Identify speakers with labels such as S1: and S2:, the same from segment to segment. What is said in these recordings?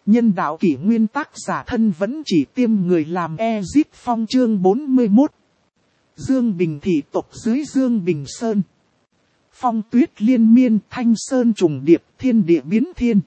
S1: Nhân đạo kỷ nguyên tác giả thân vẫn chỉ tiêm người làm Ezip Phong chương 41. Dương Bình thị tộc dưới Dương Bình Sơn. Phong tuyết liên miên, thanh sơn trùng điệp, thiên địa biến thiên.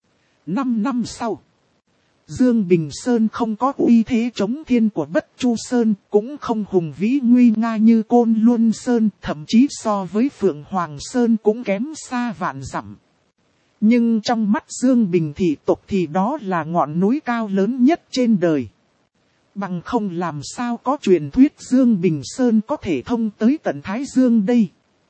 S1: 5 năm sau, Dương Bình Sơn không có uy thế chống thiên của Bất Chu Sơn, cũng không hùng vĩ nguy nga như Côn Luân Sơn, thậm chí so với Phượng Hoàng Sơn cũng kém xa vạn dặm. Nhưng trong mắt Dương Bình thị tộc thì đó là ngọn núi cao lớn nhất trên đời. Bằng không làm sao có truyền thuyết Dương Bình Sơn có thể thông tới tận Thái Dương đây.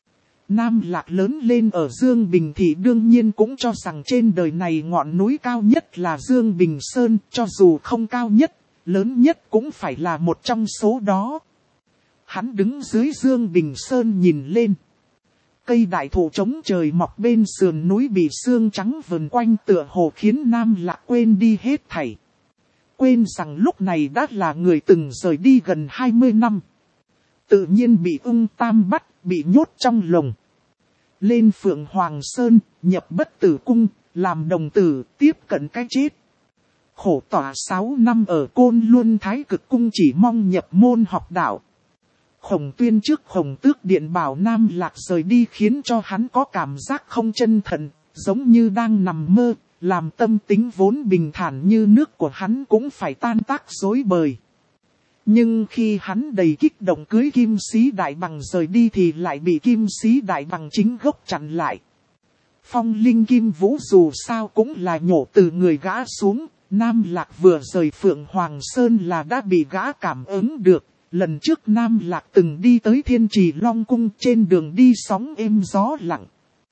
S1: Nam Lạc lớn lên ở Dương Bình thị đương nhiên cũng cho rằng trên đời này ngọn núi cao nhất là Dương Bình Sơn, cho dù không cao nhất, lớn nhất cũng phải là một trong số đó. Hắn đứng dưới Dương Bình Sơn nhìn lên. Cây đại thụ chống trời mọc bên sườn núi bị sương trắng vần quanh tựa hồ khiến Nam Lạc quên đi hết thảy. Quên rằng lúc này đã là người từng rời đi gần 20 năm. Tự nhiên bị ung tam bắt, bị nhốt trong lồng. Lên Phượng Hoàng Sơn, nhập Bất Tử Cung, làm đồng tử, tiếp cận cái chết. Khổ tỏa 6 năm ở Côn Luân Thái Cực Cung chỉ mong nhập môn học đạo. Khổng Tuyên trước Khổng Tước điện bảo Nam Lạc rời đi khiến cho hắn có cảm giác không chân thật, giống như đang nằm mơ, làm tâm tính vốn bình thản như nước của hắn cũng phải tan tác rối bời. Nhưng khi hắn đầy kích động cưới Kim Sĩ Đại Bằng rời đi thì lại bị Kim Sĩ Đại Bằng chính gốc chặn lại. Phong linh Kim Vũ dù sao cũng là nhổ từ người gã xuống, Nam Lạc vừa rời Phượng Hoàng Sơn là đã bị gã cảm ứng được. Lần trước Nam Lạc từng đi tới Thiên Trì Long Cung trên đường đi sóng êm gió lặng.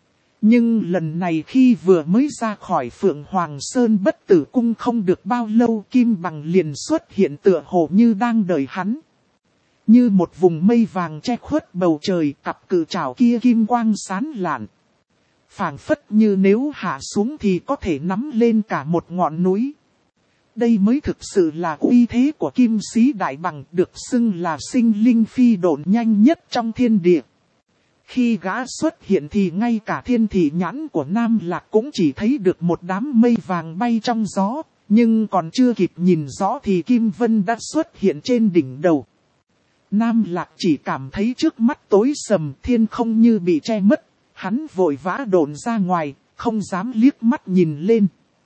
S1: Nhưng lần này khi vừa mới ra khỏi Phượng Hoàng Sơn Bất Tử Cung không được bao lâu Kim Bằng liền xuất hiện tựa hồ như đang đợi hắn. Như một vùng mây vàng che khuất bầu trời, cặp cự trảo kia kim quang sáng lạn. Phảng phất như nếu hạ xuống thì có thể nắm lên cả một ngọn núi. Đây mới thực sự là uy thế của Kim Sĩ Đại Bằng, được xưng là sinh linh phi độn nhanh nhất trong thiên địa. Khi gã xuất hiện thì ngay cả thiên thị nhãn của Nam Lạc cũng chỉ thấy được một đám mây vàng bay trong gió, nhưng còn chưa kịp nhìn rõ thì Kim Vân đã xuất hiện trên đỉnh đầu. Nam Lạc chỉ cảm thấy trước mắt tối sầm, thiên không như bị che mất, hắn vội vã độn ra ngoài, không dám liếc mắt nhìn lên.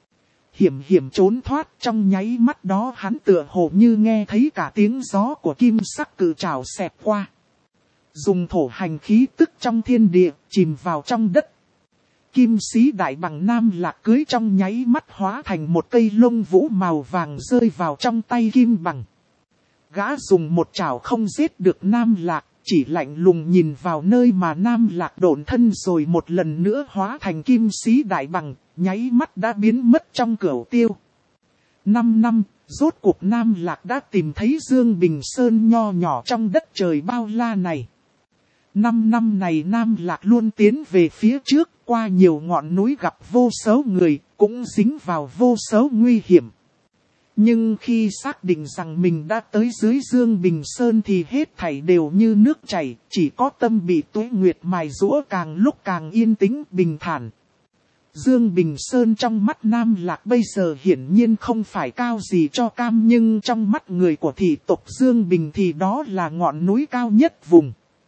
S1: Hiểm trốn thoát, trong nháy mắt đó hắn tựa hồ như nghe thấy cả tiếng gió của kim sắc cự trảo xẹt qua. Dùng thổ hành khí tức trong thiên địa, chìm vào trong đất. Kim Sĩ Đại Bằng Nam Lạc cưới trong nháy mắt hóa thành một cây lông vũ màu vàng rơi vào trong tay Kim Bằng. Gã dùng một chảo không giết được Nam Lạc, chỉ lạnh lùng nhìn vào nơi mà Nam Lạc độn thân rồi một lần nữa hóa thành Kim Sĩ Đại Bằng, nháy mắt đã biến mất trong cửu tiêu. 5 năm, rốt cuộc Nam Lạc đã tìm thấy Dương Bình Sơn nho nhỏ trong đất trời bao la này. 5 năm này Nam Lạc luôn tiến về phía trước, qua nhiều ngọn núi gặp vô số người, cũng dính vào vô số nguy hiểm. Nhưng khi xác định rằng mình đã tới dưới Dương Bình Sơn thì hết thảy đều như nước chảy, chỉ có tâm bị tuế nguyệt mài giũa càng lúc càng yên tĩnh bình thản. Dương Bình Sơn trong mắt Nam Lạc bây giờ hiển nhiên không phải cao gì cho cam, nhưng trong mắt người của thị tộc Dương Bình thì đó là ngọn núi cao nhất vùng.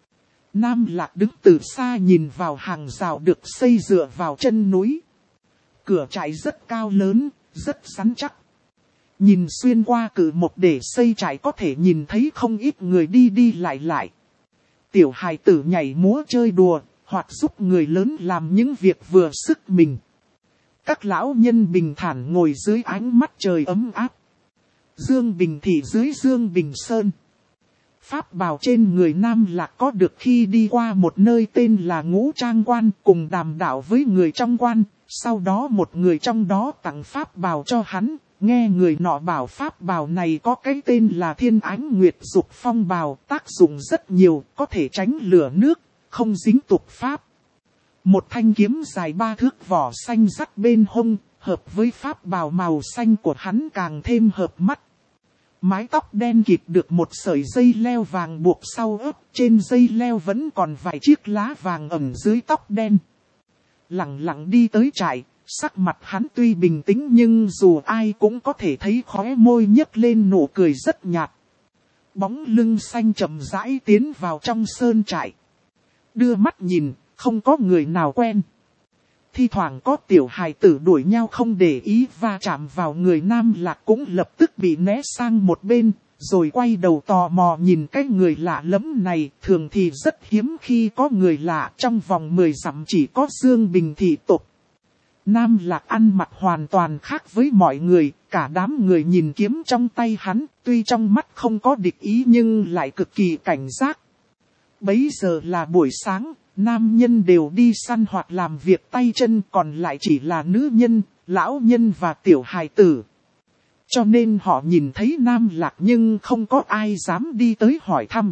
S1: Nam Lạc đứng từ xa nhìn vào hàng rào được xây dựa vào chân núi. Cửa trại rất cao lớn, rất rắn chắc. Nhìn xuyên qua cự mộc để xây trại có thể nhìn thấy không ít người đi đi lại. Tiểu hài tử nhảy múa chơi đùa, hoặc giúp người lớn làm những việc vừa sức mình. Các lão nhân bình thản ngồi dưới ánh mắt trời ấm áp. Dương Bình thị dưới Dương Bình Sơn. Pháp bào trên người Nam Lạc có được khi đi qua một nơi tên là Ngũ Trang Quan cùng đàm đạo với người trong quan. Sau đó một người trong đó tặng pháp bào cho hắn. Nghe người nọ bảo pháp bào này có cái tên là Thiên Ánh Nguyệt Dục Phong bào, tác dụng rất nhiều, có thể tránh lửa nước, không dính tục pháp. Một thanh kiếm dài 3 thước vỏ xanh dắt bên hông, hợp với pháp bào màu xanh của hắn càng thêm hợp mắt. Mái tóc đen kịt được một sợi dây leo vàng buộc sau ớt, trên dây leo vẫn còn vài chiếc lá vàng ẩn dưới tóc đen. Lặng lặng đi tới trại, Sắc mặt hắn tuy bình tĩnh nhưng dù ai cũng có thể thấy khóe môi nhếch lên nụ cười rất nhạt. Bóng lưng xanh chậm rãi tiến vào trong sơn trại. Đưa mắt nhìn, không có người nào quen. Thi thoảng có tiểu hài tử đuổi nhau không để ý va chạm vào người Nam Lạc cũng lập tức bị né sang một bên, rồi quay đầu tò mò nhìn cái người lạ lẫm này. Thường thì rất hiếm khi có người lạ, trong vòng 10 dặm chỉ có Dương Bình thị tộc. Nam Lạc ăn mặc hoàn toàn khác với mọi người, cả đám người nhìn kiếm trong tay hắn, tuy trong mắt không có địch ý nhưng lại cực kỳ cảnh giác. Bấy giờ là buổi sáng, nam nhân đều đi săn hoặc làm việc tay chân, còn lại chỉ là nữ nhân, lão nhân và tiểu hài tử. Cho nên họ nhìn thấy Nam Lạc nhưng không có ai dám đi tới hỏi thăm.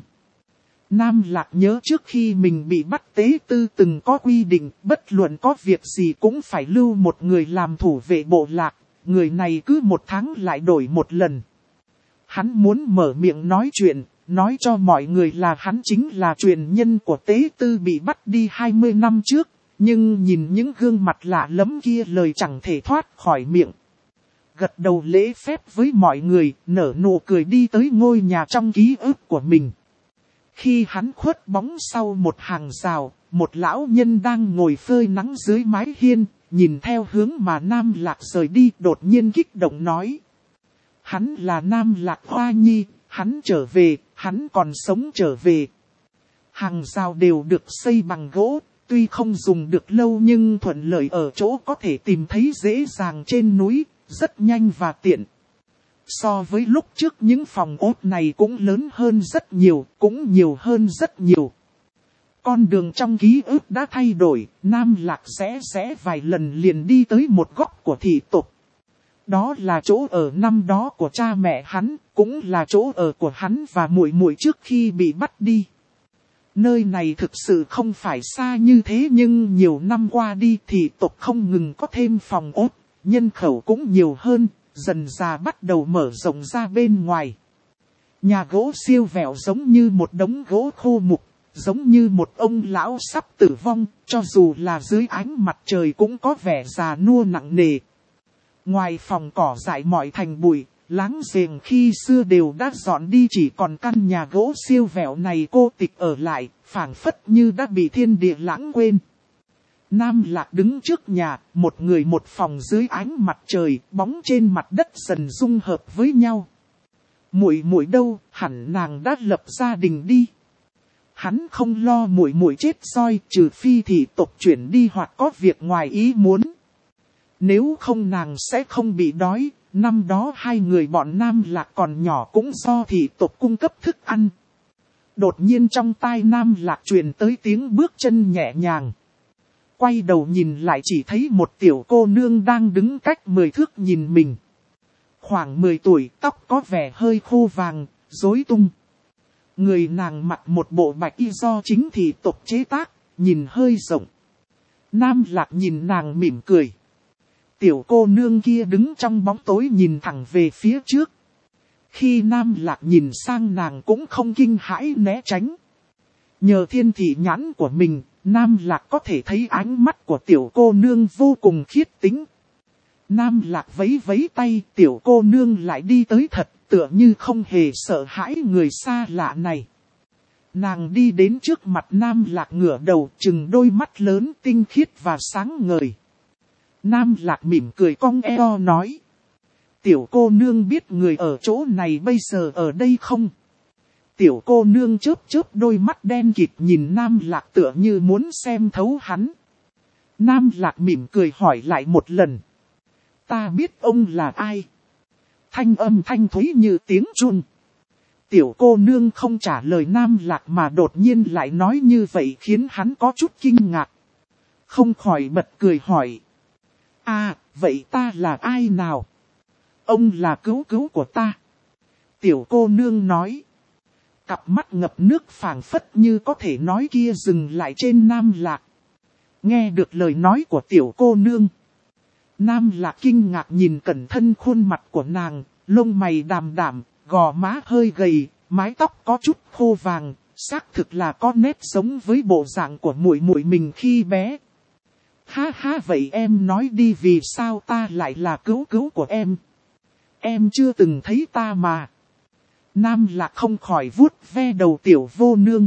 S1: Nam Lạc nhớ trước khi mình bị bắt tế tư từng có quy định, bất luận có việc gì cũng phải lưu một người làm thủ vệ bộ lạc, người này cứ 1 tháng lại đổi một lần. Hắn muốn mở miệng nói chuyện, nói cho mọi người là hắn chính là truyền nhân của tế tư bị bắt đi 20 năm trước, nhưng nhìn những gương mặt lạ lẫm kia lời chẳng thể thoát khỏi miệng. Gật đầu lễ phép với mọi người, nở nụ cười đi tới ngôi nhà trong ký ức của mình. Khi hắn khuất bóng sau một hàng rào, một lão nhân đang ngồi phơi nắng dưới mái hiên, nhìn theo hướng mà Nam Lạc rời đi đột nhiên kích động nói. Hắn là Nam Lạc Hoa Nhi, hắn trở về, hắn còn sống trở về. Hàng rào đều được xây bằng gỗ, tuy không dùng được lâu nhưng thuận lợi ở chỗ có thể tìm thấy dễ dàng trên núi, rất nhanh và tiện. So với lúc trước những phòng ốt này cũng lớn hơn rất nhiều, cũng nhiều hơn rất nhiều. Con đường trong ký ức đã thay đổi, Nam Lạc rẽ vài lần liền đi tới một góc của thị tộc. Đó là chỗ ở năm đó của cha mẹ hắn, cũng là chỗ ở của hắn và muội muội trước khi bị bắt đi. Nơi này thực sự không phải xa như thế nhưng nhiều năm qua đi thị tộc không ngừng có thêm phòng ốt, nhân khẩu cũng nhiều hơn. Dần dà bắt đầu mở rộng ra bên ngoài. Nhà gỗ siêu vẹo giống như một đống gỗ khô mục, giống như một ông lão sắp tử vong, cho dù là dưới ánh mặt trời cũng có vẻ già nua nặng nề. Ngoài phòng cỏ dại mỏi thành bụi, láng giềng khi xưa đều đã dọn đi, chỉ còn căn nhà gỗ siêu vẹo này cô tịch ở lại, phảng phất như đã bị thiên địa lãng quên. Nam Lạc đứng trước nhà, một người một phòng dưới ánh mặt trời, bóng trên mặt đất dần dung hợp với nhau. Muội muội đâu, hẳn nàng đã lập gia đình đi. Hắn không lo muội muội chết roi, trừ phi thị tộc chuyển đi hoặc có việc ngoài ý muốn. Nếu không nàng sẽ không bị đói, năm đó 2 người bọn Nam Lạc còn nhỏ cũng do thị tộc cung cấp thức ăn. Đột nhiên trong tai Nam Lạc truyền tới tiếng bước chân nhẹ nhàng. Quay đầu nhìn lại chỉ thấy một tiểu cô nương đang đứng cách 10 thước nhìn mình. Khoảng 10 tuổi, tóc có vẻ hơi khô vàng, rối tung. Người nàng mặc một bộ bạch y do chính thị tộc chế tác, nhìn hơi rộng. Nam Lạc nhìn nàng mỉm cười. Tiểu cô nương kia đứng trong bóng tối nhìn thẳng về phía trước. Khi Nam Lạc nhìn sang nàng cũng không kinh hãi né tránh. Nhờ thiên thị nhãn của mình, Nam Lạc có thể thấy ánh mắt của tiểu cô nương vô cùng khiết tính. Nam Lạc vẫy vẫy tay, tiểu cô nương lại đi tới thật, tựa như không hề sợ hãi người xa lạ này. Nàng đi đến trước mặt Nam Lạc ngửa đầu, trừng đôi mắt lớn tinh khiết và sáng ngời. Nam Lạc mỉm cười cong eo nói. Tiểu cô nương biết người ở chỗ này bây giờ ở đây không? Tiểu cô nương chớp đôi mắt đen kịt nhìn Nam Lạc tựa như muốn xem thấu hắn. Nam Lạc mỉm cười hỏi lại một lần. Ta biết ông là ai? Thanh âm thanh thúy như tiếng chuông. Tiểu cô nương không trả lời Nam Lạc mà đột nhiên lại nói như vậy khiến hắn có chút kinh ngạc. Không khỏi bật cười hỏi. À, vậy ta là ai nào? Ông là cứu của ta. Tiểu cô nương nói. Cặp mắt ngập nước phảng phất như có thể nói kia dừng lại trên Nam Lạc. Nghe được lời nói của tiểu cô nương. Nam Lạc kinh ngạc nhìn cẩn thân khuôn mặt của nàng, lông mày đàm đảm, gò má hơi gầy, mái tóc có chút khô vàng, xác thực là có nét giống với bộ dạng của muội muội mình khi bé. Ha ha, vậy em nói đi, vì sao ta lại là cứu cứu của em? Em chưa từng thấy ta mà. Nam Lạc không khỏi vuốt ve đầu tiểu vô nương.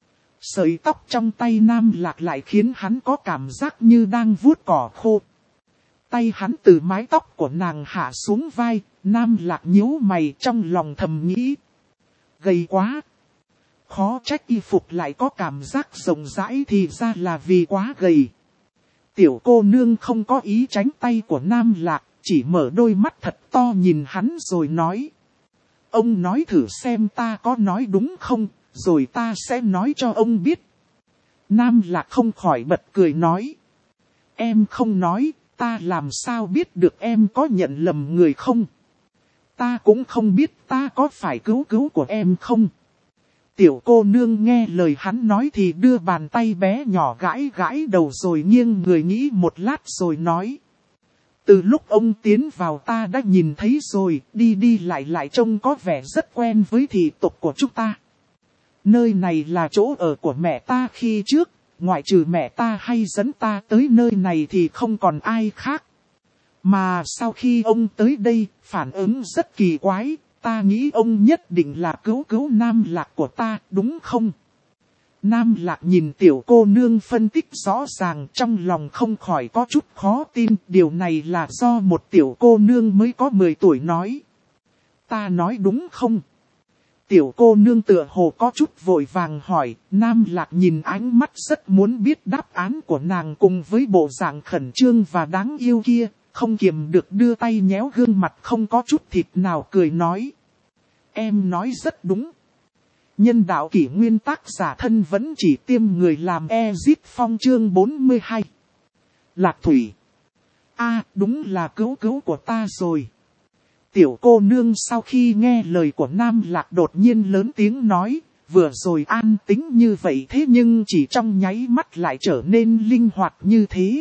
S1: Sợi tóc trong tay Nam Lạc lại khiến hắn có cảm giác như đang vuốt cỏ khô. Tay hắn từ mái tóc của nàng hạ xuống vai, Nam Lạc nhíu mày trong lòng thầm nghĩ. Gầy quá. Khó trách y phục lại có cảm giác rộng rãi, thì ra là vì quá gầy. Tiểu cô nương không có ý tránh tay của Nam Lạc, chỉ mở đôi mắt thật to nhìn hắn rồi nói. Ông nói thử xem ta có nói đúng không, rồi ta sẽ nói cho ông biết. Nam Lạc không khỏi bật cười nói. Em không nói, ta làm sao biết được em có nhận lầm người không? Ta cũng không biết ta có phải cứu cứu của em không? Tiểu cô nương nghe lời hắn nói thì đưa bàn tay bé nhỏ gãi gãi đầu rồi nghiêng người nghĩ một lát rồi nói. Từ lúc ông tiến vào ta đã nhìn thấy rồi, đi đi lại lại trông có vẻ rất quen với thị tục của chúng ta. Nơi này là chỗ ở của mẹ ta khi trước, ngoại trừ mẹ ta hay dẫn ta tới nơi này thì không còn ai khác. Mà sau khi ông tới đây, phản ứng rất kỳ quái, ta nghĩ ông nhất định là cứu cứu Nam Lạc của ta, đúng không? Nam Lạc nhìn tiểu cô nương phân tích rõ ràng, trong lòng không khỏi có chút khó tin, điều này là do một tiểu cô nương mới có 10 tuổi nói. Ta nói đúng không? Tiểu cô nương tựa hồ có chút vội vàng hỏi, Nam Lạc nhìn ánh mắt rất muốn biết đáp án của nàng cùng với bộ dạng khẩn trương và đáng yêu kia, không kiềm được đưa tay nhéo gương mặt không có chút thịt nào cười nói. Em nói rất đúng. Nhân đạo kỷ nguyên tác giả thân vẫn chỉ tiêm người làm Ezip Phong chương 42. Lạc Thủy. Đúng là cứu cứu của ta rồi. Tiểu cô nương sau khi nghe lời của Nam Lạc đột nhiên lớn tiếng nói, vừa rồi an tĩnh như vậy thế nhưng chỉ trong nháy mắt lại trở nên linh hoạt như thế.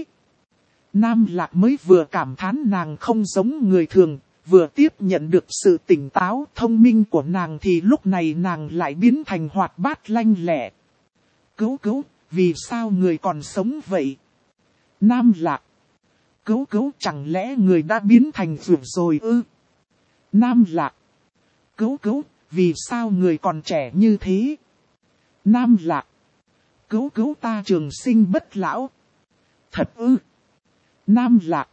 S1: Nam Lạc mới vừa cảm thán nàng không giống người thường, vừa tiếp nhận được sự tỉnh táo thông minh của nàng thì lúc này nàng lại biến thành hoạt bát lanh lẹ. Cứu cứu, vì sao người còn sống vậy? Nam Lạc. Cứu cứu, chẳng lẽ người đã biến thành vượt rồi ư? Nam Lạc. Cứu cứu, vì sao người còn trẻ như thế? Nam Lạc. Cứu cứu, ta trường sinh bất lão. Thật ư? Nam Lạc.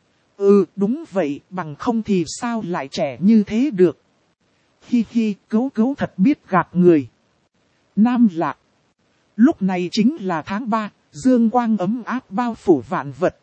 S1: Đúng vậy, bằng không thì sao lại trẻ như thế được? Hi hi, cứu cứu thật biết gạt người. Nam Lạc. Lúc này chính là tháng 3, dương quang ấm áp bao phủ vạn vật.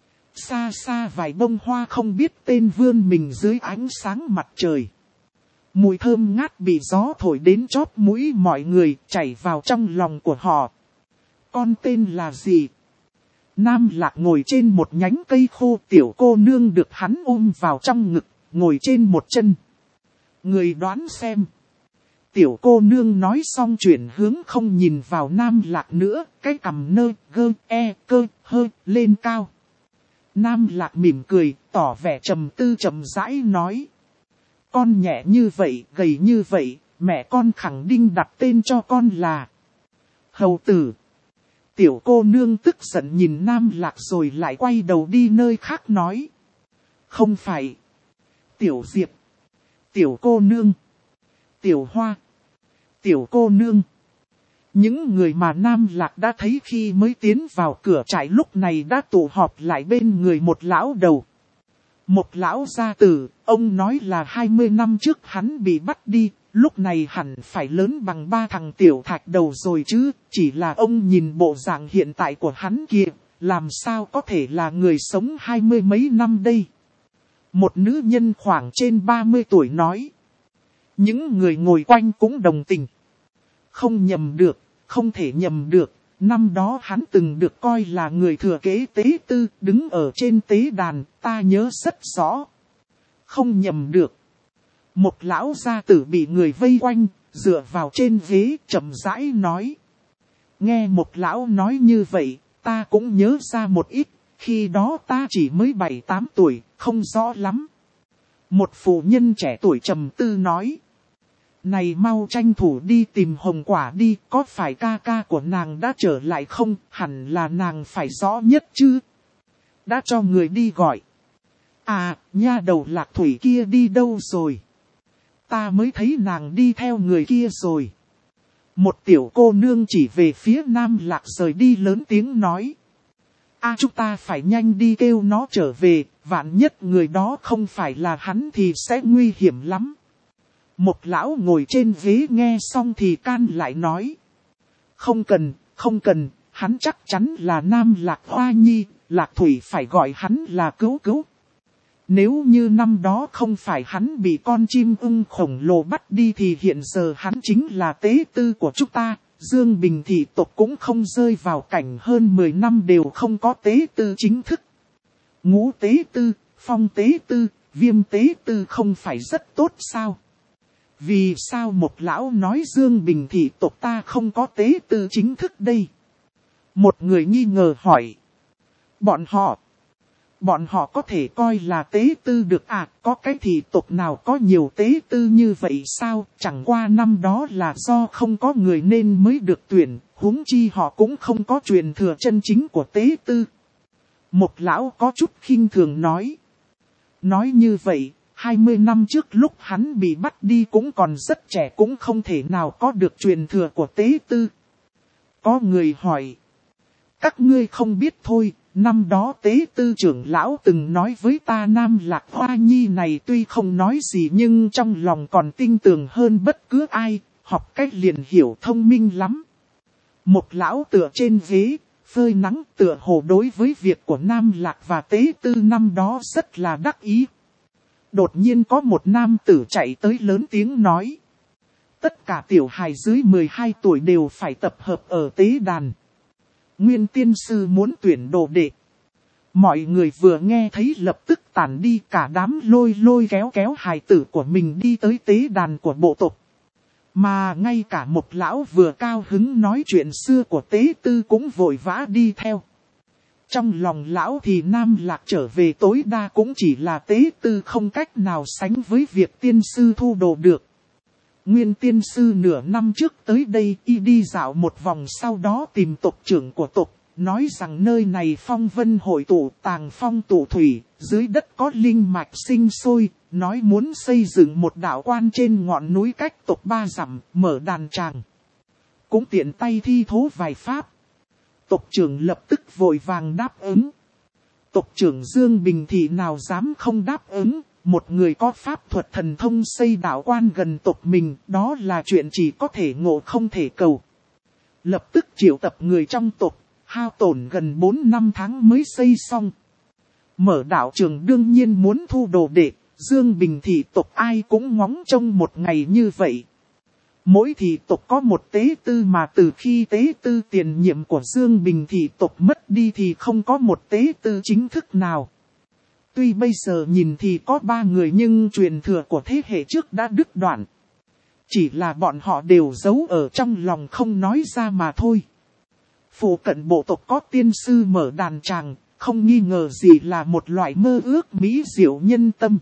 S1: Xa xa vài bông hoa không biết tên vươn mình dưới ánh sáng mặt trời. Mùi thơm ngát bị gió thổi đến chóp mũi mọi người, chảy vào trong lòng của họ. Con tên là gì? Nam Lạc ngồi trên một nhánh cây khô, tiểu cô nương được hắn ôm vào trong ngực, ngồi trên một chân. Người đoán xem. Tiểu cô nương nói xong chuyển hướng không nhìn vào Nam Lạc nữa, cái cằm nơ, gơ, cơ, hơ, lên cao. Nam Lạc mỉm cười, tỏ vẻ trầm tư trầm rãi nói. Con nhẹ như vậy, gầy như vậy, mẹ con khẳng định đặt tên cho con là Hầu Tử. Tiểu cô nương tức giận nhìn Nam Lạc rồi lại quay đầu đi nơi khác nói. Không phải. Tiểu Diệp. Tiểu cô nương. Tiểu Hoa. Tiểu cô nương. Những người mà Nam Lạc đã thấy khi mới tiến vào cửa trại lúc này đã tụ họp lại bên người một lão đầu. Một lão gia tử, ông nói là 20 năm trước hắn bị bắt đi, lúc này hẳn phải lớn bằng 3 thằng tiểu thạch đầu rồi chứ, chỉ là ông nhìn bộ dạng hiện tại của hắn kia, làm sao có thể là người sống 20 mấy năm đây. Một nữ nhân khoảng trên 30 tuổi nói. Những người ngồi quanh cũng đồng tình. Không nhầm được, không thể nhầm được, năm đó hắn từng được coi là người thừa kế tế tư, đứng ở trên tế đàn, ta nhớ rất rõ. Không nhầm được. Một lão gia tử bị người vây quanh, dựa vào trên ghế, chậm rãi nói. Nghe một lão nói như vậy, ta cũng nhớ ra một ít, khi đó ta chỉ mới 7-8 tuổi, không rõ lắm. Một phụ nhân trẻ tuổi trầm tư nói. Này mau tranh thủ đi tìm Hồng Quả đi, có phải ca ca của nàng đã trở lại không, hẳn là nàng phải rõ nhất chứ. Đã cho người đi gọi. À, nha đầu Lạc Thủy kia đi đâu rồi? Ta mới thấy nàng đi theo người kia rồi. Một tiểu cô nương chỉ về phía Nam Lạc rời đi lớn tiếng nói. Chúng ta phải nhanh đi kêu nó trở về, vạn nhất người đó không phải là hắn thì sẽ nguy hiểm lắm. Một lão ngồi trên ghế nghe xong thì can lại nói. Không cần, hắn chắc chắn là Nam Lạc Hoa Nhi, Lạc Thủy phải gọi hắn là cứu cứu. Nếu như năm đó không phải hắn bị con chim ưng khổng lồ bắt đi thì hiện giờ hắn chính là tế tư của chúng ta. Dương Bình thị tộc cũng không rơi vào cảnh hơn 10 năm đều không có tế tư chính thức. Ngũ tế tư, phong tế tư, viêm tế tư không phải rất tốt sao? Vì sao một lão nói Dương Bình thị tộc ta không có tế tư chính thức đây? Một người nghi ngờ hỏi. Bọn họ có thể coi là tế tư được à, có cái thị tộc nào có nhiều tế tư như vậy sao, chẳng qua năm đó là do không có người nên mới được tuyển, huống chi họ cũng không có truyền thừa chân chính của tế tư. Một lão có chút khinh thường nói. Nói như vậy, 20 năm trước lúc hắn bị bắt đi cũng còn rất trẻ cũng không thể nào có được truyền thừa của tế tư. Có người hỏi. Các ngươi không biết thôi. Năm đó tế tư trưởng lão từng nói với ta Nam Lạc Hoa Nhi này tuy không nói gì nhưng trong lòng còn tin tưởng hơn bất cứ ai, học cách liền hiểu thông minh lắm. Một lão tựa trên ghế, phơi nắng tựa hồ đối với việc của Nam Lạc và tế tư năm đó rất là đắc ý. Đột nhiên có một nam tử chạy tới lớn tiếng nói. Tất cả tiểu hài dưới 12 tuổi đều phải tập hợp ở tế đàn. Nguyên tiên sư muốn tuyển đồ đệ. Mọi người vừa nghe thấy lập tức tản đi, cả đám lôi kéo hài tử của mình đi tới tế đàn của bộ tộc. Mà ngay cả một lão vừa cao hứng nói chuyện xưa của tế tư cũng vội vã đi theo. Trong lòng lão thì Nam Lạc trở về tối đa cũng chỉ là tế tư không cách nào sánh với việc tiên sư thu đồ được. Nguyên tiên sư nửa năm trước tới đây y đi dạo một vòng sau đó tìm tộc trưởng của tộc, nói rằng nơi này phong vân hội tụ tàng phong tụ thủy, dưới đất có linh mạch sinh sôi, nói muốn xây dựng một đạo quan trên ngọn núi cách tộc 3 dặm, mở đàn tràng. Cũng tiện tay thi thố vài pháp. Tộc trưởng lập tức vội vàng đáp ứng. Tộc trưởng Dương Bình thì nào dám không đáp ứng. Một người có pháp thuật thần thông xây đạo quan gần tộc mình, đó là chuyện chỉ có thể ngộ không thể cầu. Lập tức triệu tập người trong tộc, hao tổn gần 4 năm tháng mới xây xong. Mở đạo trường đương nhiên muốn thu đồ đệ, Dương Bình thị tộc ai cũng ngóng trông một ngày như vậy. Mỗi thị tộc có một tế tư mà từ khi tế tư tiền nhiệm của Dương Bình thị tộc mất đi thì không có một tế tư chính thức nào. Tuy bây giờ nhìn thì có 3 người nhưng truyền thừa của thế hệ trước đã đứt đoạn. Chỉ là bọn họ đều giấu ở trong lòng không nói ra mà thôi. Phụ cận bộ tộc có tiên sư mở đàn tràng, không nghi ngờ gì là một loại mơ ước mỹ diệu nhân tâm.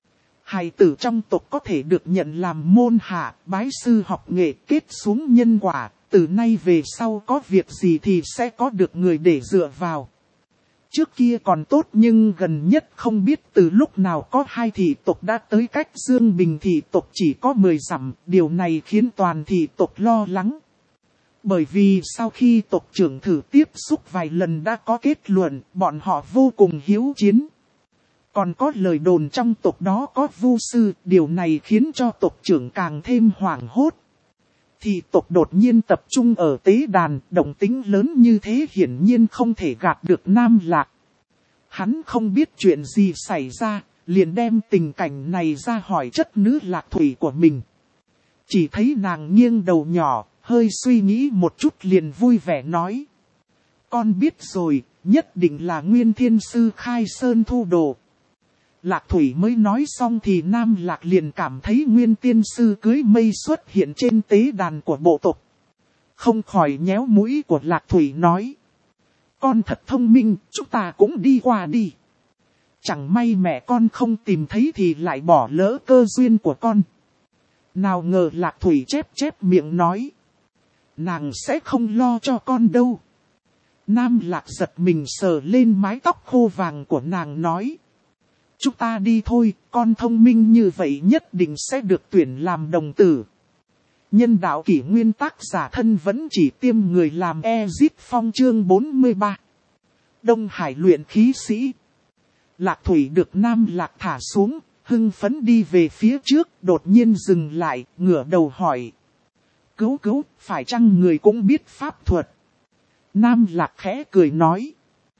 S1: Hài tử trong tộc có thể được nhận làm môn hạ, bái sư học nghệ kết xuống nhân quả, từ nay về sau có việc gì thì sẽ có được người để dựa vào. Trước kia còn tốt nhưng gần nhất không biết từ lúc nào có 2 thị tộc đã tới cách Dương Bình thị tộc chỉ có 10 dặm, điều này khiến toàn thị tộc lo lắng. Bởi vì sau khi tộc trưởng thử tiếp xúc vài lần đã có kết luận, bọn họ vô cùng hiếu chiến. Còn có lời đồn trong tộc đó có vu sư, điều này khiến cho tộc trưởng càng thêm hoảng hốt. Thị tộc đột nhiên tập trung ở tế đàn, động tĩnh lớn như thế hiển nhiên không thể gạt được Nam Lạc. Hắn không biết chuyện gì xảy ra, liền đem tình cảnh này ra hỏi chất nữ Lạc Thủy của mình. Chỉ thấy nàng nghiêng đầu nhỏ, hơi suy nghĩ một chút liền vui vẻ nói. Con biết rồi, nhất định là Nguyên Thiên Sư khai sơn thu đồ. Lạc Thủy mới nói xong thì Nam Lạc liền cảm thấy Nguyên Tiên Sư cưới mây xuất hiện trên tế đàn của bộ tộc. Không khỏi nhéo mũi của Lạc Thủy nói. Con thật thông minh, chúng ta cũng đi qua đi. Chẳng may mẹ con không tìm thấy thì lại bỏ lỡ cơ duyên của con. Nào ngờ Lạc Thủy chép miệng nói. Nàng sẽ không lo cho con đâu. Nam Lạc giật mình sờ lên mái tóc khô vàng của nàng nói. Chúng ta đi thôi, con thông minh như vậy nhất định sẽ được tuyển làm đồng tử. Nhân đạo kỷ nguyên tác giả thân vẫn chỉ tiêm người làm Ezit Phong chương 43. Đông Hải luyện khí sĩ. Lạc Thủy được Nam Lạc thả xuống, hưng phấn đi về phía trước, đột nhiên dừng lại, ngửa đầu hỏi. Cứu, phải chăng người cũng biết pháp thuật? Nam Lạc khẽ cười nói.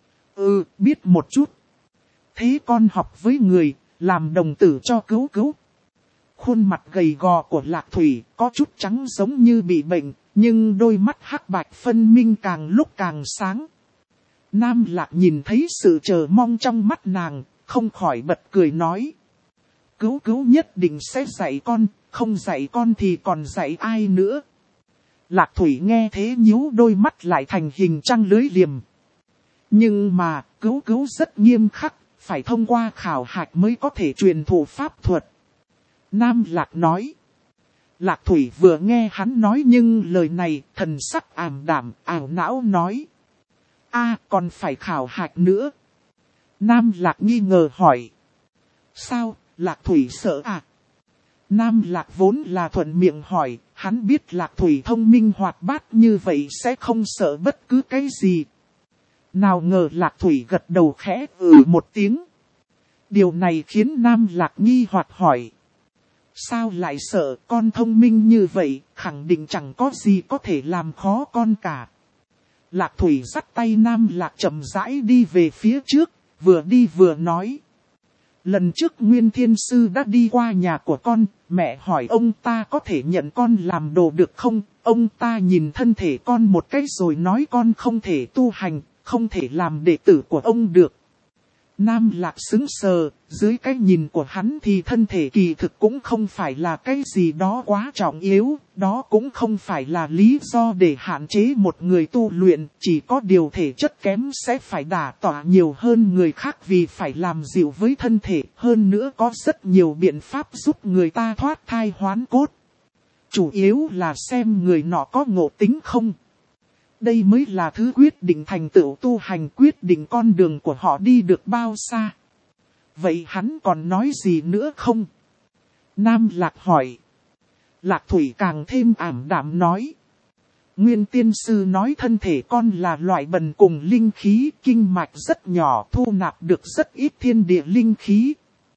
S1: Biết một chút. Thế con học với người, làm đồng tử cho cứu. Khuôn mặt gầy gò của Lạc Thủy có chút trắng giống như bị bệnh, nhưng đôi mắt hắc bạch phân minh càng lúc càng sáng. Nam Lạc nhìn thấy sự chờ mong trong mắt nàng, không khỏi bật cười nói. Cứu nhất định sẽ dạy con, không dạy con thì còn dạy ai nữa. Lạc Thủy nghe thế nhíu đôi mắt lại thành hình trăng lưới liềm. Nhưng mà, cứu rất nghiêm khắc, phải thông qua khảo hạch mới có thể truyền thụ pháp thuật. Nam Lạc nói. Lạc Thủy vừa nghe hắn nói nhưng lời này thần sắc ảm đạm, ảo não nói. Còn phải khảo hạch nữa. Nam Lạc nghi ngờ hỏi. Sao, Lạc Thủy sợ à? Nam Lạc vốn là thuận miệng hỏi, hắn biết Lạc Thủy thông minh hoạt bát như vậy sẽ không sợ bất cứ cái gì. Nào ngờ Lạc Thủy gật đầu khẽ một tiếng. Điều này khiến Nam Lạc nghi hoặc hỏi. Sao lại sợ, con thông minh như vậy, khẳng định chẳng có gì có thể làm khó con cả. Lạc Thủy dắt tay Nam Lạc chậm rãi đi về phía trước, vừa đi vừa nói. Lần trước Nguyên Thiên Sư đã đi qua nhà của con, mẹ hỏi ông ta có thể nhận con làm đồ được không? Ông ta nhìn thân thể con một cái rồi nói con không thể tu hành, không thể làm đệ tử của ông được. Nam Lạc sững sờ, dưới cái nhìn của hắn thì thân thể kỳ thực cũng không phải là cái gì đó quá trọng yếu, đó cũng không phải là lý do để hạn chế một người tu luyện, chỉ có điều thể chất kém sẽ phải đả tỏa nhiều hơn người khác vì phải làm dịu với thân thể, hơn nữa có rất nhiều biện pháp giúp người ta thoát thai hoán cốt. Chủ yếu là xem người nọ có ngộ tính không. Đây mới là thứ quyết định thành tựu tu hành, quyết định con đường của họ đi được bao xa. Vậy hắn còn nói gì nữa không? Nam Lạc hỏi. Lạc Thủy càng thêm ảm đạm nói. Nguyên Tiên Sư nói thân thể con là loại bần cùng linh khí, kinh mạch rất nhỏ, thu nạp được rất ít thiên địa linh khí.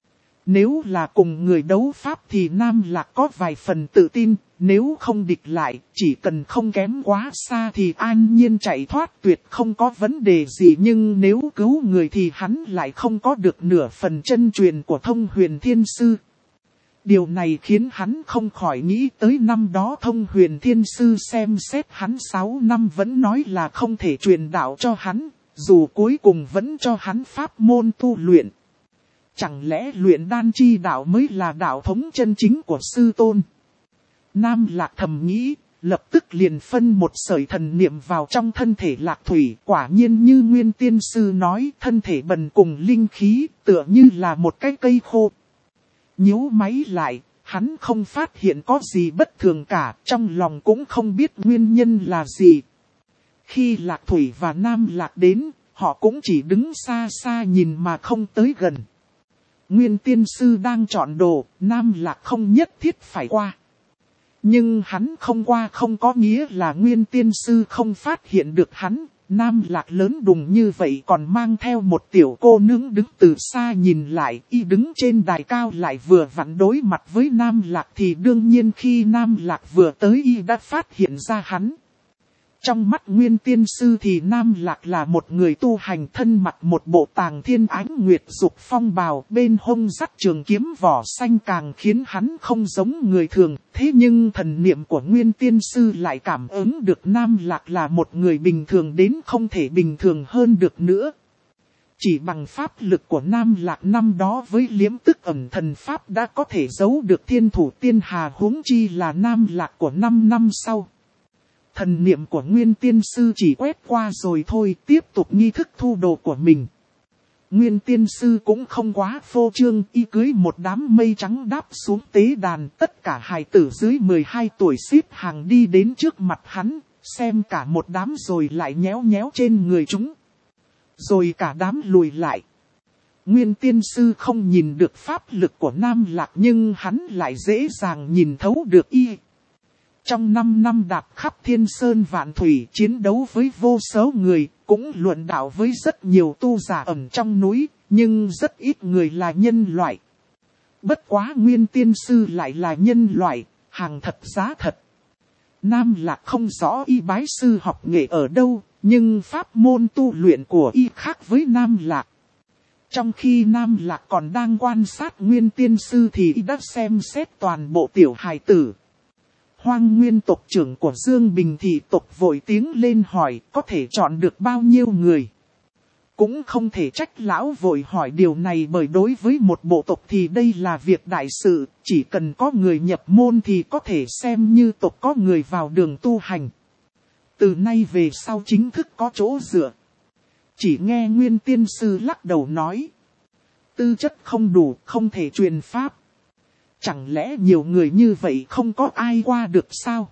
S1: Nếu là cùng người đấu pháp thì Nam Lạc có vài phần tự tin, nếu không địch lại, chỉ cần không kém quá xa thì an nhiên chạy thoát tuyệt không có vấn đề gì. Nhưng nếu cứu người thì hắn lại không có được nửa phần chân truyền của Thông Huyền Thiên Sư. Điều này khiến hắn không khỏi nghĩ tới năm đó Thông Huyền Thiên Sư xem xét hắn 6 năm vẫn nói là không thể truyền đạo cho hắn, dù cuối cùng vẫn cho hắn pháp môn tu luyện. Chẳng lẽ luyện đan chi đạo mới là đạo thống chân chính của sư tôn? Nam Lạc thầm nghĩ, lập tức liền phân một sợi thần niệm vào trong thân thể Lạc Thủy. Quả nhiên như Nguyên Tiên Sư nói, thân thể bần cùng linh khí, tựa như là một cái cây khô. Nhíu máy lại, hắn không phát hiện có gì bất thường cả, trong lòng cũng không biết nguyên nhân là gì. Khi Lạc Thủy và Nam Lạc đến, họ cũng chỉ đứng xa xa nhìn mà không tới gần. Nguyên Tiên Sư đang chọn đồ, Nam Lạc không nhất thiết phải qua. Nhưng hắn không qua không có nghĩa là Nguyên Tiên Sư không phát hiện được hắn. Nam Lạc lớn đùng như vậy còn mang theo một tiểu cô nương đứng từ xa nhìn lại, y đứng trên đài cao lại vừa vặn đối mặt với Nam Lạc thì đương nhiên khi Nam Lạc vừa tới y đã phát hiện ra hắn. Trong mắt Nguyên Tiên Sư thì Nam Lạc là một người tu hành, thân mặc một bộ Tàng Thiên Ánh Nguyệt Dục phong bào, bên hông dắt trường kiếm vỏ xanh càng khiến hắn không giống người thường. Thế nhưng thần niệm của Nguyên Tiên Sư lại cảm ứng được Nam Lạc là một người bình thường đến không thể bình thường hơn được nữa. Chỉ bằng pháp lực của Nam Lạc năm đó với liếm tức ẩn thần pháp đã có thể giấu được thiên thủ tiên hà, huống chi là Nam Lạc của 5 năm sau. Thần niệm của Nguyên Tiên Sư chỉ quét qua rồi thôi, tiếp tục nghi thức thu đồ của mình. Nguyên tiên sư cũng không quá phô trương, y cưới một đám mây trắng đáp xuống tế đàn, tất cả hài tử dưới 12 tuổi xếp hàng đi đến trước mặt hắn, xem cả một đám rồi lại nhéo nhéo trên người chúng. Rồi cả đám lùi lại. Nguyên tiên sư không nhìn được pháp lực của Nam Lạc nhưng hắn lại dễ dàng nhìn thấu được y. Trong 5 năm đạp khắp thiên sơn vạn thủy chiến đấu với vô số người, cũng luận đạo với rất nhiều tu giả ẩn trong núi, nhưng rất ít người là nhân loại. Bất quá Nguyên tiên sư lại là nhân loại, hàng thật giá thật. Nam Lạc không rõ y bái sư học nghệ ở đâu, nhưng pháp môn tu luyện của y khác với Nam Lạc. Trong khi Nam Lạc còn đang quan sát Nguyên tiên sư thì y đã xem xét toàn bộ tiểu hài tử. Hoang Nguyên tộc trưởng của Dương Bình thị tộc vội tiếng lên hỏi có thể chọn được bao nhiêu người. Cũng không thể trách lão vội hỏi điều này bởi đối với một bộ tộc thì đây là việc đại sự, chỉ cần có người nhập môn thì có thể xem như tộc có người vào đường tu hành. Từ nay về sau chính thức có chỗ dựa. Chỉ nghe Nguyên tiên sư lắc đầu nói. Tư chất không đủ, không thể truyền pháp. Chẳng lẽ nhiều người như vậy không có ai qua được sao?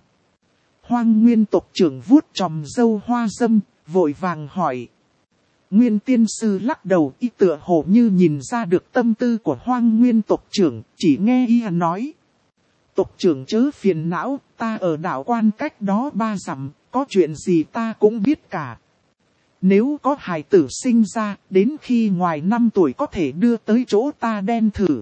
S1: Hoang Nguyên tộc trưởng vuốt chòm râu hoa dâm, vội vàng hỏi. Nguyên tiên sư lắc đầu, y tựa hồ như nhìn ra được tâm tư của Hoang Nguyên tộc trưởng, chỉ nghe y nói. Tộc trưởng chớ phiền não, ta ở đảo quan cách đó 3 dặm, có chuyện gì ta cũng biết cả. Nếu có hài tử sinh ra, đến khi ngoài 5 tuổi có thể đưa tới chỗ ta đen thử.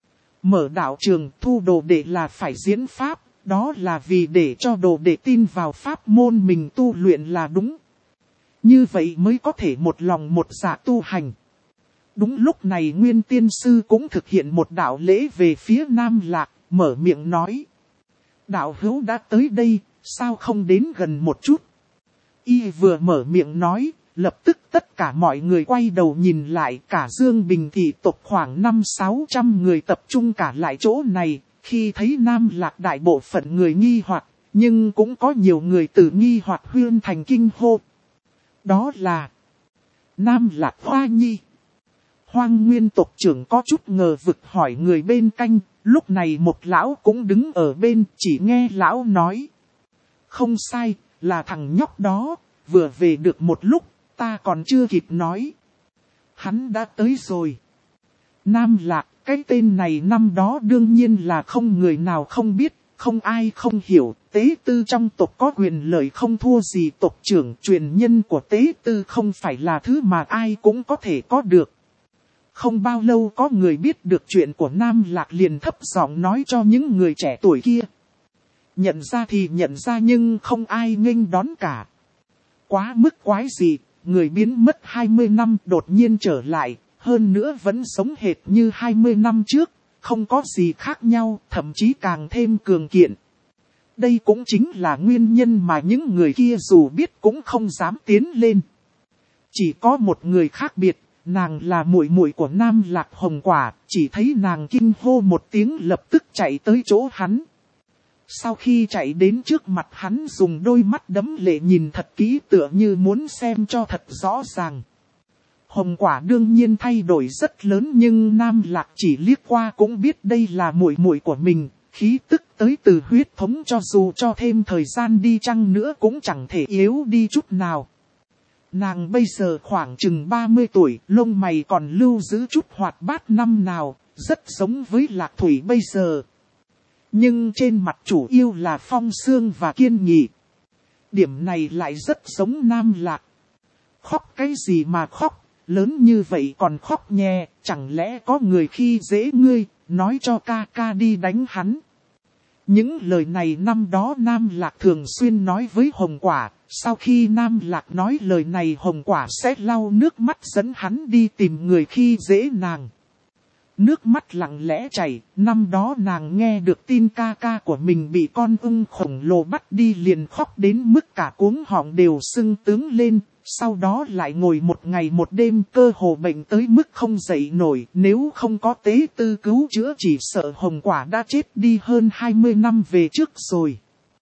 S1: Mở đạo trường thu đồ đệ là phải diễn pháp, đó là vì để cho đồ đệ tin vào pháp môn mình tu luyện là đúng. Như vậy mới có thể một lòng một dạ tu hành. Đúng lúc này Nguyên tiên sư cũng thực hiện một đạo lễ về phía Nam Lạc, mở miệng nói. Đạo hữu đã tới đây, sao không đến gần một chút? Y vừa mở miệng nói, lập tức tất cả mọi người quay đầu nhìn lại, cả Dương Bình thị tộc khoảng 500-600 người tập trung cả lại chỗ này, khi thấy Nam Lạc đại bộ phận người nghi hoặc, nhưng cũng có nhiều người tự nghi hoặc huyên thành kinh hô. Đó là Nam Lạc Hoa Nhi. Hoang Nguyên tộc trưởng có chút ngờ vực hỏi người bên canh, lúc này một lão cũng đứng ở bên, chỉ nghe lão nói. Không sai, là thằng nhóc đó, vừa về được một lúc, ta còn chưa kịp nói. Hắn đã tới rồi. Nam Lạc, cái tên này năm đó đương nhiên là không người nào không biết, không ai không hiểu. Tế tư trong tộc có quyền lợi không thua gì tộc trưởng. Truyền nhân của tế tư không phải là thứ mà ai cũng có thể có được. Không bao lâu có người biết được chuyện của Nam Lạc liền thấp giọng nói cho những người trẻ tuổi kia. Nhận ra thì nhận ra nhưng không ai nghênh đón cả. Quá mức quái dị, người biến mất 20 năm đột nhiên trở lại, hơn nữa vẫn sống hệt như 20 năm trước, không có gì khác nhau, thậm chí càng thêm cường kiện. Đây cũng chính là nguyên nhân mà những người kia dù biết cũng không dám tiến lên. Chỉ có một người khác biệt, nàng là muội muội của Nam Lạc Hồng Quả, chỉ thấy nàng kinh hô một tiếng lập tức chạy tới chỗ hắn. Sau khi chạy đến trước mặt hắn dùng đôi mắt đẫm lệ nhìn thật kỹ tựa như muốn xem cho thật rõ ràng. Hồng Quả đương nhiên thay đổi rất lớn nhưng Nam Lạc chỉ liếc qua cũng biết đây là muội muội của mình, khí tức tới từ huyết thống cho dù cho thêm thời gian đi chăng nữa cũng chẳng thể yếu đi chút nào. Nàng bây giờ khoảng chừng 30 tuổi, lông mày còn lưu giữ chút hoạt bát năm nào, rất giống với Lạc Thủy bây giờ. Nhưng trên mặt chủ yếu là phong sương và kiên nghị. Điểm này lại rất giống Nam Lạc. Khóc cái gì mà khóc, lớn như vậy còn khóc nhè, chẳng lẽ có người khi dễ ngươi, nói cho ca ca đi đánh hắn. Những lời này năm đó Nam Lạc thường xuyên nói với Hồng Quả, sau khi Nam Lạc nói lời này Hồng Quả sẽ lau nước mắt dẫn hắn đi tìm người khi dễ nàng. Nước mắt lặng lẽ chảy, năm đó nàng nghe được tin ca ca của mình bị con ưng khổng lồ bắt đi liền khóc đến mức cả cuống họng đều sưng tướng lên, sau đó lại ngồi một ngày một đêm cơ hồ bệnh tới mức không dậy nổi, nếu không có tế tư cứu chữa chỉ sợ Hồng Quả đã chết đi hơn 20 năm về trước rồi.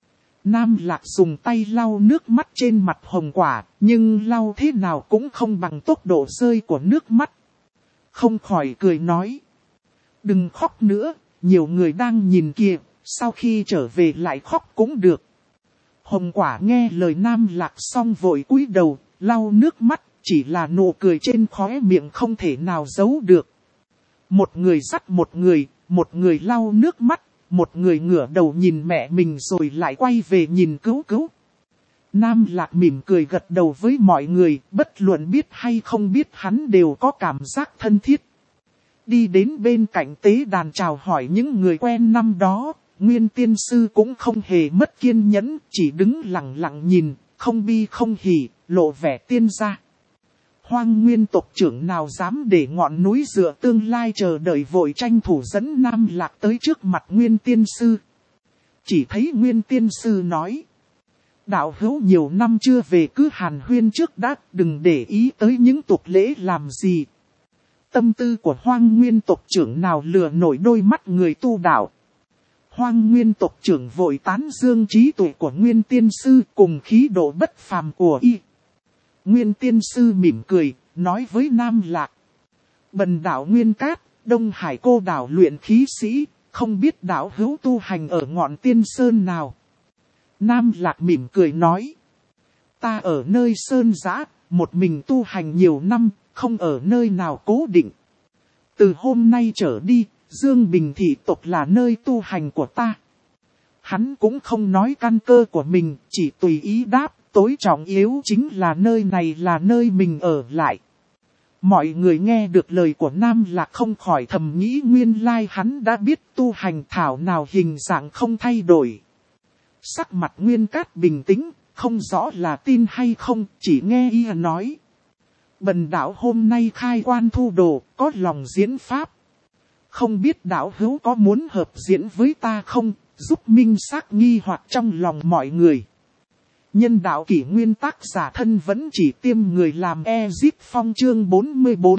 S1: Nam Lạc dùng tay lau nước mắt trên mặt Hồng Quả, nhưng lau thế nào cũng không bằng tốc độ rơi của nước mắt. không khỏi cười nói. Đừng khóc nữa, nhiều người đang nhìn kìa, sau khi trở về lại khóc cũng được. Hồng Quả nghe lời Nam Lạc xong vội cúi đầu, lau nước mắt, chỉ là nụ cười trên khóe miệng không thể nào giấu được. Một người dắt một người lau nước mắt, một người ngửa đầu nhìn mẹ mình rồi lại quay về nhìn Cửu Cửu. Nam Lạc mỉm cười gật đầu với mọi người, bất luận biết hay không biết hắn đều có cảm giác thân thiết. Đi đến bên cạnh tế đàn chào hỏi những người quen năm đó, Nguyên Tiên Sư cũng không hề mất kiên nhẫn, chỉ đứng lặng lặng nhìn, không bi không hỉ, lộ vẻ tiên gia. Hoang Nguyên tộc trưởng nào dám để ngọn núi dựa tương lai chờ đợi vội tranh thủ dẫn Nam Lạc tới trước mặt Nguyên Tiên Sư. Chỉ thấy Nguyên Tiên Sư nói. Đạo hữu nhiều năm chưa về cứ hàn huyên trước đã, đừng để ý tới những tục lễ làm gì. Tâm tư của Hoang Nguyên tộc trưởng nào lừa nổi đôi mắt người tu đạo. Hoang Nguyên tộc trưởng vội tán dương trí tuệ của Nguyên Tiên Sư cùng khí độ bất phàm của y. Nguyên Tiên Sư mỉm cười, nói với Nam Lạc. Bần đạo Nguyên Cát, Đông Hải cô đảo luyện khí sĩ, không biết đạo hữu tu hành ở ngọn tiên sơn nào. Nam Lạc mỉm cười nói. Ta ở nơi sơn giã, một mình tu hành nhiều năm, không ở nơi nào cố định. Từ hôm nay trở đi, Dương Bình thị tộc là nơi tu hành của ta. Hắn cũng không nói căn cơ của mình, chỉ tùy ý đáp, tối trọng yếu chính là nơi này là nơi mình ở lại. Mọi người nghe được lời của Nam Lạc không khỏi thầm nghĩ nguyên lai hắn đã biết tu hành thảo nào hình dạng không thay đổi. Sắc mặt Nguyên Cát bình tĩnh, không rõ là tin hay không, chỉ nghe y nói. Bần đạo hôm nay khai quan thu đồ, có lòng diễn pháp. Không biết đạo hữu có muốn hợp diễn với ta không, giúp minh xác nghi hoặc trong lòng mọi người. Nhân đạo kỷ nguyên tác giả thân vẫn chỉ tiêm người làm Ezip Phong chương 44.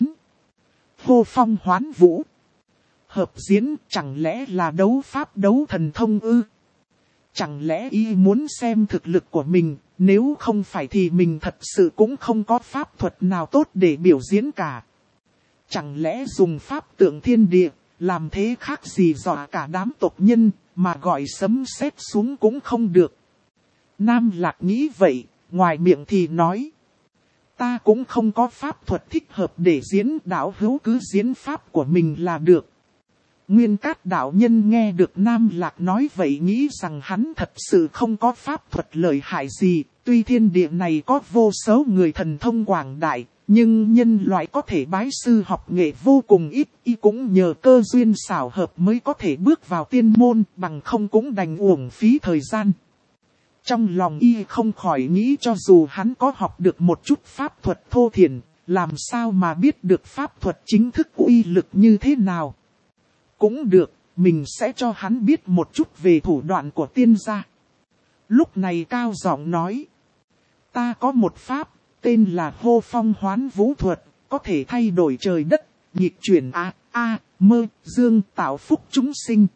S1: Hô Phong hoán vũ. Hợp diễn chẳng lẽ là đấu pháp đấu thần thông ư? Chẳng lẽ y muốn xem thực lực của mình, nếu không phải thì mình thật sự cũng không có pháp thuật nào tốt để biểu diễn cả. Chẳng lẽ dùng pháp tượng thiên địa, làm thế khác gì dọa cả đám tộc nhân, mà gọi sấm sét xuống cũng không được. Nam Lạc nghĩ vậy, ngoài miệng thì nói. Ta cũng không có pháp thuật thích hợp để diễn, đạo hữu cứ diễn pháp của mình là được. Nguyên Cát đạo nhân nghe được Nam Lạc nói vậy nghĩ rằng hắn thật sự không có pháp thuật lợi hại gì. Tuy thiên địa này có vô số người thần thông quảng đại, nhưng nhân loại có thể bái sư học nghệ vô cùng ít. Y cũng nhờ cơ duyên xảo hợp mới có thể bước vào tiên môn, bằng không cũng đành uổng phí thời gian. Trong lòng y không khỏi nghĩ cho dù hắn có học được một chút pháp thuật thô thiển, làm sao mà biết được pháp thuật chính thức uy lực như thế nào. Cũng được, mình sẽ cho hắn biết một chút về thủ đoạn của tiên gia. Lúc này cao giọng nói. Ta có một pháp, tên là hô phong hoán vũ thuật, có thể thay đổi trời đất, nghịch chuyển mơ, dương tạo phúc chúng sinh.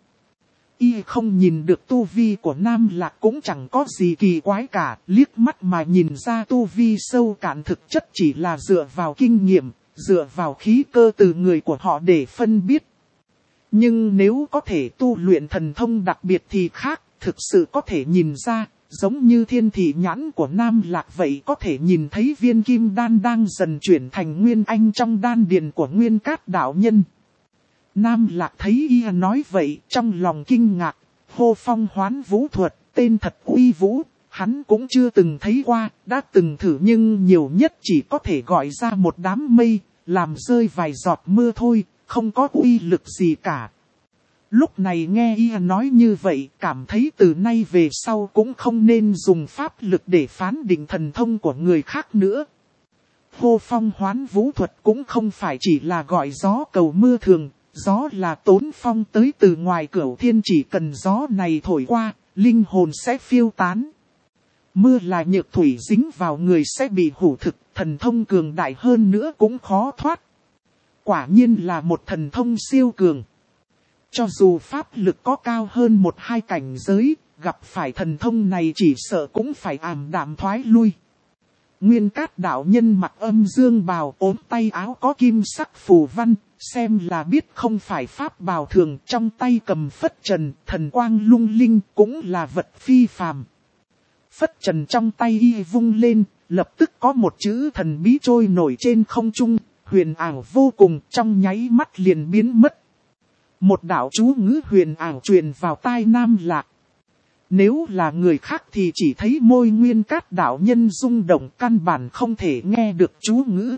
S1: Y không nhìn được tu vi của Nam Lạc cũng chẳng có gì kỳ quái cả, liếc mắt mà nhìn ra tu vi sâu cạn thực chất chỉ là dựa vào kinh nghiệm, dựa vào khí cơ từ người của họ để phân biết. Nhưng nếu có thể tu luyện thần thông đặc biệt thì khác, thực sự có thể nhìn ra, giống như thiên thị nhãn của Nam Lạc vậy có thể nhìn thấy viên kim đan đang dần chuyển thành nguyên anh trong đan điền của Nguyên Cát đạo nhân. Nam Lạc thấy y nói vậy trong lòng kinh ngạc, hô phong hoán vũ thuật, tên thật uy vũ, hắn cũng chưa từng thấy qua, đã từng thử nhưng nhiều nhất chỉ có thể gọi ra một đám mây, làm rơi vài giọt mưa thôi, không có uy lực gì cả. Lúc này nghe y nói như vậy, cảm thấy từ nay về sau cũng không nên dùng pháp lực để phán định thần thông của người khác nữa. Hô phong hoán vũ thuật cũng không phải chỉ là gọi gió cầu mưa thường, gió là tốn phong tới từ ngoài cửu thiên, chỉ cần gió này thổi qua, linh hồn sẽ phiêu tán. Mưa là nhược thủy dính vào người sẽ bị hủ thực, thần thông cường đại hơn nữa cũng khó thoát. Quả nhiên là một thần thông siêu cường. Cho dù pháp lực có cao hơn 1-2 cảnh giới, gặp phải thần thông này chỉ sợ cũng phải ảm đạm thoái lui. Nguyên Cát đạo nhân mặc âm dương bào, ốm tay áo có kim sắc phù văn, xem là biết không phải pháp bào thường, trong tay cầm phất trần, thần quang lung linh, cũng là vật phi phàm. Phất trần trong tay y vung lên, lập tức có một chữ thần bí trôi nổi trên không trung, huyền ảo vô cùng, trong nháy mắt liền biến mất. Một đạo chú ngữ huyền ảo truyền vào tai Nam Lạc. Nếu là người khác thì chỉ thấy môi Nguyên Cát đạo nhân rung động, căn bản không thể nghe được chú ngữ.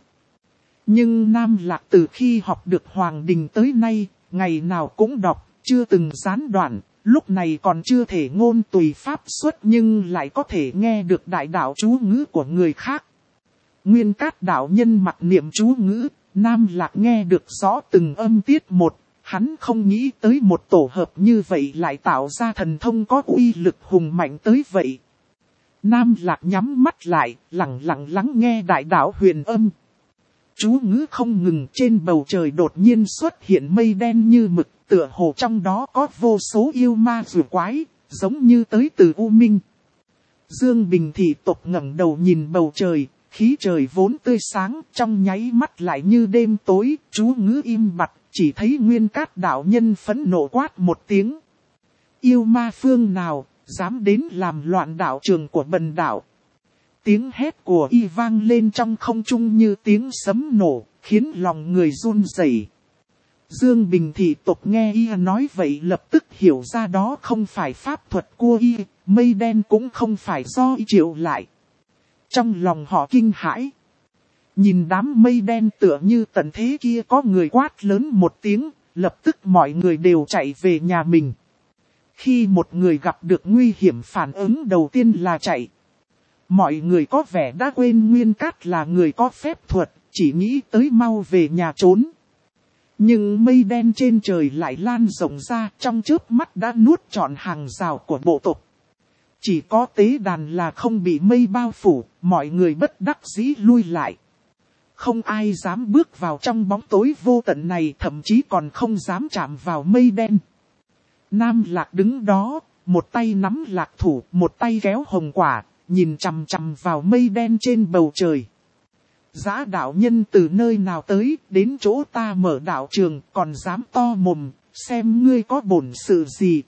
S1: Nhưng Nam Lạc từ khi học được Hoàng Đình tới nay, ngày nào cũng đọc, chưa từng gián đoạn, lúc này còn chưa thể ngôn tùy pháp xuất nhưng lại có thể nghe được đại đạo chú ngữ của người khác. Nguyên Cát đạo nhân mặc niệm chú ngữ, Nam Lạc nghe được rõ từng âm tiết một. Hắn không nghĩ tới một tổ hợp như vậy lại tạo ra thần thông có uy lực hùng mạnh tới vậy. Nam Lạc nhắm mắt lại, lặng lặng lắng nghe đại đạo huyền âm. Chú ngữ không ngừng, trên bầu trời đột nhiên xuất hiện mây đen như mực, tựa hồ trong đó có vô số yêu ma rùa quái, giống như tới từ U Minh. Dương Bình thị tộc ngẩng đầu nhìn bầu trời, khí trời vốn tươi sáng, trong nháy mắt lại như đêm tối, chú ngữ im bặt. Chỉ thấy Nguyên Cát đạo nhân phẫn nộ quát một tiếng. Yêu ma phương nào, dám đến làm loạn đạo trường của bần đạo. Tiếng hét của y vang lên trong không trung như tiếng sấm nổ, khiến lòng người run rẩy. Dương Bình thị tộc nghe y nói vậy lập tức hiểu ra đó không phải pháp thuật của y, mây đen cũng không phải do y triệu lại. Trong lòng họ kinh hãi. Nhìn đám mây đen tựa như tận thế kia có người quát lớn một tiếng, lập tức mọi người đều chạy về nhà mình. Khi một người gặp được nguy hiểm phản ứng đầu tiên là chạy. Mọi người có vẻ đã quên Nguyên Cát là người có phép thuật, chỉ nghĩ tới mau về nhà trốn. Nhưng mây đen trên trời lại lan rộng ra, trong chớp mắt đã nuốt trọn hàng rào của bộ tộc. Chỉ có tế đàn là không bị mây bao phủ, mọi người bất đắc dĩ lui lại. Không ai dám bước vào trong bóng tối vô tận này, thậm chí còn không dám chạm vào mây đen. Nam Lạc đứng đó, một tay nắm lạc thủ, một tay kéo hồng quả, nhìn chằm chằm vào mây đen trên bầu trời. Giá đạo nhân từ nơi nào tới, đến chỗ ta mở đạo trường, còn dám to mồm, xem ngươi có bổn sự gì.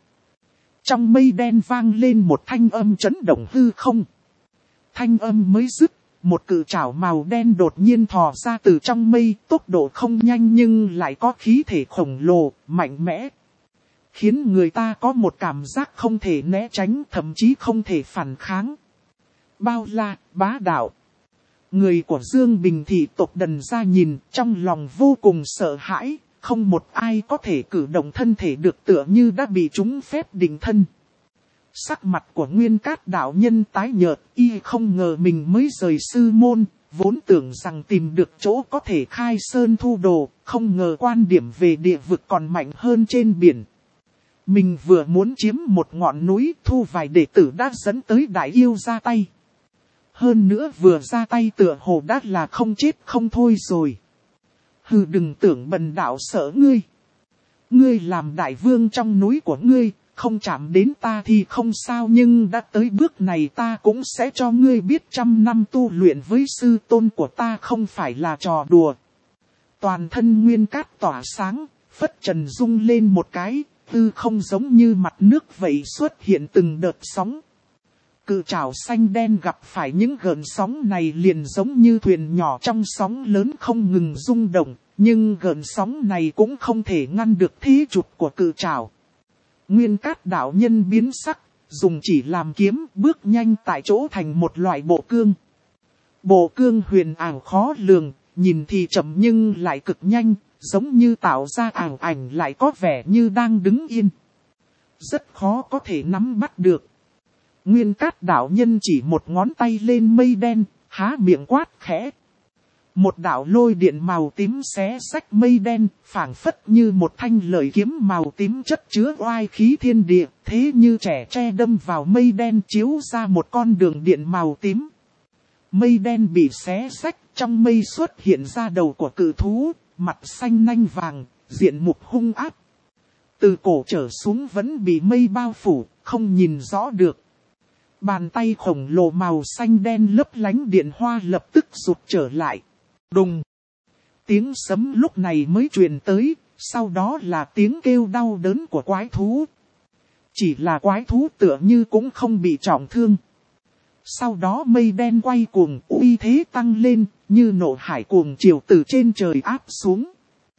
S1: Trong mây đen vang lên một thanh âm chấn động hư không. Thanh âm mới dứt. Một cự trảo màu đen đột nhiên thò ra từ trong mây, tốc độ không nhanh nhưng lại có khí thể khổng lồ, mạnh mẽ. Khiến người ta có một cảm giác không thể né tránh, thậm chí không thể phản kháng. Bao la, bá đạo. Người của Dương Bình thị tộc Đần ra nhìn, trong lòng vô cùng sợ hãi, không một ai có thể cử động thân thể được tựa như đã bị trúng phép định thân. Sắc mặt của Nguyên Cát đạo nhân tái nhợt, y không ngờ mình mới rời sư môn, vốn tưởng rằng tìm được chỗ có thể khai sơn thu đồ, không ngờ quan điểm về địa vực còn mạnh hơn trên biển. Mình vừa muốn chiếm một ngọn núi, thu vài đệ tử đã dẫn tới đại yêu ra tay. Hơn nữa vừa ra tay tựa hồ đã là không chết không thôi rồi. Hừ, đừng tưởng bần đạo sợ ngươi. Ngươi làm đại vương trong núi của ngươi. Không chạm đến ta thì không sao, nhưng đã tới bước này ta cũng sẽ cho ngươi biết 100 năm tu luyện với sư tôn của ta không phải là trò đùa. Toàn thân Nguyên Cát tỏa sáng, phất trần rung lên một cái, tư không giống như mặt nước vậy xuất hiện từng đợt sóng. Cự trảo xanh đen gặp phải những gợn sóng này liền giống như thuyền nhỏ trong sóng lớn không ngừng rung động, nhưng gợn sóng này cũng không thể ngăn được thế chụp của cự trảo. Nguyên Cát đạo nhân biến sắc, dùng chỉ làm kiếm, bước nhanh tại chỗ thành một loại bộ cương. Bộ cương huyền ảo khó lường, nhìn thì chậm nhưng lại cực nhanh, giống như tạo ra ảo ảnh lại có vẻ như đang đứng yên. Rất khó có thể nắm bắt được. Nguyên Cát đạo nhân chỉ một ngón tay lên mây đen, há miệng quát khẽ. Một đạo lôi điện màu tím xé xách mây đen, phảng phất như một thanh lợi kiếm màu tím chất chứa oai khí thiên địa, thế như trẻ tre đâm vào mây đen chiếu ra một con đường điện màu tím. Mây đen bị xé xách, trong mây xuất hiện ra đầu của cự thú, mặt xanh nanh vàng, diện mục hung ác. Từ cổ trở xuống vẫn bị mây bao phủ, không nhìn rõ được. Bàn tay khổng lồ màu xanh đen lấp lánh điện hoa lập tức rụt trở lại. Đùng! Tiếng sấm lúc này mới truyền tới, sau đó là tiếng kêu đau đớn của quái thú. Chỉ là quái thú tựa như cũng không bị trọng thương. Sau đó mây đen quay cuồng, uy thế tăng lên, như nộ hải cuồng chiều từ trên trời áp xuống.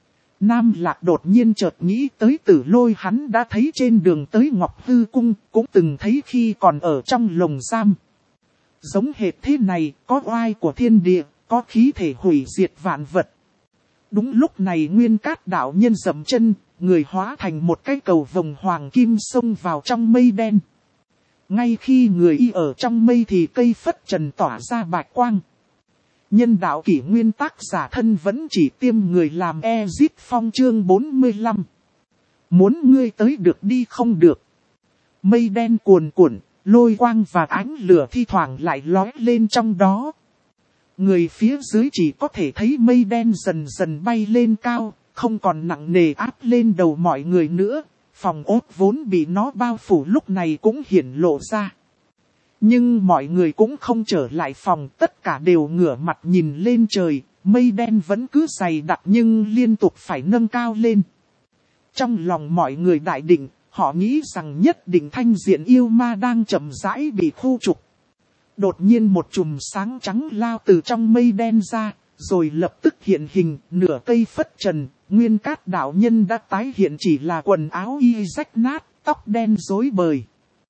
S1: Nam Lạc đột nhiên chợt nghĩ tới Tử Lôi hắn đã thấy trên đường tới Ngọc Hư Cung, cũng từng thấy khi còn ở trong lồng giam. Giống hệt thế này, có oai của thiên địa, có khí thể hủy diệt vạn vật. Đúng lúc này Nguyên Cát đạo nhân dậm chân, người hóa thành một cái cầu vồng hoàng kim xông vào trong mây đen. Ngay khi người y ở trong mây thì cây phất trần tỏa ra bạch quang. Nhân đạo kỷ nguyên tác giả thân vẫn chỉ tiêm người làm Ezit Phong chương 45. Muốn ngươi tới được đi không được. Mây đen cuồn cuộn, lôi quang và ánh lửa thi thoảng lại lóe lên trong đó. Người phía dưới chỉ có thể thấy mây đen dần dần bay lên cao, không còn nặng nề áp lên đầu mọi người nữa. Phòng ốt vốn bị nó bao phủ lúc này cũng hiển lộ ra. Nhưng mọi người cũng không trở lại phòng, tất cả đều ngửa mặt nhìn lên trời, mây đen vẫn cứ dày đặc nhưng liên tục phải nâng cao lên. Trong lòng mọi người đại định, họ nghĩ rằng nhất định thanh diện yêu ma đang chậm rãi bị khu trục. Đột nhiên một chùm sáng trắng lao từ trong mây đen ra, rồi lập tức hiện hình, nửa cây phất trần, Nguyên Cát đạo nhân đã tái hiện chỉ là quần áo y rách nát, tóc đen rối bời.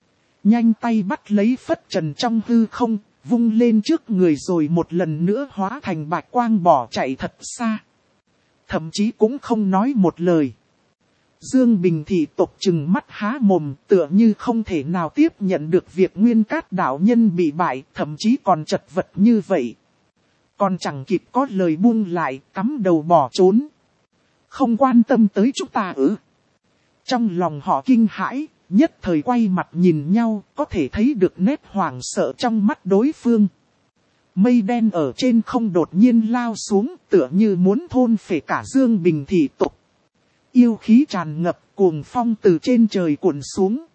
S1: Nhanh tay bắt lấy phất trần trong hư không, vung lên trước người rồi một lần nữa hóa thành bạch quang bỏ chạy thật xa. Thậm chí cũng không nói một lời. Dương Bình thị tộc trừng mắt há mồm, tựa như không thể nào tiếp nhận được việc Nguyên Cát đạo nhân bị bại, thậm chí còn chật vật như vậy. Còn chẳng kịp có lời buông lại, cắm đầu bỏ trốn. Không quan tâm tới chúng ta ư? Trong lòng họ kinh hãi, nhất thời quay mặt nhìn nhau, có thể thấy được nét hoảng sợ trong mắt đối phương. Mây đen ở trên không đột nhiên lao xuống, tựa như muốn thôn phệ cả Dương Bình thị tộc. Yêu khí tràn ngập, cuồng phong từ trên trời cuộn xuống.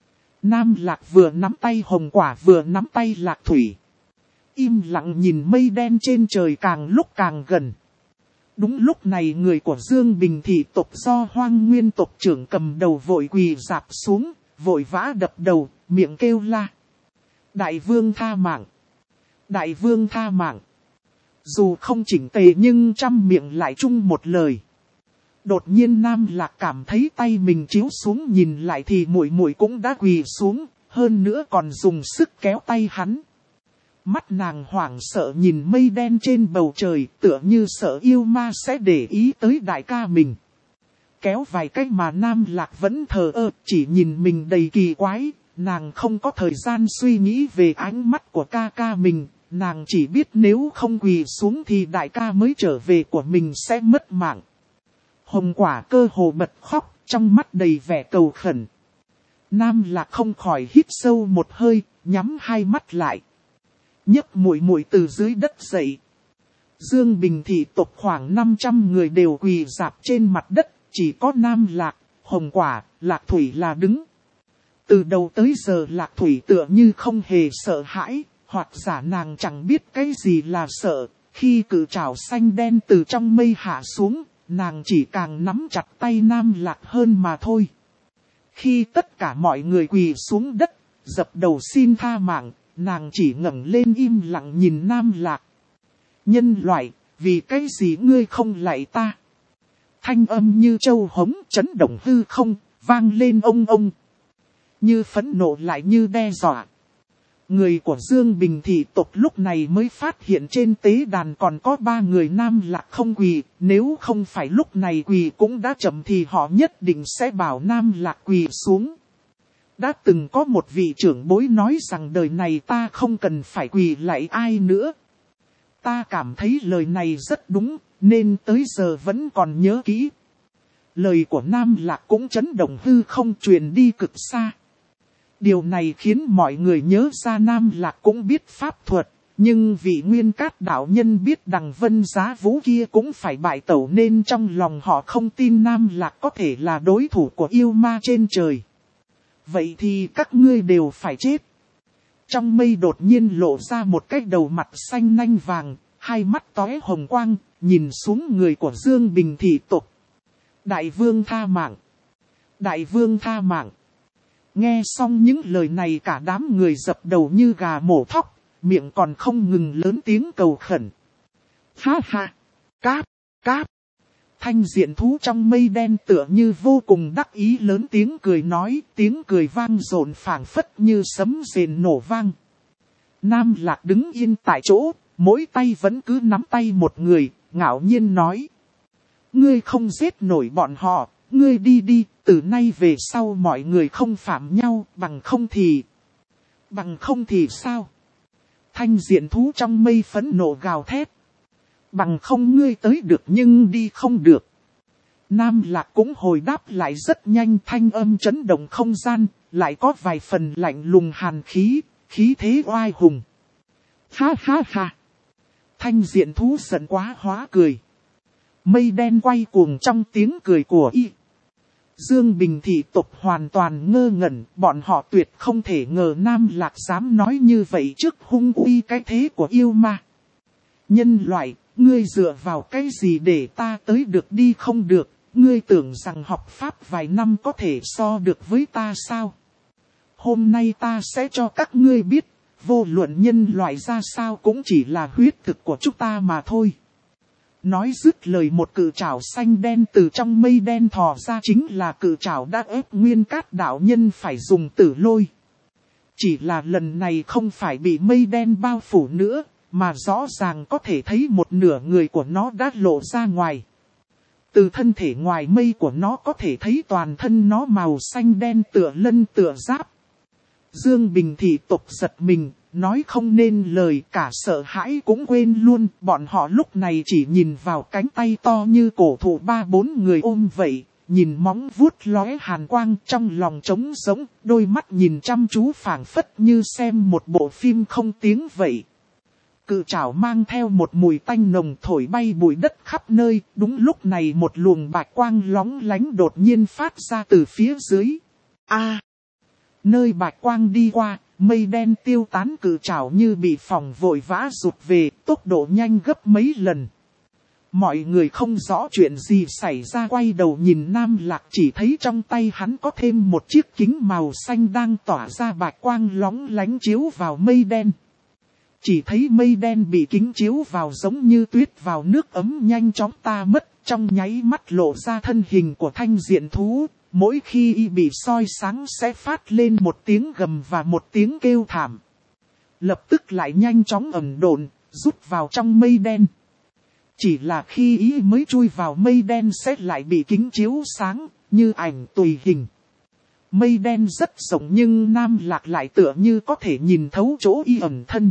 S1: Nam Lạc vừa nắm tay Hồng Quả vừa nắm tay Lạc Thủy. Im lặng nhìn mây đen trên trời càng lúc càng gần. Đúng lúc này người của Dương Bình thị tộc do Hoang Nguyên tộc trưởng cầm đầu vội quỳ rạp xuống, vội vã đập đầu, miệng kêu la. Đại vương tha mạng! Đại vương tha mạng! Dù không chỉnh tề nhưng trăm miệng lại chung một lời. Đột nhiên Nam Lạc cảm thấy tay mình chiếu xuống, nhìn lại thì muội muội cũng đã quỳ xuống, hơn nữa còn dùng sức kéo tay hắn. Mắt nàng hoảng sợ nhìn mây đen trên bầu trời, tựa như sợ yêu ma sẽ để ý tới đại ca mình. Kéo vài cách mà Nam Lạc vẫn thờ ơ, chỉ nhìn mình đầy kỳ quái, nàng không có thời gian suy nghĩ về ánh mắt của ca ca mình, nàng chỉ biết nếu không quỳ xuống thì đại ca mới trở về của mình sẽ mất mạng. Hồng Quả cơ hồ bật khóc, trong mắt đầy vẻ cầu khẩn. Nam Lạc không khỏi hít sâu một hơi, nhắm hai mắt lại. Nhấc muội muội từ dưới đất dậy. Dương Bình thị tộc khoảng 500 người đều quỳ rạp trên mặt đất, chỉ có Nam Lạc, Hồng Quả, Lạc Thủy là đứng. Từ đầu tới giờ Lạc Thủy tựa như không hề sợ hãi, hoặc giả nàng chẳng biết cái gì là sợ. Khi cự trảo xanh đen từ trong mây hạ xuống, nàng chỉ càng nắm chặt tay Nam Lạc hơn mà thôi. Khi tất cả mọi người quỳ xuống đất, dập đầu xin tha mạng, nàng chỉ ngẩng lên im lặng nhìn Nam Lạc. Nhân loại, vì cái gì ngươi không lạy ta? Thanh âm như châu hống chấn động hư không, vang lên ông ông. Như phẫn nộ lại như đe dọa. Người của Dương Bình thị tộc lúc này mới phát hiện trên tế đàn còn có 3 người Nam Lạc không quỳ. Nếu không phải lúc này quỳ cũng đã chậm thì họ nhất định sẽ bảo Nam Lạc quỳ xuống. Đã từng có một vị trưởng bối nói rằng đời này ta không cần phải quỳ lạy ai nữa. Ta cảm thấy lời này rất đúng, nên tới giờ vẫn còn nhớ kỹ. Lời của Nam Lạc cũng chấn động hư không truyền đi cực xa. Điều này khiến mọi người nhớ ra Nam Lạc cũng biết pháp thuật, nhưng vị Nguyên Cát đạo nhân biết Đằng Vân Giá Vũ kia cũng phải bại tẩu nên trong lòng họ không tin Nam Lạc có thể là đối thủ của yêu ma trên trời. Vậy thì các ngươi đều phải chết. Trong mây đột nhiên lộ ra một cái đầu mặt xanh nanh vàng, hai mắt tóe hồng quang, nhìn xuống người của Dương Bình thị tộc. Đại vương tha mạng! Đại vương tha mạng! Nghe xong những lời này cả đám người dập đầu như gà mổ thóc, miệng còn không ngừng lớn tiếng cầu khẩn. Ha ha! Cáp! Cáp! Thanh diện thú trong mây đen tựa như vô cùng đắc ý lớn tiếng cười nói, tiếng cười vang rộn phảng phất như sấm rền nổ vang. Nam Lạc đứng yên tại chỗ, mỗi tay vẫn cứ nắm tay một người, ngạo nhiên nói. Ngươi không giết nổi bọn họ, ngươi đi đi, từ nay về sau mọi người không phạm nhau, bằng không thì... Bằng không thì sao? Thanh diện thú trong mây phẫn nộ gào thét. Bằng không ngươi tới được nhưng đi không được. Nam Lạc cũng hồi đáp lại rất nhanh, thanh âm chấn động không gian, lại có vài phần lạnh lùng hàn khí, khí thế oai hùng. Ha ha ha! Thanh diện thú giận quá hóa cười. Mây đen quay cuồng trong tiếng cười của y. Dương Bình thị tộc hoàn toàn ngơ ngẩn, bọn họ tuyệt không thể ngờ Nam Lạc dám nói như vậy trước hung uy cái thế của yêu ma. Nhân loại, ngươi dựa vào cái gì để ta tới được đi không được, ngươi tưởng rằng học pháp vài năm có thể so được với ta sao? Hôm nay ta sẽ cho các ngươi biết, vô luận nhân loại ra sao cũng chỉ là huyết thực của chúng ta mà thôi. Nói dứt lời, một cự trảo xanh đen từ trong mây đen thò ra, chính là cự trảo đã ép Nguyên Cát đạo nhân phải dùng tử lôi. Chỉ là lần này không phải bị mây đen bao phủ nữa, mà rõ ràng có thể thấy một nửa người của nó đã lộ ra ngoài. Từ thân thể ngoài mây của nó có thể thấy toàn thân nó màu xanh đen tựa lân tựa giáp. Dương Bình thị tộc giật mình, nói không nên lời, cả sợ hãi cũng quên luôn. Bọn họ lúc này chỉ nhìn vào cánh tay to như cổ thụ 3-4 người ôm vậy, nhìn móng vuốt lóe hàn quang, trong lòng trống rỗng, đôi mắt nhìn chăm chú phảng phất như xem một bộ phim không tiếng vậy. Cự trảo mang theo một mùi tanh nồng thổi bay bụi đất khắp nơi, đúng lúc này một luồng bạch quang lóng lánh đột nhiên phát ra từ phía dưới. Nơi bạch quang đi qua, mây đen tiêu tán, cự trảo như bị phỏng vội vã rụt về, tốc độ nhanh gấp mấy lần. Mọi người không rõ chuyện gì xảy ra, quay đầu nhìn Nam Lạc, chỉ thấy trong tay hắn có thêm một chiếc kính màu xanh đang tỏa ra bạch quang lóng lánh chiếu vào mây đen. Chỉ thấy mây đen bị kính chiếu vào giống như tuyết vào nước ấm, nhanh chóng ta mất, trong nháy mắt lộ ra thân hình của thanh diện thú. Mỗi khi y bị soi sáng sẽ phát lên một tiếng gầm và một tiếng kêu thảm. Lập tức lại nhanh chóng ẩn độn, rút vào trong mây đen. Chỉ là khi y mới chui vào mây đen sẽ lại bị kính chiếu sáng, như ảnh tùy hình. Mây đen rất rộng nhưng Nam Lạc lại tựa như có thể nhìn thấu chỗ y ẩn thân.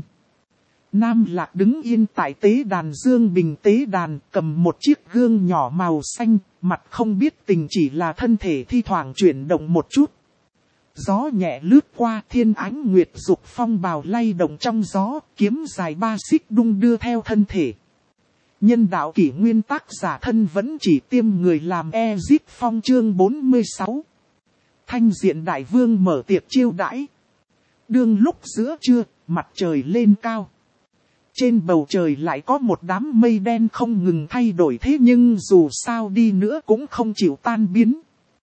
S1: Nam Lạc đứng yên tại tế đàn Dương Bình tế đàn, cầm một chiếc gương nhỏ màu xanh, mặt không biết tình, chỉ là thân thể thi thoảng chuyển động một chút. Gió nhẹ lướt qua, thiên ánh nguyệt dục phong bào lay động trong gió, kiếm dài 3 xích đung đưa theo thân thể. Nhân đạo kỷ nguyên tác giả thân vẫn chỉ tiêm người làm Ezip Phong chương 46. Thanh diện đại vương mở tiệc chiêu đãi. Đương lúc giữa trưa, mặt trời lên cao. Trên bầu trời lại có một đám mây đen không ngừng thay đổi, thế nhưng dù sao đi nữa cũng không chịu tan biến.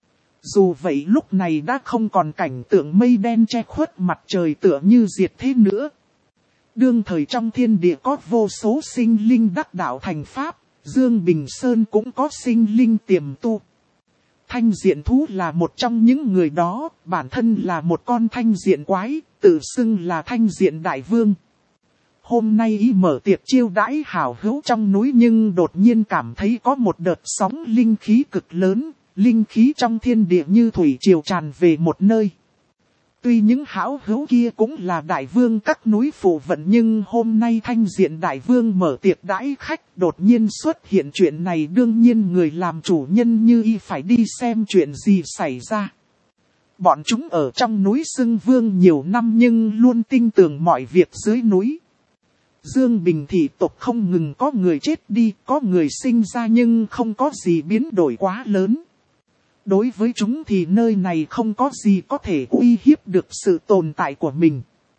S1: Dù vậy lúc này đã không còn cảnh tượng mây đen che khuất mặt trời tựa như diệt thế nữa. Đương thời trong thiên địa có vô số sinh linh đắc đạo thành pháp, Dương Bình Sơn cũng có sinh linh tiềm tu. Thanh diện thú là một trong những người đó, bản thân là một con thanh diện quái, tự xưng là thanh diện đại vương. Hôm nay y mở tiệc chiêu đãi hảo hữu trong núi nhưng đột nhiên cảm thấy có một đợt sóng linh khí cực lớn, linh khí trong thiên địa như thủy triều tràn về một nơi. Tuy những hảo hữu kia cũng là đại vương các núi phụ vận nhưng hôm nay thanh diện đại vương mở tiệc đãi khách, đột nhiên xuất hiện chuyện này, đương nhiên người làm chủ nhân như y phải đi xem chuyện gì xảy ra. Bọn chúng ở trong núi xưng vương nhiều năm nhưng luôn tin tưởng mọi việc dưới núi. Dương Bình thị tộc không ngừng có người chết đi, có người sinh ra nhưng không có gì biến đổi quá lớn. Đối với chúng thì nơi này không có gì có thể uy hiếp được sự tồn tại của mình.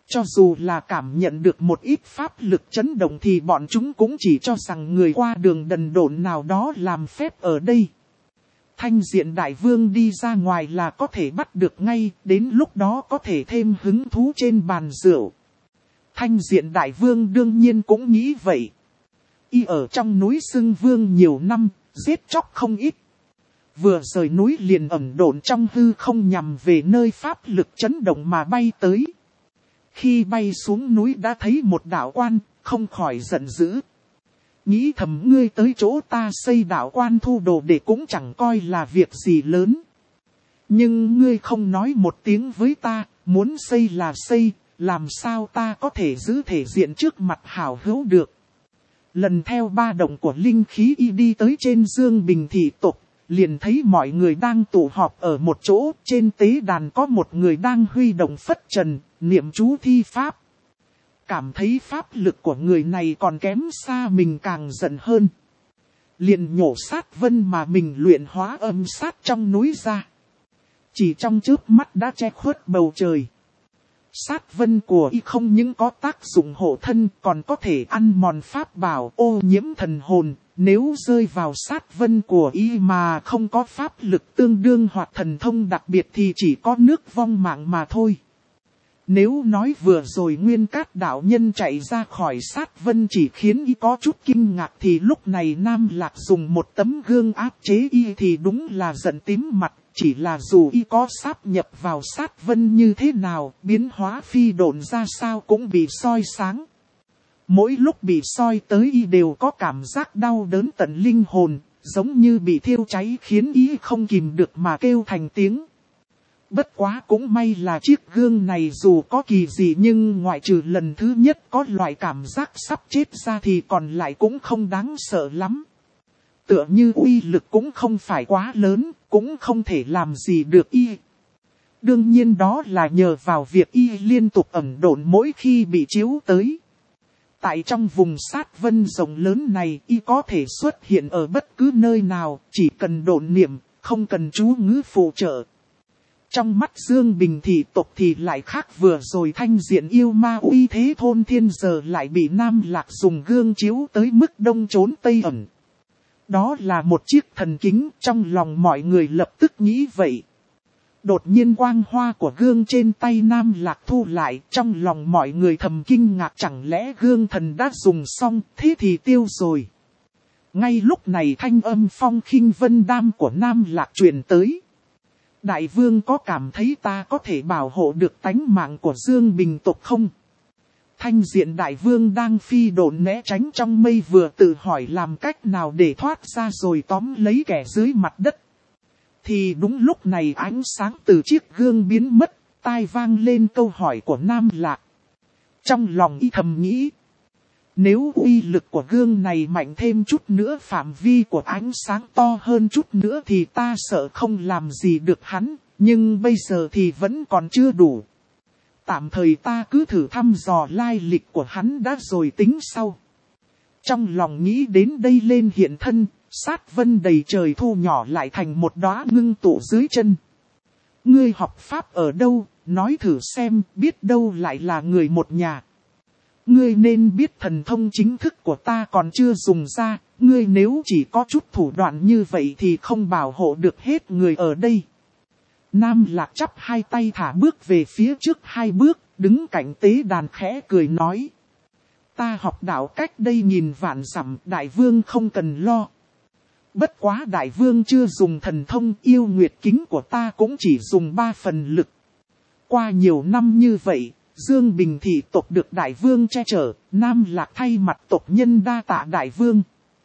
S1: Cho dù là cảm nhận được một ít pháp lực chấn động thì bọn chúng cũng chỉ cho rằng người qua đường đần độn nào đó làm phép ở đây. Thanh diện đại vương đi ra ngoài là có thể bắt được ngay, đến lúc đó có thể thêm hứng thú trên bàn rượu. Thanh diện đại vương đương nhiên cũng nghĩ vậy. Y ở trong núi Xưng Vương nhiều năm, giết chóc không ít. Vừa rời núi liền ẩn độn trong hư không nhằm về nơi pháp lực chấn động mà bay tới. Khi bay xuống núi đã thấy một đạo quan, không khỏi giận dữ. Nghĩ thầm ngươi tới chỗ ta xây đạo quan thu đồ để cũng chẳng coi là việc gì lớn. Nhưng ngươi không nói một tiếng với ta, muốn xây là xây, làm sao ta có thể giữ thể diện trước mặt hảo hữu được. Lần theo ba động của linh khí y đi tới trên Dương Bình thị tộc, liền thấy mọi người đang tụ họp ở một chỗ, trên tế đàn có một người đang huy động phất trần, niệm chú thi pháp. Cảm thấy pháp lực của người này còn kém xa mình càng giận hơn. Liền nhổ sát vân mà mình luyện hóa âm sát trong núi ra. Chỉ trong chớp mắt đã che khuất bầu trời. Sát vân của y không những có tác dụng hộ thân còn có thể ăn mòn pháp bảo ô nhiễm thần hồn. Nếu rơi vào sát vân của y mà không có pháp lực tương đương hoặc thần thông đặc biệt thì chỉ có nước vong mạng mà thôi. Nếu nói vừa rồi Nguyên Cát đạo nhân chạy ra khỏi sát vân chỉ khiến y có chút kinh ngạc thì lúc này Nam Lạc dùng một tấm gương áp chế y thì đúng là giận tím mặt. Chỉ là dù y có sáp nhập vào sát vân như thế nào, biến hóa phi độn ra sao cũng bị soi sáng. Mỗi lúc bị soi tới y đều có cảm giác đau đớn tận linh hồn, giống như bị thiêu cháy khiến y không kìm được mà kêu thành tiếng. Bất quá cũng may là chiếc gương này dù có kỳ gì nhưng ngoại trừ lần thứ nhất có loại cảm giác sắp chết ra thì còn lại cũng không đáng sợ lắm. Tựa như uy lực cũng không phải quá lớn, cũng không thể làm gì được y. Đương nhiên đó là nhờ vào việc y liên tục ẩn độn mỗi khi bị chiếu tới. Tại trong vùng sát vân rộng lớn này y có thể xuất hiện ở bất cứ nơi nào, chỉ cần độn niệm, không cần chú ngữ phụ trợ. Trong mắt Dương Bình thị tộc thì lại khác vừa rồi thanh diện yêu ma uy thế thôn thiên giờ lại bị Nam Lạc dùng gương chiếu tới mức đông trốn tây ẩn. Đó là một chiếc thần kính, trong lòng mọi người lập tức nghĩ vậy. Đột nhiên quang hoa của gương trên tay Nam Lạc thu lại, trong lòng mọi người thầm kinh ngạc chẳng lẽ gương thần đã dùng xong, thế thì tiêu rồi. Ngay lúc này thanh âm phong khinh vân đam của Nam Lạc truyền tới. Đại vương có cảm thấy ta có thể bảo hộ được tánh mạng của Dương Bình tộc không? Thanh diện đại vương đang phi độn né tránh trong mây vừa tự hỏi làm cách nào để thoát ra rồi tóm lấy kẻ dưới mặt đất. Thì đúng lúc này ánh sáng từ chiếc gương biến mất, tai vang lên câu hỏi của Nam Lạc. Trong lòng y thầm nghĩ, nếu uy lực của gương này mạnh thêm chút nữa, phạm vi của ánh sáng to hơn chút nữa thì ta sợ không làm gì được hắn, nhưng bây giờ thì vẫn còn chưa đủ. Tạm thời ta cứ thử thăm dò lai lịch của hắn đã rồi tính sau. Trong lòng nghĩ đến đây lên hiện thân, sát vân đầy trời thu nhỏ lại thành một đóa ngưng tụ dưới chân. Ngươi học pháp ở đâu, nói thử xem, biết đâu lại là người một nhà. Ngươi nên biết thần thông chính thức của ta còn chưa dùng ra, ngươi nếu chỉ có chút thủ đoạn như vậy thì không bảo hộ được hết người ở đây. Nam Lạc chắp hai tay thả bước về phía trước hai bước, đứng cạnh tế đàn khẽ cười nói. Ta học đạo cách đây nghìn vạn dặm, đại vương không cần lo. Bất quá đại vương chưa dùng thần thông, yêu nguyệt kính của ta cũng chỉ dùng 3 phần lực. Qua nhiều năm như vậy, Dương Bình thị tộc được đại vương che chở, Nam Lạc thay mặt tộc nhân đa tạ đại vương.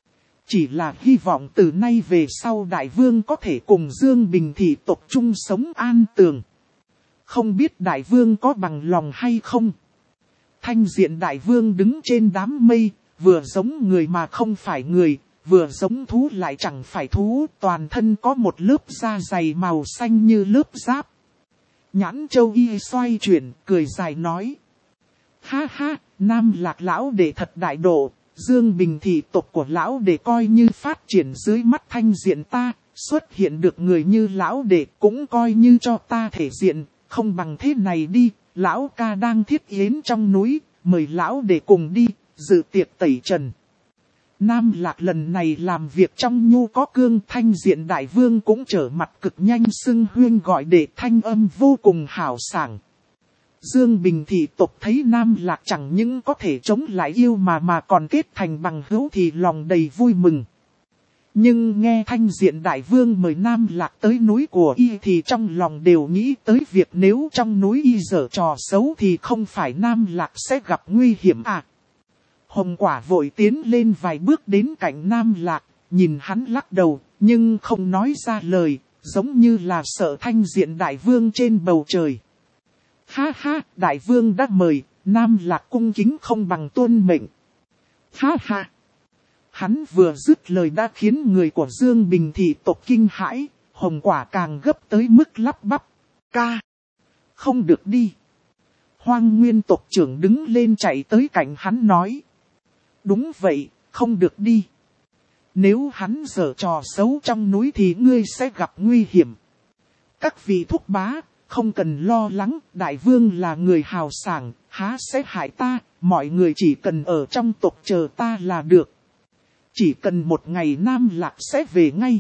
S1: Chỉ là hy vọng từ nay về sau đại vương có thể cùng Dương Bình thị tộc chung sống an tường. Không biết đại vương có bằng lòng hay không? Thanh diện đại vương đứng trên đám mây, vừa giống người mà không phải người, vừa giống thú lại chẳng phải thú, toàn thân có một lớp da dày màu xanh như lớp giáp. Nhãn châu y xoay chuyển, cười dài nói. Ha ha, Nam Lạc lão đệ thật đại độ, Dương Bình thị tộc của lão đệ coi như phát triển dưới mắt thanh diện ta, xuất hiện được người như lão đệ cũng coi như cho ta thể diện, không bằng thế này đi, lão ca đang thiết yến trong núi, mời lão để cùng đi, dự tiệc tẩy trần. Nam Lạc lần này làm việc trong nhu có cương, Thanh Diện Đại Vương cũng trở mặt cực nhanh, xưng huyên gọi đệ, thanh âm vô cùng hào sảng. Dương Bình thị tộc thấy Nam Lạc chẳng những có thể chống lại yêu mà còn kết thành bằng hữu thì lòng đầy vui mừng. Nhưng nghe Thanh Diện Đại Vương mời Nam Lạc tới núi của y thì trong lòng đều nghĩ tới việc nếu trong núi y giở trò xấu thì không phải Nam Lạc sẽ gặp nguy hiểm à. Hồng Quả vội tiến lên vài bước đến cạnh Nam Lạc, nhìn hắn lắc đầu, nhưng không nói ra lời, giống như là sợ Thanh Diện Đại Vương trên bầu trời. Ha ha, Đại Vương đã mời, Nam Lạc cung kính không bằng tuân mệnh. Ha ha. Hắn vừa dứt lời đã khiến người của Dương Bình thị tộc kinh hãi, Hồng Quả càng gấp tới mức lắp bắp. Ca. Không được đi. Hoang Nguyên tộc trưởng đứng lên chạy tới cạnh hắn nói. Đúng vậy, không được đi. Nếu hắn giở trò xấu trong núi thì ngươi sẽ gặp nguy hiểm. Các vị thúc bá, không cần lo lắng, Đại Vương là người hào sảng, há sẽ hại ta, mọi người chỉ cần ở trong tộc chờ ta là được. Chỉ cần một ngày Nam Lạc sẽ về ngay.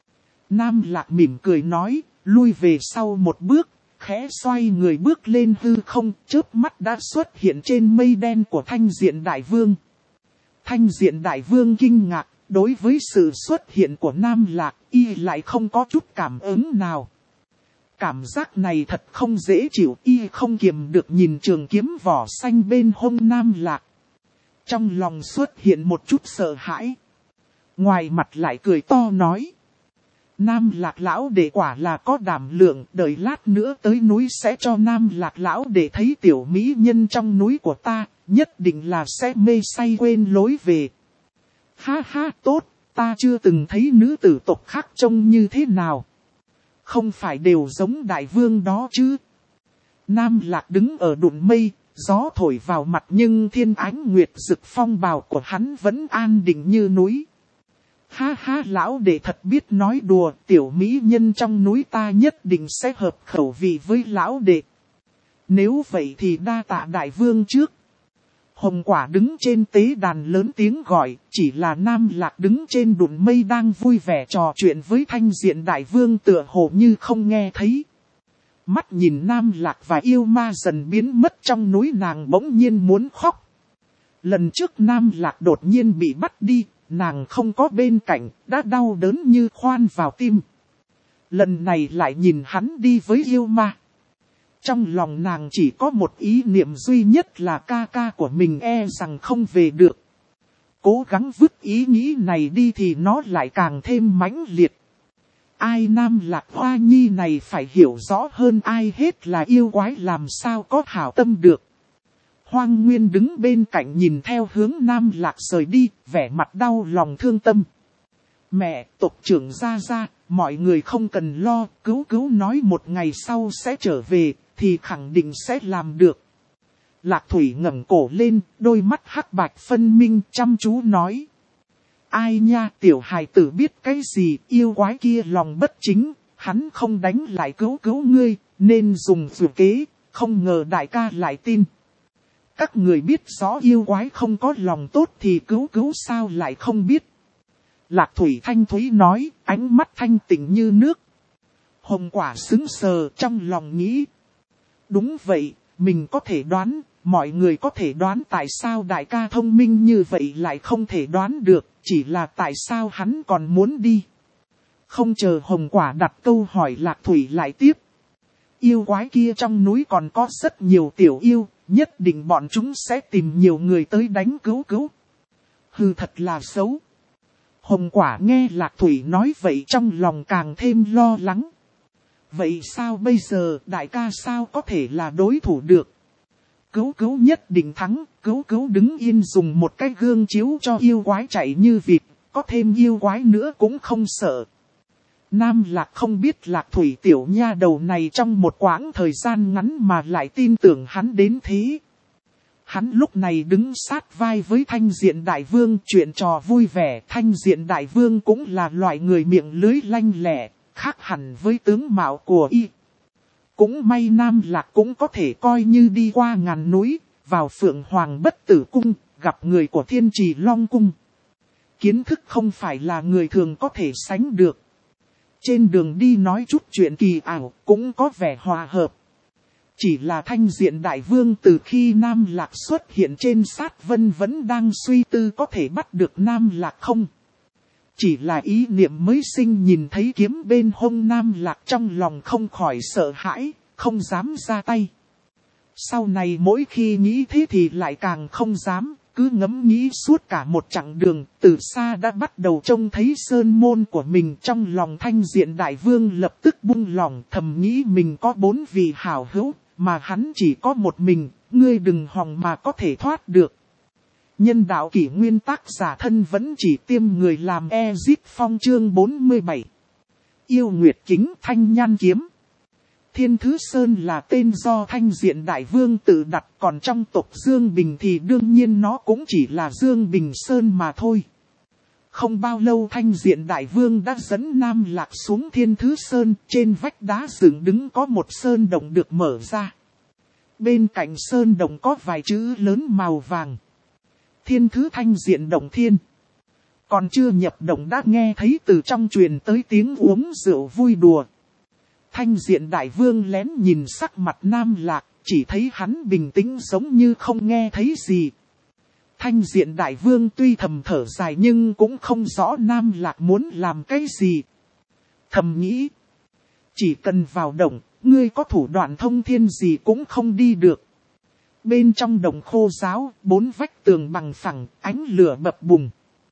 S1: Nam Lạc mỉm cười nói, lui về sau một bước, khẽ xoay người bước lên hư không, chớp mắt đã xuất hiện trên mây đen của Thanh Diện Đại Vương. Thanh Diện Đại Vương kinh ngạc, đối với sự xuất hiện của Nam Lạc, y lại không có chút cảm ứng nào. Cảm giác này thật không dễ chịu, y không kiềm được nhìn trường kiếm vỏ xanh bên hông Nam Lạc. Trong lòng xuất hiện một chút sợ hãi. Ngoài mặt lại cười to nói. Nam Lạc lão đệ quả là có đảm lượng, đợi lát nữa tới núi sẽ cho Nam Lạc lão đệ thấy tiểu mỹ nhân trong núi của ta, nhất định là sẽ mê say quên lối về. Ha ha, tốt, ta chưa từng thấy nữ tử tộc khác trông như thế nào. Không phải đều giống Đại Vương đó chứ. Nam Lạc đứng ở đụn mây, gió thổi vào mặt nhưng thiên ánh nguyệt rực phong bào của hắn vẫn an định như núi. Ha ha, lão đệ thật biết nói đùa, tiểu mỹ nhân trong núi ta nhất định sẽ hợp khẩu vị với lão đệ. Nếu vậy thì đa tạ Đại Vương trước. Hồng Quả đứng trên tế đàn lớn tiếng gọi, chỉ là Nam Lạc đứng trên đụn mây đang vui vẻ trò chuyện với Thanh Diện Đại Vương tựa hồ như không nghe thấy. Mắt nhìn Nam Lạc và yêu ma dần biến mất trong núi, nàng bỗng nhiên muốn khóc. Lần trước Nam Lạc đột nhiên bị bắt đi, nàng không có bên cạnh, đã đau đớn như khoan vào tim. Lần này lại nhìn hắn đi với yêu ma. Trong lòng nàng chỉ có một ý niệm duy nhất là ca ca của mình e rằng không về được. Cố gắng vứt ý nghĩ này đi thì nó lại càng thêm mãnh liệt. Ai Nam Lạc Hoa Nhi này phải hiểu rõ hơn ai hết là yêu quái làm sao có hảo tâm được. Hoang Nguyên đứng bên cạnh nhìn theo hướng Nam Lạc rời đi, vẻ mặt đau lòng thương tâm. Mẹ, tộc trưởng ra, mọi người không cần lo, cứu nói một ngày sau sẽ trở về, thì khẳng định sẽ làm được. Lạc Thủy ngẩng cổ lên, đôi mắt hắc bạch phân minh chăm chú nói. Ai nha, tiểu hài tử biết cái gì, yêu quái kia lòng bất chính, hắn không đánh lại cứu ngươi, nên dùng dụ kế, không ngờ đại ca lại tin. Các người biết rõ yêu quái không có lòng tốt thì cứu sao lại không biết. Lạc Thủy thanh thúy nói, ánh mắt thanh tịnh như nước. Hồng Quả sững sờ trong lòng nghĩ. Đúng vậy, mình có thể đoán, mọi người có thể đoán tại sao đại ca thông minh như vậy lại không thể đoán được, chỉ là tại sao hắn còn muốn đi. Không chờ Hồng Quả đặt câu hỏi, Lạc Thủy lại tiếp. Yêu quái kia trong núi còn có rất nhiều tiểu yêu, nhất định bọn chúng sẽ tìm nhiều người tới đánh cứu. Hừ, thật là xấu. Hồng Quả nghe Lạc Thủy nói vậy trong lòng càng thêm lo lắng. Vậy sao bây giờ, đại ca sao có thể là đối thủ được? Cứu nhất định thắng, cứu đứng yên dùng một cái gương chiếu cho yêu quái chạy như vịt, có thêm yêu quái nữa cũng không sợ. Nam Lạc không biết Lạc Thủy tiểu nha đầu này trong một quãng thời gian ngắn mà lại tin tưởng hắn đến thế. Hắn lúc này đứng sát vai với Thanh Diện Đại Vương, chuyện trò vui vẻ. Thanh Diện Đại Vương cũng là loại người miệng lưới lanh lẹ, khác hẳn với tướng mạo của y. Cũng may Nam Lạc cũng có thể coi như đi qua ngàn núi, vào Phượng Hoàng Bất Tử Cung, gặp người của Thiên Trì Long Cung. Kiến thức không phải là người thường có thể sánh được. Trên đường đi nói chút chuyện kỳ ảo, cũng có vẻ hòa hợp. Chỉ là Thanh Diện Đại Vương từ khi Nam Lạc xuất hiện trên sát vân vẫn đang suy tư có thể bắt được Nam Lạc không. Chỉ là ý niệm mới sinh nhìn thấy kiếm bên hông Nam Lạc trong lòng không khỏi sợ hãi, không dám ra tay. Sau này mỗi khi nghĩ thế thì lại càng không dám, cứ ngẫm nghĩ suốt cả một chặng đường, từ xa đã bắt đầu trông thấy sơn môn của mình. Trong lòng Thanh Diện Đại Vương lập tức buông lòng, thầm nghĩ mình có 4 vị hảo hữu, mà hắn chỉ có một mình, ngươi đừng hòng mà có thể thoát được. Nhân đạo kỷ nguyên tác giả thân vẫn chỉ tiêm người làm Ezit Phong chương 47. Yêu Nguyệt Kính Thanh Nhan Kiếm. Thiên Thứ Sơn là tên do Thanh Diện Đại Vương tự đặt, còn trong tộc Dương Bình thì đương nhiên nó cũng chỉ là Dương Bình Sơn mà thôi. Không bao lâu Thanh Diện Đại Vương đã dẫn Nam Lạc xuống Thiên Thứ Sơn, trên vách đá dựng đứng có một sơn động được mở ra. Bên cạnh sơn động có vài chữ lớn màu vàng. Thiên Thứ Thanh Diện Động Thiên. Còn chưa nhập động đã nghe thấy từ trong truyền tới tiếng uống rượu vui đùa. Thanh Diện Đại Vương lén nhìn sắc mặt Nam Lạc, chỉ thấy hắn bình tĩnh giống như không nghe thấy gì. Thanh Diện Đại Vương tuy thầm thở dài nhưng cũng không rõ Nam Lạc muốn làm cái gì. Thầm nghĩ, chỉ cần vào động, ngươi có thủ đoạn thông thiên gì cũng không đi được. Bên trong động khô ráo, 4 vách tường bằng phẳng, ánh lửa bập bùng.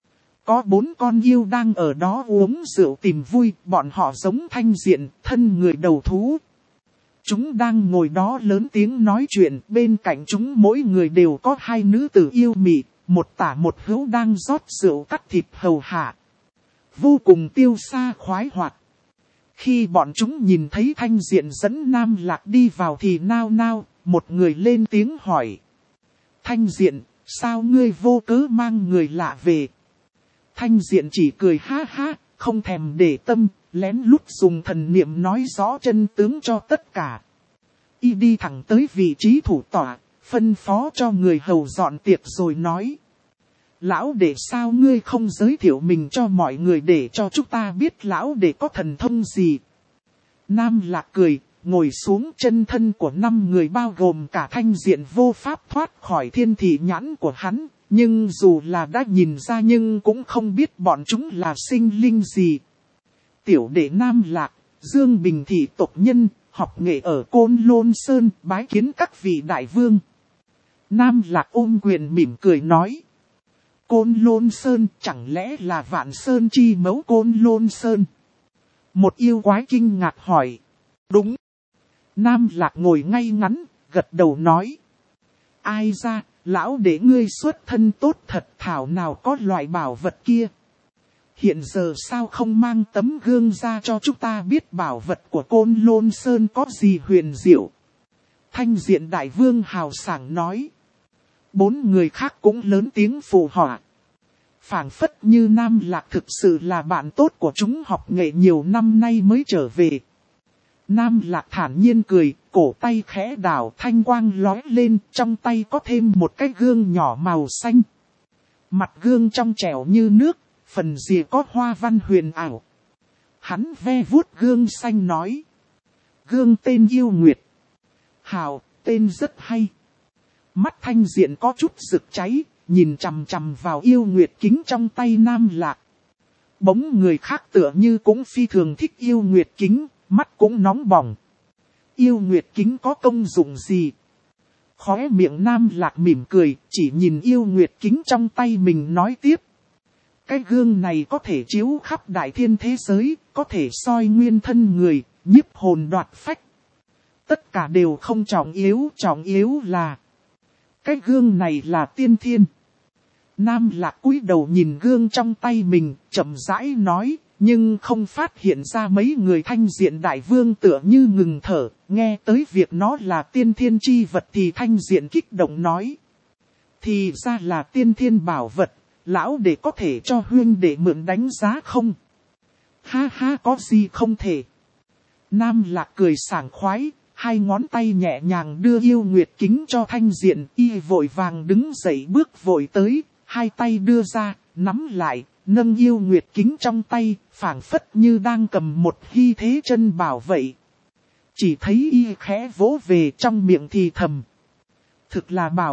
S1: Có 4 con yêu đang ở đó uống rượu tìm vui, bọn họ giống Thanh Diện, thân người đầu thú. Chúng đang ngồi đó lớn tiếng nói chuyện, bên cạnh chúng mỗi người đều có 2 nữ tử yêu mị, một tả một hữu đang rót rượu cắt thịt hầu hạ. Vô cùng tiêu xa khoái hoạt. Khi bọn chúng nhìn thấy Thanh Diện dẫn Nam Lạc đi vào thì nao nao, một người lên tiếng hỏi. Thanh Diện, sao ngươi vô cớ mang người lạ về? Thanh Diện chỉ cười ha ha, không thèm để tâm, lén lút dùng thần niệm nói rõ chân tướng cho tất cả. Y đi thẳng tới vị trí thủ tọa, phân phó cho người hầu dọn tiệc rồi nói. Lão đệ sao ngươi không giới thiệu mình cho mọi người để cho chúng ta biết lão đệ có thần thông gì? Nam Lạc cười, ngồi xuống. Chân thân của 5 người bao gồm cả Thanh Diện vô pháp thoát khỏi thiên thị nhãn của hắn. Nhưng dù là đã nhìn ra nhưng cũng không biết bọn chúng là sinh linh gì. Tiểu đệ Nam Lạc, Dương Bình thị tộc nhân, học nghệ ở Côn Lôn Sơn, bái kiến các vị đại vương. Nam Lạc ôm quyền mỉm cười nói. Côn Lôn Sơn chẳng lẽ là Vạn Sơn chi mẫu Côn Lôn Sơn? Một yêu quái kinh ngạc hỏi. Đúng. Nam Lạc ngồi ngay ngắn, gật đầu nói. Ai ra, lão để ngươi xuất thân tốt thật, thảo nào có loại bảo vật kia. Hiện giờ sao không mang tấm gương ra cho chúng ta biết bảo vật của Côn Lôn Sơn có gì huyền diệu. Thanh Diện Đại Vương hào sảng nói. 4 người khác cũng lớn tiếng phụ họa. Phảng phất như Nam Lạc thực sự là bạn tốt của chúng, học nghệ nhiều năm nay mới trở về. Nam Lạc thản nhiên cười, cổ tay khẽ đảo, thanh quang lóe lên, trong tay có thêm một cái gương nhỏ màu xanh. Mặt gương trong trẻo như nước, phần rìa có hoa văn huyền ảo. Hắn ve vuốt gương xanh nói. Gương tên Yêu Nguyệt. Hào, tên rất hay. Mắt Thanh Diện có chút rực cháy, nhìn chằm chằm vào Yêu Nguyệt kính trong tay Nam Lạc. Bỗng người khác tựa như cũng phi thường thích Yêu Nguyệt kính, mắt cũng nóng bỏng. Yêu Nguyệt kính có công dụng gì? Khóe miệng Nam Lạc mỉm cười, chỉ nhìn Yêu Nguyệt kính trong tay mình nói tiếp. Cái gương này có thể chiếu khắp đại thiên thế giới, có thể soi nguyên thân người, nhiếp hồn đoạt phách. Tất cả đều không trọng yếu là cái gương này là tiên thiên. Nam Lạc cúi đầu nhìn gương trong tay mình, chậm rãi nói, nhưng không phát hiện ra mấy người Thanh Diện Đại Vương tựa như ngừng thở, nghe tới việc nó là tiên thiên chi vật thì Thanh Diện kích động nói. Thì ra là tiên thiên bảo vật, lão đệ có thể cho huynh đệ mượn đánh giá không? Ha ha, có gì không thể. Nam Lạc cười sảng khoái, hai ngón tay nhẹ nhàng đưa yêu nguyệt kính cho Thanh Diện, y vội vàng đứng dậy bước vội tới, hai tay đưa ra, nắm lại, nâng yêu nguyệt kính trong tay, phảng phất như đang cầm một hy thế chân bảo vậy. Chỉ thấy y khẽ vỗ về trong miệng thì thầm. Thực là bảo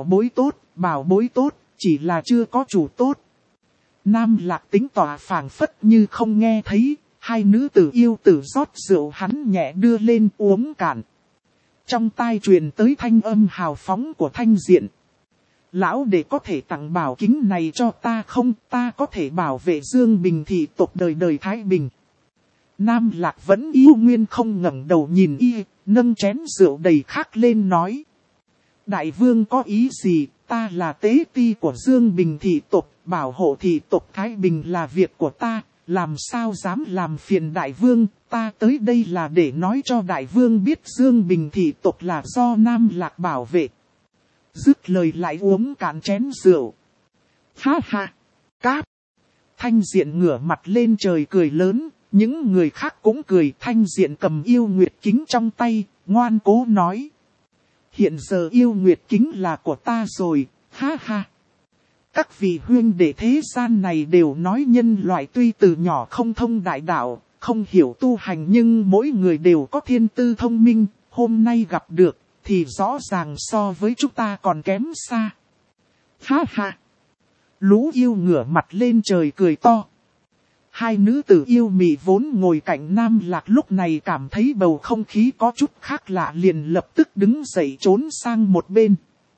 S1: bối tốt, chỉ là chưa có chủ tốt. Nam Lạc tính tỏa phảng phất như không nghe thấy, hai nữ tử yêu tử rót rượu hắn nhẹ đưa lên uống cạn. Trong tai truyền tới thanh âm hào phóng của Thanh Diện. Lão đệ có thể tặng bảo kính này cho ta không, ta có thể bảo vệ Dương Bình thị tộc đời đời Thái Bình. Nam Lạc vẫn yêu nguyên không ngẩng đầu nhìn y, nâng chén rượu đầy khắc lên nói. Đại vương có ý gì, ta là tế ti của Dương Bình thị tộc, bảo hộ thị tộc Thái Bình là việc của ta, làm sao dám làm phiền đại vương, ta tới đây là để nói cho đại vương biết Dương Bình thị tộc là do Nam Lạc bảo vệ. Dứt lời lại uống cạn chén rượu. Ha ha, cáp. Thanh Diện ngửa mặt lên trời cười lớn, những người khác cũng cười. Thanh Diện cầm yêu nguyệt kính trong tay, ngoan cố nói. Hiện giờ yêu nguyệt kính là của ta rồi, ha ha. Các vị huynh đệ thế gian này đều nói nhân loại tuy từ nhỏ không thông đại đạo, không hiểu tu hành nhưng mỗi người đều có thiên tư thông minh, hôm nay gặp được thì rõ ràng so với chúng ta còn kém xa. Ha ha! Lũ yêu ngửa mặt lên trời cười to. Hai nữ tử yêu mị vốn ngồi cạnh Nam Lạc lúc này cảm thấy bầu không khí có chút khác lạ liền lập tức đứng dậy trốn sang một bên.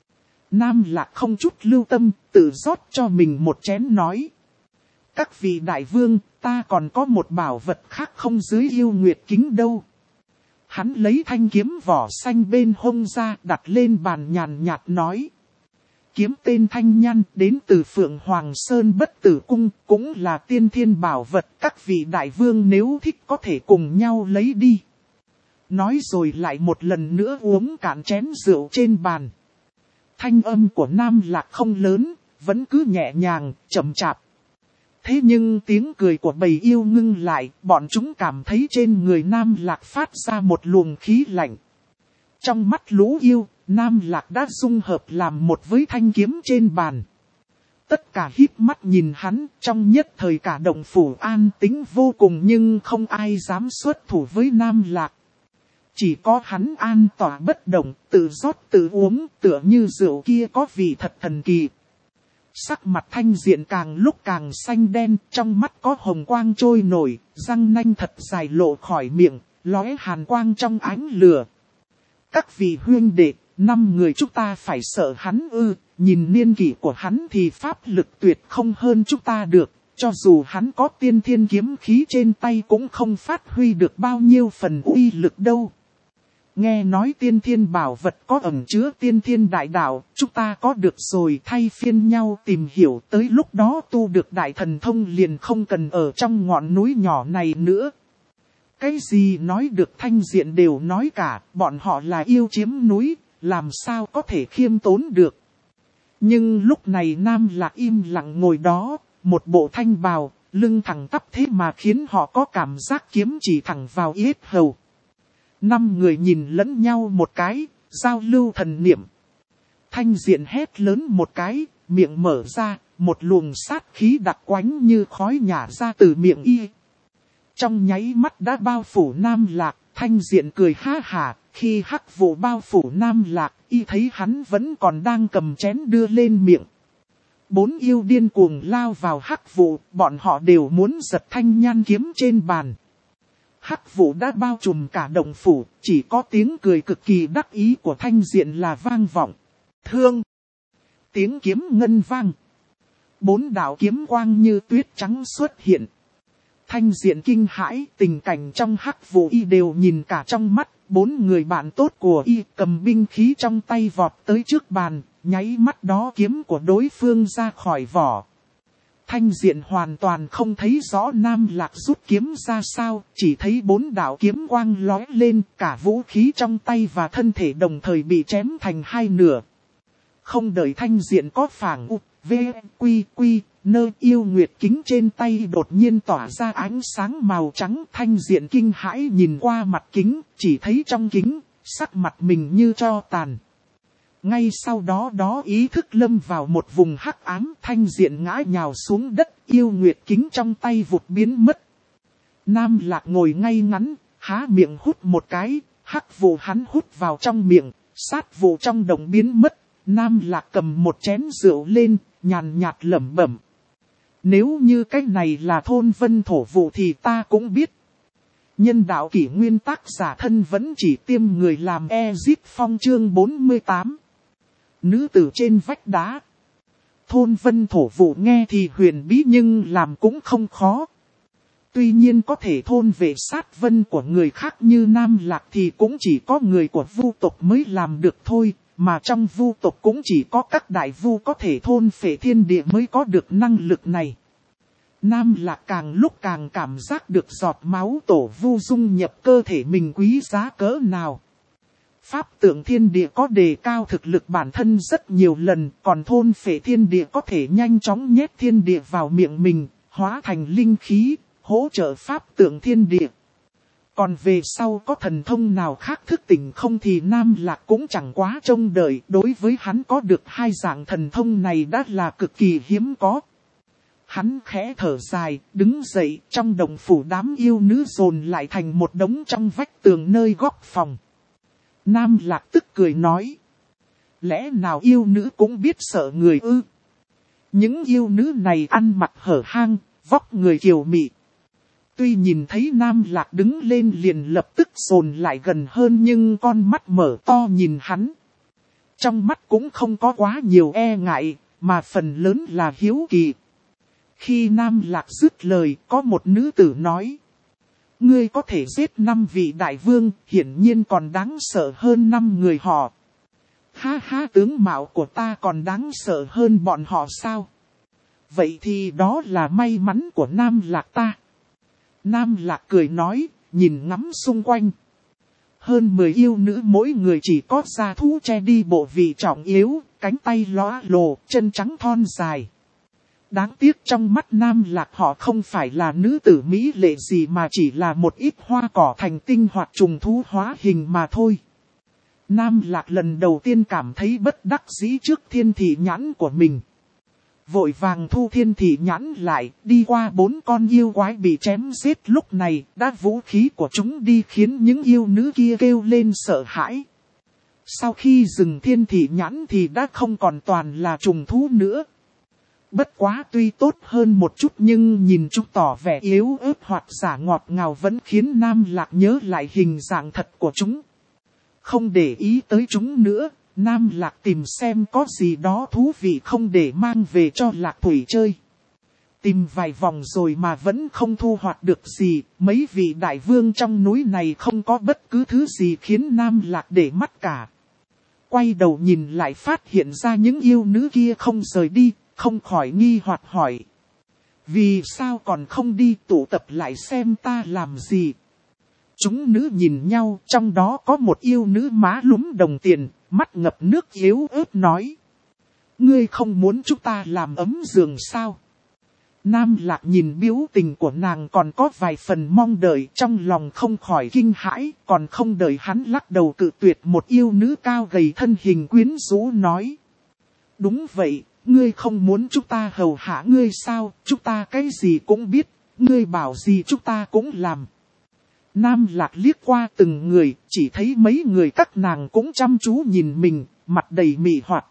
S1: Nam Lạc không chút lưu tâm, tự rót cho mình một chén nói. Các vị đại vương, ta còn có một bảo vật khác không dưới yêu nguyệt kính đâu. Hắn lấy thanh kiếm vỏ xanh bên hông ra đặt lên bàn nhàn nhạt nói. Kiếm tên Thanh Nhan đến từ Phượng Hoàng Sơn Bất Tử Cung cũng là tiên thiên bảo vật. Các vị đại vương nếu thích có thể cùng nhau lấy đi. Nói rồi lại một lần nữa uống cạn chén rượu trên bàn. Thanh âm của Nam Lạc không lớn, vẫn cứ nhẹ nhàng, chậm chạp. Thế nhưng tiếng cười của bầy yêu ngưng lại, bọn chúng cảm thấy trên người Nam Lạc phát ra một luồng khí lạnh. Trong mắt lũ yêu, Nam Lạc đã dung hợp làm một với thanh kiếm trên bàn. Tất cả híp mắt nhìn hắn, trong nhất thời cả động phủ an tĩnh vô cùng nhưng không ai dám xuất thủ với Nam Lạc. Chỉ có hắn an tỏa bất động, tự rót tự uống, tựa như rượu kia có vị thật thần kỳ. Sắc mặt Thanh Diện càng lúc càng xanh đen, trong mắt có hồng quang trôi nổi, răng nanh thật dài lộ khỏi miệng, lóe hàn quang trong ánh lửa. Các vị huynh đệ, 5 người chúng ta phải sợ hắn ư, nhìn niên kỷ của hắn thì pháp lực tuyệt không hơn chúng ta được, cho dù hắn có tiên thiên kiếm khí trên tay cũng không phát huy được bao nhiêu phần uy lực đâu. Nghe nói tiên thiên bảo vật có ẩn chứa tiên thiên đại đạo, chúng ta có được rồi thay phiên nhau tìm hiểu tới lúc đó tu được đại thần thông liền không cần ở trong ngọn núi nhỏ này nữa. Cái gì nói được Thanh Diện đều nói cả, bọn họ là yêu chiếm núi, làm sao có thể khiêm tốn được. Nhưng lúc này Nam Lạc im lặng ngồi đó, một bộ thanh bào, lưng thẳng tắp thế mà khiến họ có cảm giác kiếm chỉ thẳng vào yết hầu. 5 người nhìn lẫn nhau một cái, giao lưu thần niệm. Thanh Diện hét lớn một cái, miệng mở ra, một luồng sát khí đặc quánh như khói nhả ra từ miệng y. Trong nháy mắt đã bao phủ Nam Lạc, Thanh Diện cười ha hả, khi hắc vụ bao phủ Nam Lạc, y thấy hắn vẫn còn đang cầm chén đưa lên miệng. 4 yêu điên cuồng lao vào hắc vụ, bọn họ đều muốn giật Thanh Nhan kiếm trên bàn. Hắc vụ đã bao trùm cả động phủ, chỉ có tiếng cười cực kỳ đắc ý của Thanh Diện là vang vọng. Thương! Tiếng kiếm ngân vang. 4 đạo kiếm quang như tuyết trắng xuất hiện. Thanh Diện kinh hãi, tình cảnh trong hắc vụ y đều nhìn cả trong mắt. 4 người bạn tốt của y cầm binh khí trong tay vọt tới trước bàn, nháy mắt đó kiếm của đối phương ra khỏi vỏ. Thanh Diện hoàn toàn không thấy rõ Nam Lạc rút kiếm ra sao, chỉ thấy 4 đạo kiếm quang lóe lên, cả vũ khí trong tay và thân thể đồng thời bị chém thành 2 nửa. Không đợi Thanh Diện có phản nơ yêu nguyệt kính trên tay đột nhiên tỏa ra ánh sáng màu trắng. Thanh Diện kinh hãi nhìn qua mặt kính, chỉ thấy trong kính sắc mặt mình như tro tàn. Ngay sau đó ý thức lâm vào một vùng hắc ám, thanh diện ngã nhào xuống đất, yêu nguyệt kính trong tay vụt biến mất. Nam Lạc ngồi ngay ngắn, há miệng hút một cái, hắc vụ hắn hút vào trong miệng, sát vụ trong đồng biến mất. Nam Lạc cầm một chén rượu lên, nhàn nhạt lẩm bẩm. Nếu như cái này là thôn vân thổ vụ thì ta cũng biết. Nhân đạo kỷ nguyên tác giả thân vẫn chỉ tiêm người làm Ezip Phong chương 48. Nữ tử trên vách đá. Thôn vân thổ vụ nghe thì huyền bí nhưng làm cũng không khó. Tuy nhiên có thể thôn vệ sát vân của người khác như Nam Lạc thì cũng chỉ có người của vu tộc mới làm được thôi. Mà trong vu tộc cũng chỉ có các đại vu có thể thôn phệ thiên địa mới có được năng lực này. Nam Lạc càng lúc càng cảm giác được giọt máu tổ vu dung nhập cơ thể mình quý giá cỡ nào. Pháp tượng thiên địa có đề cao thực lực bản thân rất nhiều lần, còn thôn phệ thiên địa có thể nhanh chóng nhét thiên địa vào miệng mình, hóa thành linh khí, hỗ trợ pháp tượng thiên địa. Còn về sau có thần thông nào khác thức tỉnh không thì Nam Lạc cũng chẳng quá trông đợi. Đối với hắn có được hai dạng thần thông này đã là cực kỳ hiếm có. Hắn khẽ thở dài, đứng dậy, trong đồng phủ đám yêu nữ dồn lại thành một đống trong vách tường nơi góc phòng. Nam Lạc tức cười nói. Lẽ nào yêu nữ cũng biết sợ người ư? Những yêu nữ này ăn mặc hở hang, vóc người kiều mị. Tuy nhìn thấy Nam Lạc đứng lên liền lập tức dồn lại gần hơn nhưng con mắt mở to nhìn hắn. Trong mắt cũng không có quá nhiều e ngại, mà phần lớn là hiếu kỳ. Khi Nam Lạc dứt lời, có một nữ tử nói. Ngươi có thể giết 5 vị đại vương, hiển nhiên còn đáng sợ hơn 5 người họ. Ha ha, tướng mạo của ta còn đáng sợ hơn bọn họ sao? Vậy thì đó là may mắn của Nam Lạc ta. Nam Lạc cười nói, nhìn ngắm xung quanh. Hơn 10 yêu nữ mỗi người chỉ có da thú che đi bộ vị trọng yếu, cánh tay lóa lồ, chân trắng thon dài. Đáng tiếc trong mắt Nam Lạc họ không phải là nữ tử mỹ lệ gì mà chỉ là một ít hoa cỏ thành tinh hoặc trùng thú hóa hình mà thôi. Nam Lạc lần đầu tiên cảm thấy bất đắc dĩ trước thiên thị nhãn của mình. Vội vàng thu thiên thị nhãn lại, đi qua 4 con yêu quái bị chém giết lúc này, đã vũ khí của chúng đi khiến những yêu nữ kia kêu lên sợ hãi. Sau khi dừng thiên thị nhãn thì đã không còn toàn là trùng thú nữa. Bất quá tuy tốt hơn một chút nhưng nhìn chúng tỏ vẻ yếu ớt hoặc giả ngọt ngào vẫn khiến Nam Lạc nhớ lại hình dạng thật của chúng. Không để ý tới chúng nữa. Nam Lạc tìm xem có gì đó thú vị không để mang về cho Lạc Thủy chơi. Tìm vài vòng rồi mà vẫn không thu hoạch được gì. Mấy vị đại vương trong núi này không có bất cứ thứ gì khiến Nam Lạc để mắt cả. Quay đầu nhìn lại phát hiện ra những yêu nữ kia không rời đi, không khỏi nghi hoặc hỏi. Vì sao còn không đi tụ tập lại xem ta làm gì? Chúng nữ nhìn nhau, trong đó có một yêu nữ má lúm đồng tiền, mắt ngập nước yếu ớt nói. Ngươi không muốn chúng ta làm ấm giường sao? Nam Lạc nhìn biểu tình của nàng còn có vài phần mong đợi, trong lòng không khỏi kinh hãi, còn không đợi hắn lắc đầu cự tuyệt một yêu nữ cao gầy thân hình quyến rũ nói. Đúng vậy, ngươi không muốn chúng ta hầu hạ ngươi sao, chúng ta cái gì cũng biết, ngươi bảo gì chúng ta cũng làm. Nam Lạc liếc qua từng người, chỉ thấy mấy người các nàng cũng chăm chú nhìn mình, mặt đầy mị hoặc.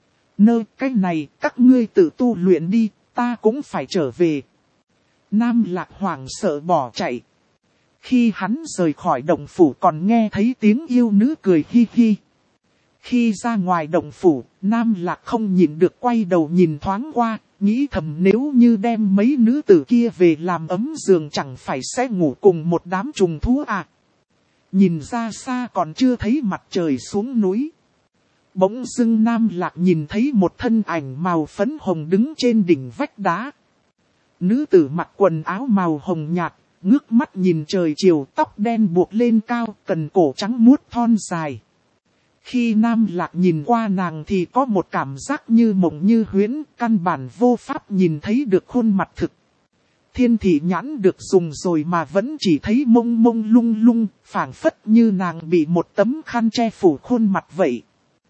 S1: Cái này, các ngươi tự tu luyện đi, ta cũng phải trở về. Nam Lạc hoảng sợ bỏ chạy. Khi hắn rời khỏi động phủ còn nghe thấy tiếng yêu nữ cười hi hi. Khi ra ngoài động phủ, Nam Lạc không nhìn được quay đầu nhìn thoáng qua, nghĩ thầm nếu như đem mấy nữ tử kia về làm ấm giường chẳng phải sẽ ngủ cùng một đám trùng thú à. Nhìn ra xa còn chưa thấy mặt trời xuống núi. Bỗng dưng Nam Lạc nhìn thấy một thân ảnh màu phấn hồng đứng trên đỉnh vách đá. Nữ tử mặc quần áo màu hồng nhạt, ngước mắt nhìn trời chiều, tóc đen buộc lên cao, cần cổ trắng muốt thon dài. Khi Nam Lạc nhìn qua nàng thì có một cảm giác như mộng như huyễn, căn bản vô pháp nhìn thấy được khuôn mặt thực. thiên thị nhãn được dùng rồi mà vẫn chỉ thấy mông mông lung lung, phảng phất như nàng bị một tấm khăn che phủ khuôn mặt vậy.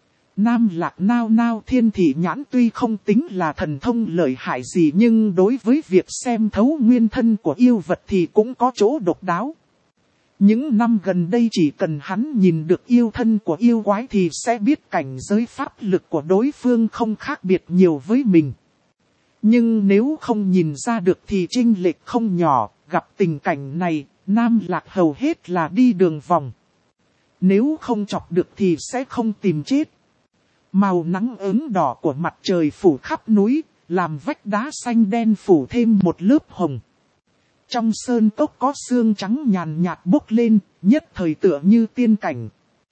S1: Nam Lạc nao nao, thiên thị nhãn tuy không tính là thần thông lợi hại gì nhưng đối với việc xem thấu nguyên thân của yêu vật thì cũng có chỗ độc đáo. Những năm gần đây chỉ cần hắn nhìn được yêu thân của yêu quái thì sẽ biết cảnh giới pháp lực của đối phương không khác biệt nhiều với mình. Nhưng nếu không nhìn ra được thì chênh lệch không nhỏ, gặp tình cảnh này, Nam Lạc hầu hết là đi đường vòng. Nếu không chọc được thì sẽ không tìm chết. Màu nắng ửng đỏ của mặt trời phủ khắp núi, làm vách đá xanh đen phủ thêm một lớp hồng. Trong sơn cốc có sương trắng nhàn nhạt bốc lên, nhất thời tựa như tiên cảnh.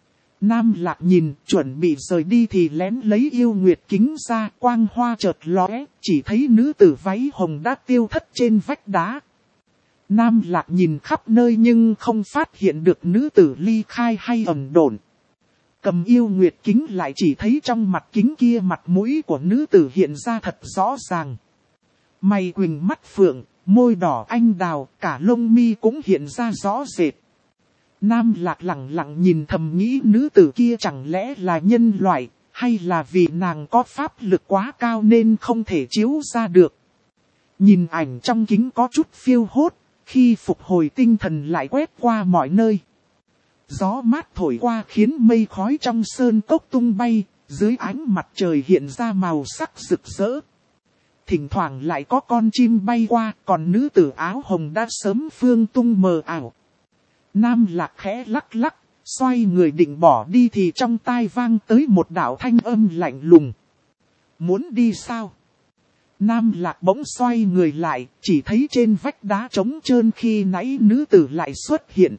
S1: Nam Lạc nhìn, chuẩn bị rời đi thì lén lấy yêu nguyệt kính ra, quang hoa chợt lóe, chỉ thấy nữ tử váy hồng đã tiêu thất trên vách đá. Nam Lạc nhìn khắp nơi nhưng không phát hiện được nữ tử ly khai hay ẩn độn. Cầm yêu nguyệt kính lại chỉ thấy trong mặt kính kia mặt mũi của nữ tử hiện ra thật rõ ràng. Mày quỳnh mắt phượng, môi đỏ anh đào, cả lông mi cũng hiện ra rõ rệt. Nam Lạc lặng lặng nhìn thầm nghĩ nữ tử kia chẳng lẽ là nhân loại, hay là vì nàng có pháp lực quá cao nên không thể chiếu ra được. Nhìn ảnh trong kính có chút phiêu hốt, khi phục hồi tinh thần lại quét qua mọi nơi. Gió mát thổi qua khiến mây khói trong sơn cốc tung bay, dưới ánh mặt trời hiện ra màu sắc rực rỡ. Thỉnh thoảng lại có con chim bay qua, còn nữ tử áo hồng đã sớm phương tung mờ ảo. Nam Lạc khẽ lắc lắc, xoay người định bỏ đi thì trong tai vang tới một đạo thanh âm lạnh lùng. Muốn đi sao? Nam Lạc bỗng xoay người lại, chỉ thấy trên vách đá trống trơn khi nãy nữ tử lại xuất hiện.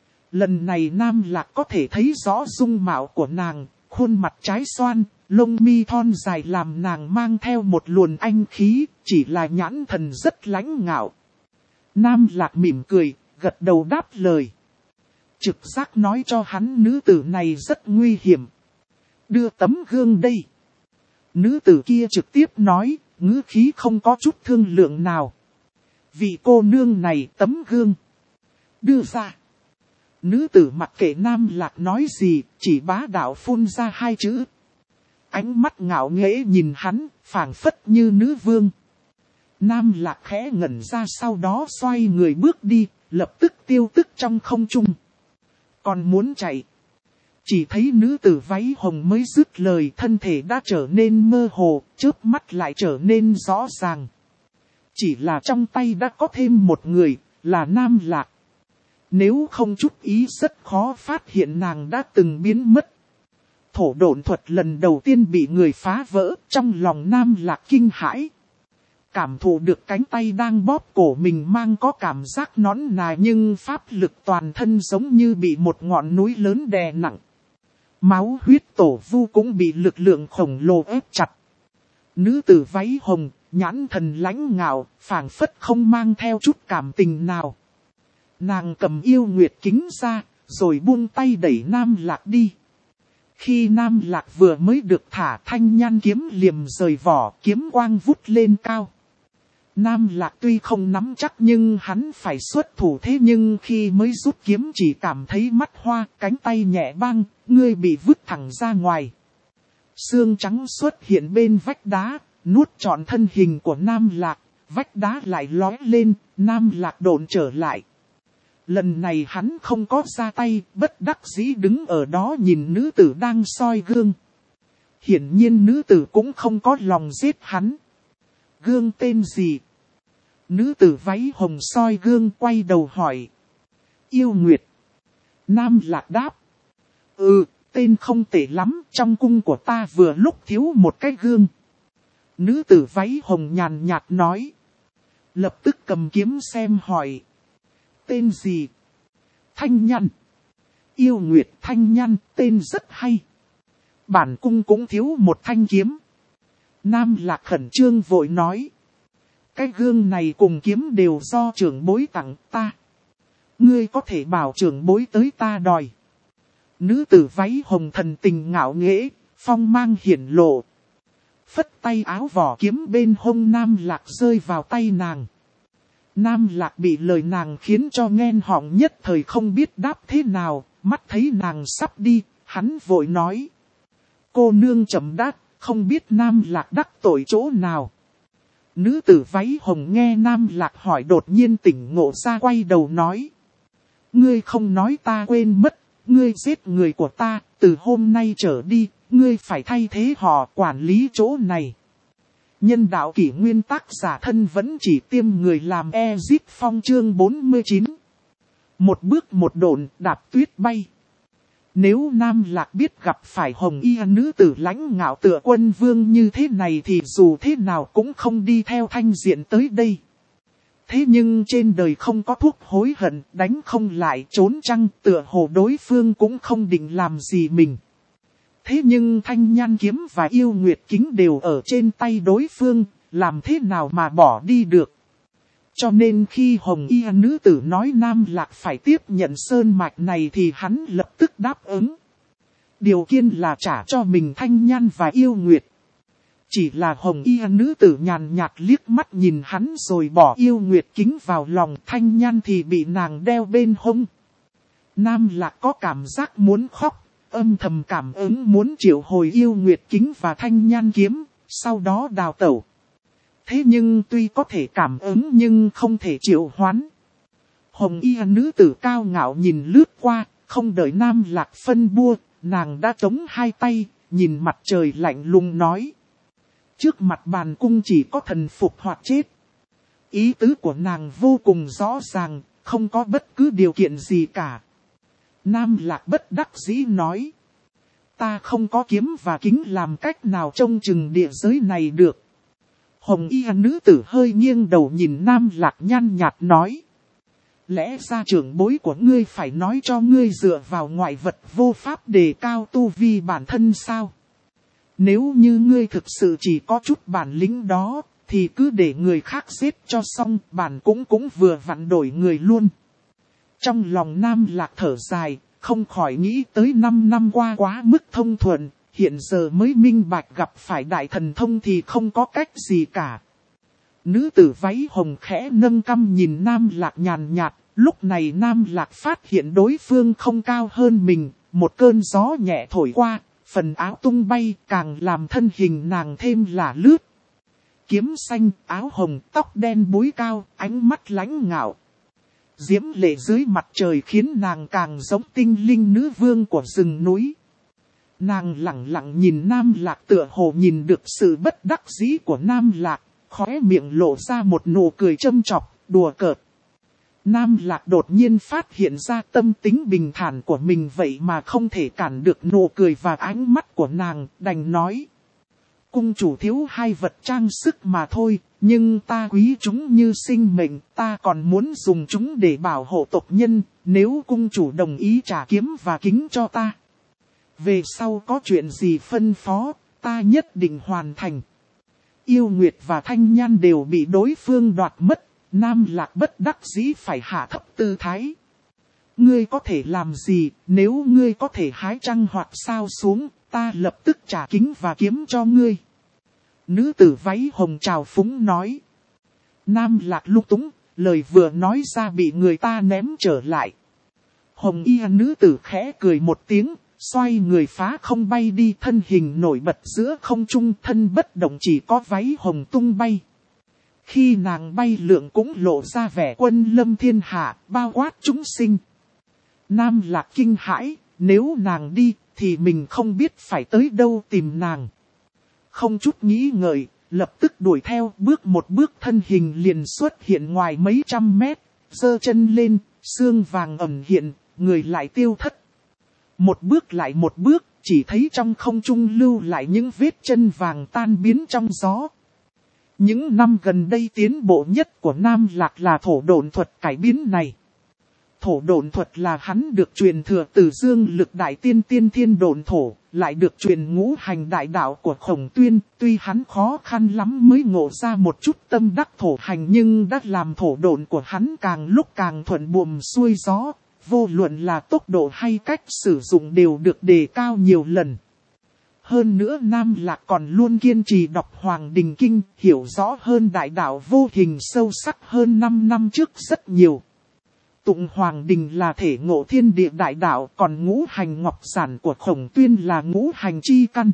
S1: Lần này Nam Lạc có thể thấy rõ dung mạo của nàng, khuôn mặt trái xoan, lông mi thon dài làm nàng mang theo một luồn anh khí, chỉ là nhãn thần rất lãnh ngạo. Nam Lạc mỉm cười, gật đầu đáp lời. Trực giác nói cho hắn nữ tử này rất nguy hiểm. Đưa tấm gương đây. Nữ tử kia trực tiếp nói, ngữ khí không có chút thương lượng nào. Vị cô nương này tấm gương. Đưa ra. Nữ tử mặc kệ Nam Lạc nói gì, chỉ bá đạo phun ra hai chữ. Ánh mắt ngạo nghễ nhìn hắn, phảng phất như nữ vương. Nam Lạc khẽ ngẩn ra sau đó xoay người bước đi, lập tức tiêu tức trong không trung. Còn muốn chạy. Chỉ thấy nữ tử váy hồng mới dứt lời, thân thể đã trở nên mơ hồ, chớp mắt lại trở nên rõ ràng. Chỉ là trong tay đã có thêm một người, là Nam Lạc. Nếu không chút ý rất khó phát hiện nàng đã từng biến mất. Thổ độn thuật lần đầu tiên bị người phá vỡ, trong lòng Nam Lạc kinh hãi. Cảm thụ được cánh tay đang bóp cổ mình mang có cảm giác nõn nà nhưng pháp lực toàn thân giống như bị một ngọn núi lớn đè nặng. Máu huyết tổ vu cũng bị lực lượng khổng lồ ép chặt. Nữ tử váy hồng, nhãn thần lãnh ngạo, phảng phất không mang theo chút cảm tình nào. Nàng cầm yêu nguyệt kính ra, rồi buông tay đẩy Nam Lạc đi. Khi Nam Lạc vừa mới được thả thanh nhan kiếm liềm rời vỏ, kiếm quang vút lên cao. Nam Lạc tuy không nắm chắc nhưng hắn phải xuất thủ thế nhưng khi mới rút kiếm chỉ cảm thấy mắt hoa, cánh tay nhẹ băng, ngươi bị vứt thẳng ra ngoài. Xương trắng xuất hiện bên vách đá, nuốt trọn thân hình của Nam Lạc, vách đá lại lói lên, Nam Lạc độn trở lại. Lần này hắn không có ra tay, bất đắc dĩ đứng ở đó nhìn nữ tử đang soi gương. Hiển nhiên nữ tử cũng không có lòng giết hắn. Gương tên gì? Nữ tử váy hồng soi gương quay đầu hỏi. Yêu Nguyệt. Nam Lạc đáp. Tên không tệ lắm, trong cung của ta vừa lúc thiếu một cái gương. Nữ tử váy hồng nhàn nhạt nói. Lập tức cầm kiếm xem hỏi. Tên gì? Thanh Nhăn. Yêu Nguyệt Thanh Nhăn, tên rất hay. Bản cung cũng thiếu một thanh kiếm. Nam Lạc khẩn trương vội nói. Cái gương này cùng kiếm đều do trưởng bối tặng ta. Ngươi có thể bảo trưởng bối tới ta đòi. Nữ tử váy hồng thần tình ngạo nghễ, phong mang hiển lộ. Phất tay áo vỏ kiếm bên hông Nam Lạc rơi vào tay nàng. Nam Lạc bị lời nàng khiến cho nghẹn họng nhất thời không biết đáp thế nào, mắt thấy nàng sắp đi, hắn vội nói. Cô nương chậm đáp, không biết Nam Lạc đắc tội chỗ nào. Nữ tử váy hồng nghe Nam Lạc hỏi đột nhiên tỉnh ngộ ra quay đầu nói. Ngươi không nói ta quên mất, ngươi giết người của ta, từ hôm nay trở đi, ngươi phải thay thế họ quản lý chỗ này. Nhân đạo kỷ nguyên tác giả thân vẫn chỉ tiêm người làm Ezip Phong chương 49. Một bước một độn đạp tuyết bay. Nếu Nam Lạc biết gặp phải hồng y nữ tử lãnh ngạo tựa quân vương như thế này thì dù thế nào cũng không đi theo Thanh Diện tới đây. Thế nhưng trên đời không có thuốc hối hận, đánh không lại trốn trăng tựa hồ đối phương cũng không định làm gì mình. Thế nhưng Thanh Nhan kiếm và Yêu Nguyệt kính đều ở trên tay đối phương, làm thế nào mà bỏ đi được. Cho nên khi hồng y nữ tử nói Nam Lạc phải tiếp nhận sơn mạch này thì hắn lập tức đáp ứng. Điều kiện là trả cho mình Thanh Nhan và Yêu Nguyệt. Chỉ là hồng y nữ tử nhàn nhạt liếc mắt nhìn hắn rồi bỏ Yêu Nguyệt kính vào lòng, Thanh Nhan thì bị nàng đeo bên hông. Nam Lạc có cảm giác muốn khóc, âm thầm cảm ứng muốn triệu hồi Yêu Nguyệt kính và Thanh Nhan kiếm, sau đó đào tẩu. Thế nhưng tuy có thể cảm ứng nhưng không thể triệu hoán. Hồng y nữ tử cao ngạo nhìn lướt qua, không đợi Nam Lạc phân bua, nàng đã chống hai tay, nhìn mặt trời lạnh lùng nói. Trước mặt bàn cung chỉ có thần phục hoặc chết. Ý tứ của nàng vô cùng rõ ràng, không có bất cứ điều kiện gì cả. Nam Lạc bất đắc dĩ nói. Ta không có kiếm và kính làm cách nào trông chừng địa giới này được. Hồng y nữ tử hơi nghiêng đầu nhìn Nam Lạc nhăn nhạt nói. Lẽ ra trưởng bối của ngươi phải nói cho ngươi dựa vào ngoại vật vô pháp đề cao tu vi bản thân sao? Nếu như ngươi thực sự chỉ có chút bản lĩnh đó, thì cứ để người khác giết cho xong, bản cũng vừa vặn đổi người luôn. Trong lòng Nam Lạc thở dài, không khỏi nghĩ tới 5 năm qua quá mức thông thuận, hiện giờ mới minh bạch gặp phải đại thần thông thì không có cách gì cả. Nữ tử váy hồng khẽ nâng cằm nhìn Nam Lạc nhàn nhạt, lúc này Nam Lạc phát hiện đối phương không cao hơn mình, một cơn gió nhẹ thổi qua, phần áo tung bay càng làm thân hình nàng thêm lả lướt. Kiếm xanh, áo hồng, tóc đen búi cao, ánh mắt lãnh ngạo. Diễm lệ dưới mặt trời khiến nàng càng giống tinh linh nữ vương của rừng núi. Nàng lặng lặng nhìn Nam Lạc tựa hồ nhìn được sự bất đắc dĩ của Nam Lạc, khóe miệng lộ ra một nụ cười châm chọc, đùa cợt. Nam Lạc đột nhiên phát hiện ra tâm tính bình thản của mình vậy mà không thể cản được nụ cười và ánh mắt của nàng, đành nói. Cung chủ thiếu hai vật trang sức mà thôi, nhưng ta quý chúng như sinh mệnh, ta còn muốn dùng chúng để bảo hộ tộc nhân, nếu cung chủ đồng ý trả kiếm và kính cho ta. Về sau có chuyện gì phân phó, ta nhất định hoàn thành. Yêu Nguyệt và Thanh Nhan đều bị đối phương đoạt mất, Nam Lạc bất đắc dĩ phải hạ thấp tư thái. Ngươi có thể làm gì, nếu ngươi có thể hái trăng hoặc sao xuống, ta lập tức trả kính và kiếm cho ngươi. Nữ tử váy hồng trào phúng nói. Nam Lạc lung túng, lời vừa nói ra bị người ta ném trở lại. Hồng y nữ tử khẽ cười một tiếng, xoay người phá không bay đi, thân hình nổi bật giữa không trung, thân bất động chỉ có váy hồng tung bay. Khi nàng bay lượn cũng lộ ra vẻ quân lâm thiên hạ, bao quát chúng sinh. Nam Lạc kinh hãi, nếu nàng đi thì mình không biết phải tới đâu tìm nàng. Không chút nghĩ ngợi, lập tức đuổi theo, bước một bước thân hình liền xuất hiện ngoài mấy trăm mét, giơ chân lên, xương vàng ẩn hiện, người lại tiêu thất. Một bước lại một bước, chỉ thấy trong không trung lưu lại những vết chân vàng tan biến trong gió. Những năm gần đây tiến bộ nhất của Nam Lạc là thổ độn thuật cải biến này. Thổ độn thuật là hắn được truyền thừa từ Dương Lực Đại Tiên Tiên Thiên Độn Thổ, lại được truyền ngũ hành đại đạo của Khổng Tuyên, tuy hắn khó khăn lắm mới ngộ ra một chút tâm đắc thổ hành nhưng đã làm thổ độn của hắn càng lúc càng thuận buồm xuôi gió, vô luận là tốc độ hay cách sử dụng đều được đề cao nhiều lần. Hơn nữa Nam Lạc còn luôn kiên trì đọc Hoàng Đình Kinh, hiểu rõ hơn đại đạo vô hình sâu sắc hơn 5 năm trước rất nhiều. Tụng Hoàng Đình là thể ngộ thiên địa đại đạo, còn ngũ hành ngọc giản của Khổng Tuyên là ngũ hành chi căn.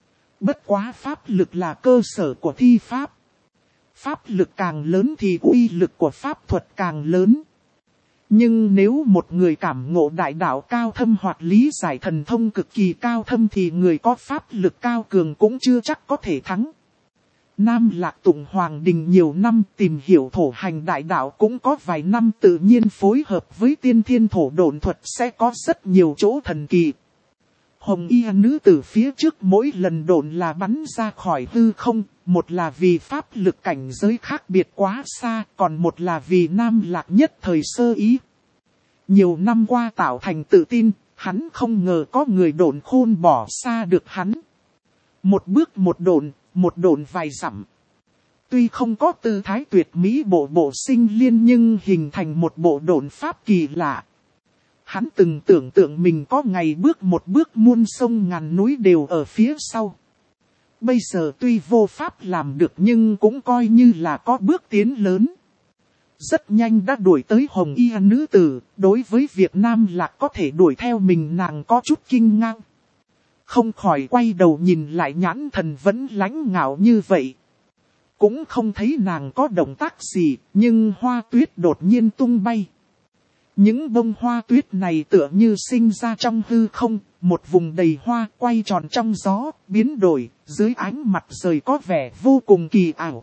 S1: Bất quá pháp lực là cơ sở của thi pháp. Pháp lực càng lớn thì uy lực của pháp thuật càng lớn. Nhưng nếu một người cảm ngộ đại đạo cao thâm hoặc lý giải thần thông cực kỳ cao thâm thì người có pháp lực cao cường cũng chưa chắc có thể thắng. Nam Lạc tụng Hoàng Đình nhiều năm, tìm hiểu thổ hành đại đạo cũng có vài năm, tự nhiên phối hợp với tiên thiên thổ độn thuật sẽ có rất nhiều chỗ thần kỳ. Hồng y nữ tử phía trước mỗi lần độn là bắn ra khỏi hư không, một là vì pháp lực cảnh giới khác biệt quá xa, còn một là vì Nam Lạc nhất thời sơ ý. Nhiều năm qua tạo thành tự tin, hắn không ngờ có người độn khôn bỏ xa được hắn. Một bước một độn vài dặm. Tuy không có tư thái tuyệt mỹ bộ sinh liên nhưng hình thành một bộ độn pháp kỳ lạ. Hắn từng tưởng tượng mình có ngày bước một bước muôn sông ngàn núi đều ở phía sau. Bây giờ tuy vô pháp làm được nhưng cũng coi như là có bước tiến lớn. Rất nhanh đã đuổi tới Hồng y nữ tử, đối với việc Nam Lạc có thể đuổi theo mình nàng có chút kinh ngạc. Không khỏi quay đầu nhìn lại, nhãn thần vẫn lãnh ngạo như vậy. Cũng không thấy nàng có động tác gì, nhưng hoa tuyết đột nhiên tung bay. Những bông hoa tuyết này tựa như sinh ra trong hư không, một vùng đầy hoa quay tròn trong gió, biến đổi, dưới ánh mặt trời có vẻ vô cùng kỳ ảo.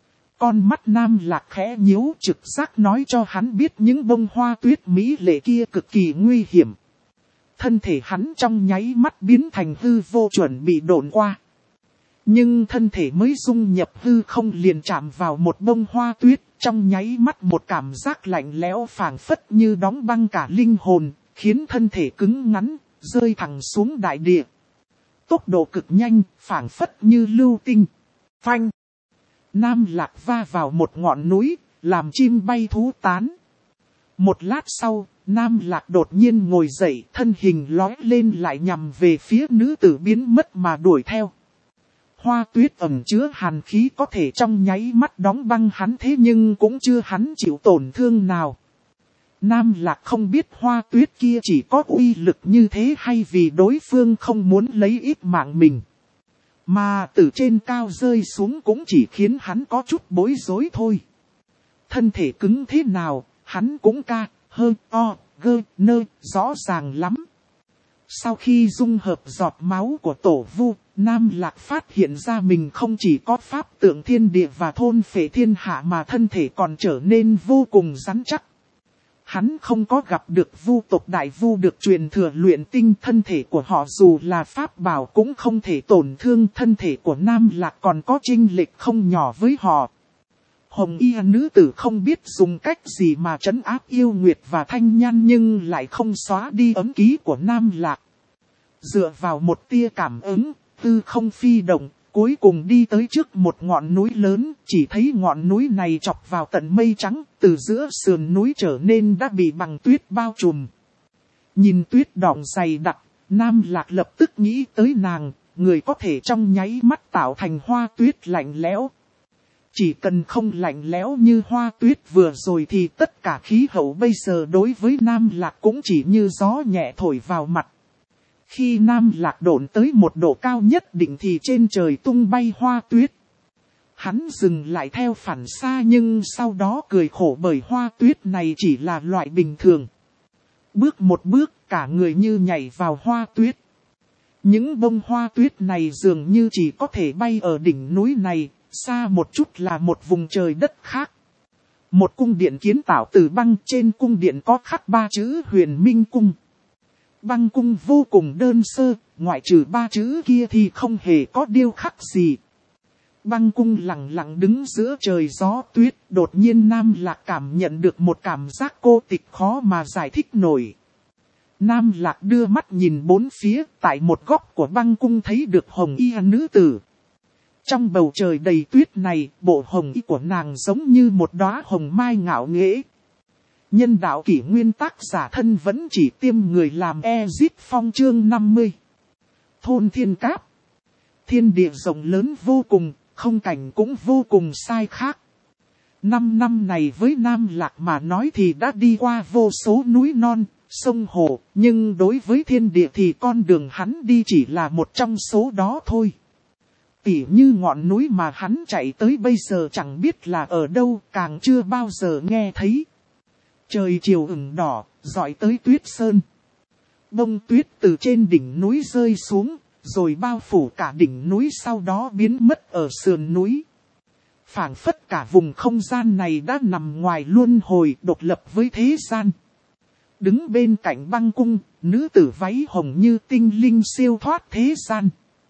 S1: Con mắt Nam Lạc khẽ nhíu, trực giác nói cho hắn biết những bông hoa tuyết mỹ lệ kia cực kỳ nguy hiểm. Thân thể hắn trong nháy mắt biến thành hư vô chuẩn bị độn qua. Nhưng thân thể mới dung nhập hư không liền chạm vào một bông hoa tuyết, trong nháy mắt một cảm giác lạnh lẽo phảng phất như đóng băng cả linh hồn, khiến thân thể cứng ngắn, rơi thẳng xuống đại địa. Tốc độ cực nhanh, phảng phất như lưu tinh. Phanh! Nam Lạc va vào một ngọn núi, làm chim bay thú tán. Một lát sau, Nam Lạc đột nhiên ngồi dậy, thân hình lói lên lại nhằm về phía nữ tử biến mất mà đuổi theo. Hoa tuyết ẩn chứa hàn khí có thể trong nháy mắt đóng băng hắn, thế nhưng cũng chưa hắn chịu tổn thương nào. Nam Lạc không biết hoa tuyết kia chỉ có uy lực như thế hay vì đối phương không muốn lấy ít mạng mình. Mà từ trên cao rơi xuống cũng chỉ khiến hắn có chút bối rối thôi. Thân thể cứng thế nào, hắn cũng rõ ràng lắm. Sau khi dung hợp giọt máu của tổ vu, Nam Lạc phát hiện ra mình không chỉ có pháp tượng thiên địa và thôn phệ thiên hạ mà thân thể còn trở nên vô cùng rắn chắc. Hắn không có gặp được vu tộc đại vu được truyền thừa luyện tinh, thân thể của họ dù là pháp bảo cũng không thể tổn thương, thân thể của Nam Lạc còn có chênh lệch không nhỏ với họ. Hồng y nữ tử không biết dùng cách gì mà trấn áp yêu nguyệt và thanh nhan nhưng lại không xóa đi ấm ký của Nam Lạc. Dựa vào một tia cảm ứng, tư không phi động, cuối cùng đi tới trước một ngọn núi lớn, chỉ thấy ngọn núi này chọc vào tận mây trắng, từ giữa sườn núi trở nên đã bị bằng tuyết bao trùm. Nhìn tuyết đọng dày đặc, Nam Lạc lập tức nghĩ tới nàng, người có thể trong nháy mắt tạo thành hoa tuyết lạnh lẽo. Chỉ cần không lạnh lẽo như hoa tuyết vừa rồi thì tất cả khí hậu bây giờ đối với Nam Lạc cũng chỉ như gió nhẹ thổi vào mặt. Khi Nam Lạc độn tới một độ cao nhất định thì trên trời tung bay hoa tuyết. Hắn dừng lại theo phản xạ nhưng sau đó cười khổ bởi hoa tuyết này chỉ là loại bình thường. Bước một bước cả người như nhảy vào hoa tuyết. Những bông hoa tuyết này dường như chỉ có thể bay ở đỉnh núi này, xa một chút là một vùng trời đất khác. Một cung điện kiến tạo từ băng, trên cung điện có khắc 3 chữ Huyền Minh Cung. Băng cung vô cùng đơn sơ, ngoại trừ 3 chữ kia thì không hề có điêu khắc gì. Băng cung lặng lặng đứng giữa trời gió tuyết, đột nhiên Nam Lạc cảm nhận được một cảm giác cô tịch khó mà giải thích nổi. Nam Lạc đưa mắt nhìn bốn phía, tại một góc của băng cung thấy được hồng y nữ tử. Trong bầu trời đầy tuyết này, bộ hồng y của nàng giống như một đóa hồng mai ngạo nghễ. Nhân đạo kỷ nguyên tác giả thân vẫn chỉ tiêm người làm Ezip Phong chương 50. Thôn Thiên Cáp. thiên địa rộng lớn vô cùng, không cảnh cũng vô cùng sai khác. 5 năm này với Nam Lạc mà nói thì đã đi qua vô số núi non, sông hồ, nhưng đối với thiên địa thì con đường hắn đi chỉ là một trong số đó thôi. Tỉ như ngọn núi mà hắn chạy tới bây giờ chẳng biết là ở đâu, càng chưa bao giờ nghe thấy. Trời chiều ửng đỏ, dọi tới tuyết sơn. Bông tuyết từ trên đỉnh núi rơi xuống, rồi bao phủ cả đỉnh núi, sau đó biến mất ở sườn núi. Phảng phất cả vùng không gian này đã nằm ngoài luân hồi, độc lập với thế gian. Đứng bên cạnh băng cung, nữ tử váy hồng như tinh linh siêu thoát thế gian.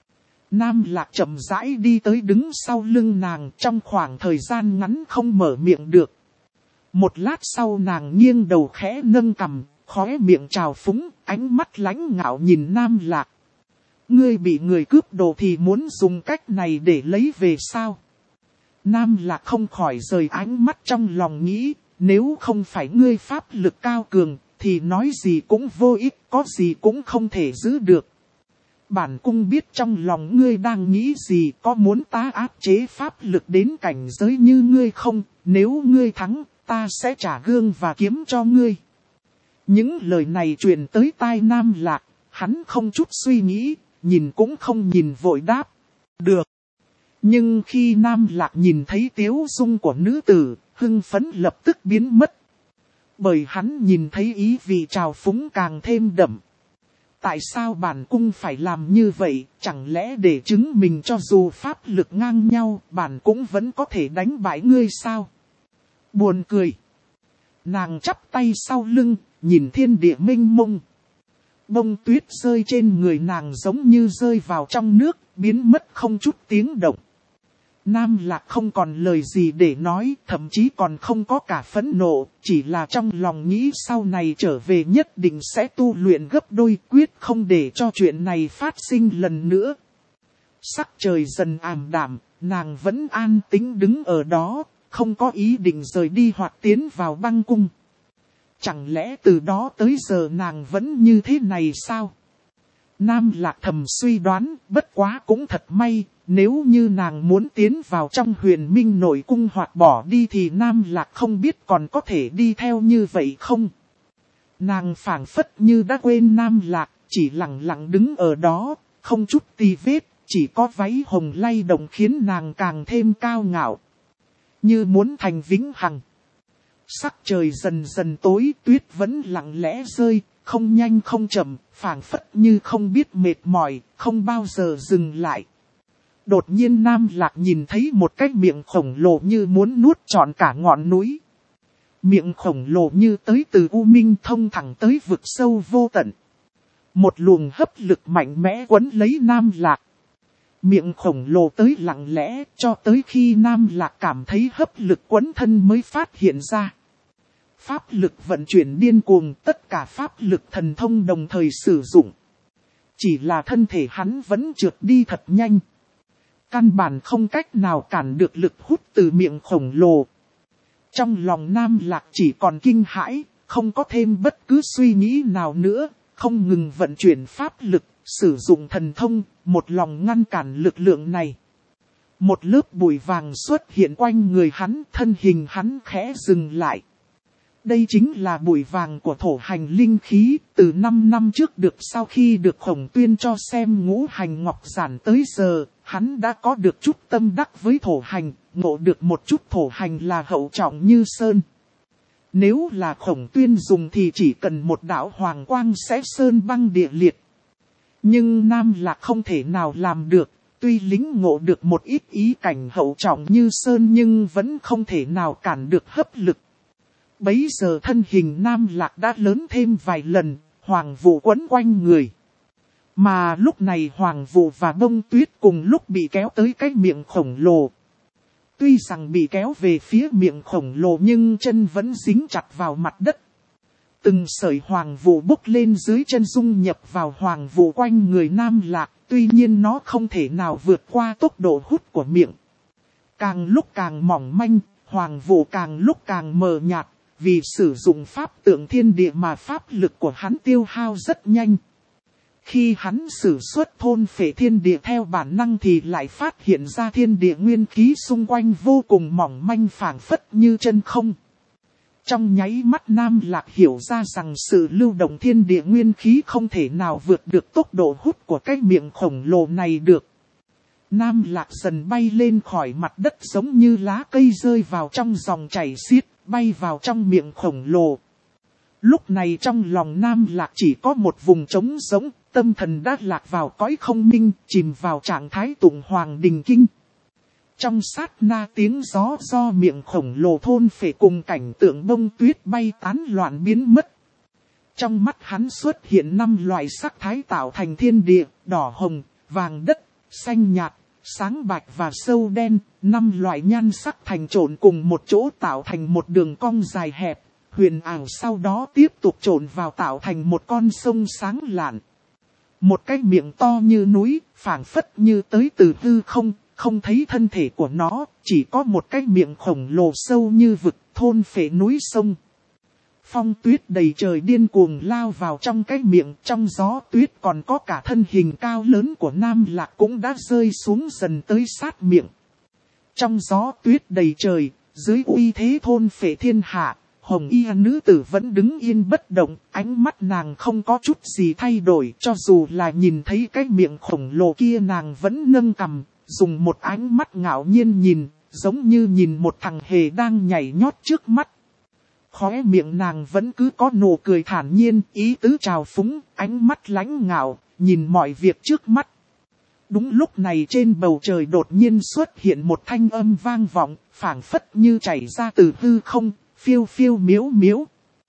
S1: Nam Lạc chậm rãi đi tới đứng sau lưng nàng, trong khoảng thời gian ngắn không mở miệng được. Một lát sau nàng nghiêng đầu khẽ nâng cằm, khóe miệng trào phúng, ánh mắt lãnh ngạo nhìn Nam Lạc. Ngươi bị người cướp đồ thì muốn dùng cách này để lấy về sao? Nam Lạc không khỏi rời ánh mắt trong lòng nghĩ, nếu không phải ngươi pháp lực cao cường, thì nói gì cũng vô ích, có gì cũng không thể giữ được. Bản cung biết trong lòng ngươi đang nghĩ gì, có muốn ta áp chế pháp lực đến cảnh giới như ngươi không? Nếu ngươi thắng, ta sẽ trả gương và kiếm cho ngươi. Những lời này truyền tới tai Nam Lạc, hắn không chút suy nghĩ, nhìn cũng không nhìn vội đáp. Được. Nhưng khi Nam Lạc nhìn thấy tiếu dung của nữ tử, hưng phấn lập tức biến mất. Bởi hắn nhìn thấy ý vị trào phúng càng thêm đậm. Tại sao bản cung phải làm như vậy, chẳng lẽ để chứng minh cho dù pháp lực ngang nhau, bản cung vẫn có thể đánh bại ngươi sao? Buồn cười. Nàng chắp tay sau lưng, nhìn thiên địa mênh mông. Bông tuyết rơi trên người nàng giống như rơi vào trong nước, biến mất không chút tiếng động. Nam Lạc không còn lời gì để nói, thậm chí còn không có cả phẫn nộ, chỉ là trong lòng nghĩ sau này trở về nhất định sẽ tu luyện gấp đôi, quyết không để cho chuyện này phát sinh lần nữa. Sắc trời dần ảm đạm, nàng vẫn an tĩnh đứng ở đó, không có ý định rời đi hoặc tiến vào băng cung. Chẳng lẽ từ đó tới giờ nàng vẫn như thế này sao? Nam Lạc thầm suy đoán, bất quá cũng thật may, nếu như nàng muốn tiến vào trong Huyền Minh nội cung hoặc bỏ đi thì Nam Lạc không biết còn có thể đi theo như vậy không? Nàng phảng phất như đã quên Nam Lạc, chỉ lặng lặng đứng ở đó, không chút tì vết, chỉ có váy hồng lay động khiến nàng càng thêm cao ngạo. Như muốn thành vĩnh hằng. Sắc trời dần dần tối, tuyết vẫn lặng lẽ rơi, không nhanh không chậm, phảng phất như không biết mệt mỏi, không bao giờ dừng lại. Đột nhiên Nam Lạc nhìn thấy một cái miệng khổng lồ như muốn nuốt trọn cả ngọn núi. Miệng khổng lồ như tới từ U Minh thông thẳng tới vực sâu vô tận. Một luồng hấp lực mạnh mẽ quấn lấy Nam Lạc. Miệng khổng lồ tới lặng lẽ cho tới khi Nam Lạc cảm thấy hấp lực quấn thân mới phát hiện ra. Pháp lực vận chuyển điên cuồng, tất cả pháp lực thần thông đồng thời sử dụng. Chỉ là thân thể hắn vẫn trượt đi thật nhanh. Căn bản không cách nào cản được lực hút từ miệng khổng lồ. Trong lòng Nam Lạc chỉ còn kinh hãi, không có thêm bất cứ suy nghĩ nào nữa, không ngừng vận chuyển pháp lực, sử dụng thần thông, một lòng ngăn cản lực lượng này. Một lớp bụi vàng xuất hiện quanh người hắn, thân hình hắn khẽ dừng lại. Đây chính là bụi vàng của thổ hành linh khí, từ 5 năm trước được sau khi được Khổng Tuyên cho xem ngũ hành ngọc giản tới giờ, hắn đã có được chút tâm đắc với thổ hành, ngộ được một chút thổ hành là hậu trọng như sơn. Nếu là Khổng Tuyên dùng thì chỉ cần một đạo hoàng quang sẽ sơn băng địa liệt. Nhưng Nam Lạc không thể nào làm được, tuy lĩnh ngộ được một ít ý cảnh hậu trọng như sơn nhưng vẫn không thể nào cản được hấp lực. Bấy giờ thân hình Nam Lạc đã lớn thêm vài lần, hoàng vụ quấn quanh người. Mà lúc này hoàng vụ và bông tuyết cùng lúc bị kéo tới cái miệng khổng lồ. Tuy rằng bị kéo về phía miệng khổng lồ nhưng chân vẫn dính chặt vào mặt đất. Từng sợi hoàng vụ bốc lên dưới chân dung nhập vào hoàng vụ quanh người Nam Lạc, tuy nhiên nó không thể nào vượt qua tốc độ hút của miệng. Càng lúc càng mỏng manh, hoàng vụ càng lúc càng mờ nhạt. Vì sử dụng pháp tượng thiên địa mà pháp lực của hắn tiêu hao rất nhanh. Khi hắn sử xuất thôn phệ thiên địa theo bản năng thì lại phát hiện ra thiên địa nguyên khí xung quanh vô cùng mỏng manh phảng phất như chân không. Trong nháy mắt Nam Lạc hiểu ra rằng sự lưu động thiên địa nguyên khí không thể nào vượt được tốc độ hút của cái miệng khổng lồ này được. Nam Lạc dần bay lên khỏi mặt đất giống như lá cây rơi vào trong dòng chảy xiết, bay vào trong miệng khổng lồ. Lúc này trong lòng Nam Lạc chỉ có một vùng trống rỗng, tâm thần đã lạc vào cõi không minh, chìm vào trạng thái tụng hoàng đình kinh. Trong sát na tiếng gió do miệng khổng lồ thôn phệ cùng cảnh tượng bông tuyết bay tán loạn biến mất. Trong mắt hắn xuất hiện 5 loại sắc thái tạo thành thiên địa, đỏ hồng, vàng đất, xanh nhạt, sáng bạch và sâu đen, 5 loại nhan sắc thành trộn cùng một chỗ tạo thành một đường cong dài hẹp, huyền ảo sau đó tiếp tục trộn vào tạo thành một con sông sáng lạn. Một cái miệng to như núi, phảng phất như tới từ hư không, không thấy thân thể của nó, chỉ có một cái miệng khổng lồ sâu như vực, thôn phệ núi sông. Phong tuyết đầy trời điên cuồng lao vào trong cái miệng, trong gió tuyết còn có cả thân hình cao lớn của Nam Lạc cũng đã rơi xuống dần tới sát miệng. Trong gió tuyết đầy trời, dưới uy thế thôn phệ thiên hạ, hồng y nữ tử vẫn đứng yên bất động, ánh mắt nàng không có chút gì thay đổi, cho dù là nhìn thấy cái miệng khổng lồ kia nàng vẫn nâng cằm, dùng một ánh mắt ngạo nhiên nhìn, giống như nhìn một thằng hề đang nhảy nhót trước mắt. Khóe miệng nàng vẫn cứ có nụ cười thản nhiên, ý tứ trào phúng, ánh mắt lãnh ngạo, nhìn mọi việc trước mắt. Đúng lúc này trên bầu trời đột nhiên xuất hiện một thanh âm vang vọng, phảng phất như chảy ra từ hư không, phiêu phiêu miếu miếu.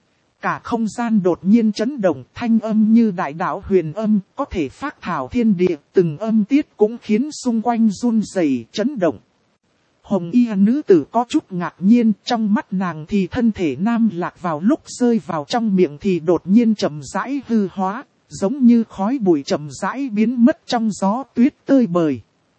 S1: Cả không gian đột nhiên chấn động, thanh âm như đại đạo huyền âm, có thể phác thảo thiên địa, từng âm tiết cũng khiến xung quanh run rẩy chấn động. Hồng y nữ tử có chút ngạc nhiên, trong mắt nàng thì thân thể Nam Lạc vào lúc rơi vào trong miệng thì đột nhiên chậm rãi hư hóa, giống như khói bụi chậm rãi biến mất trong gió tuyết tơi bời.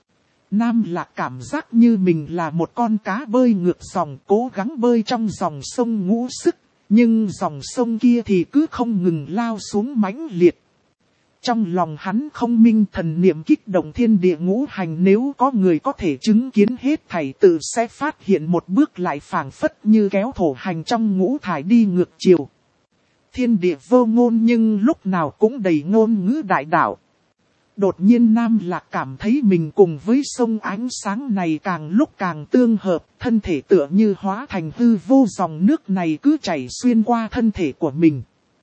S1: Nam Lạc cảm giác như mình là một con cá bơi ngược dòng, cố gắng bơi trong dòng sông ngũ sức, nhưng dòng sông kia thì cứ không ngừng lao xuống mãnh liệt. Trong lòng hắn không minh thần niệm kích động thiên địa ngũ hành, nếu có người có thể chứng kiến hết thảy tự sẽ phát hiện một bước lại phảng phất như kéo thổ hành trong ngũ thải đi ngược chiều. Thiên địa vô ngôn nhưng lúc nào cũng đầy ngôn ngữ đại đạo. Đột nhiên Nam Lạc cảm thấy mình cùng với sông ánh sáng này càng lúc càng tương hợp, thân thể tựa như hóa thành hư vô, dòng nước này cứ chảy xuyên qua thân thể của mình.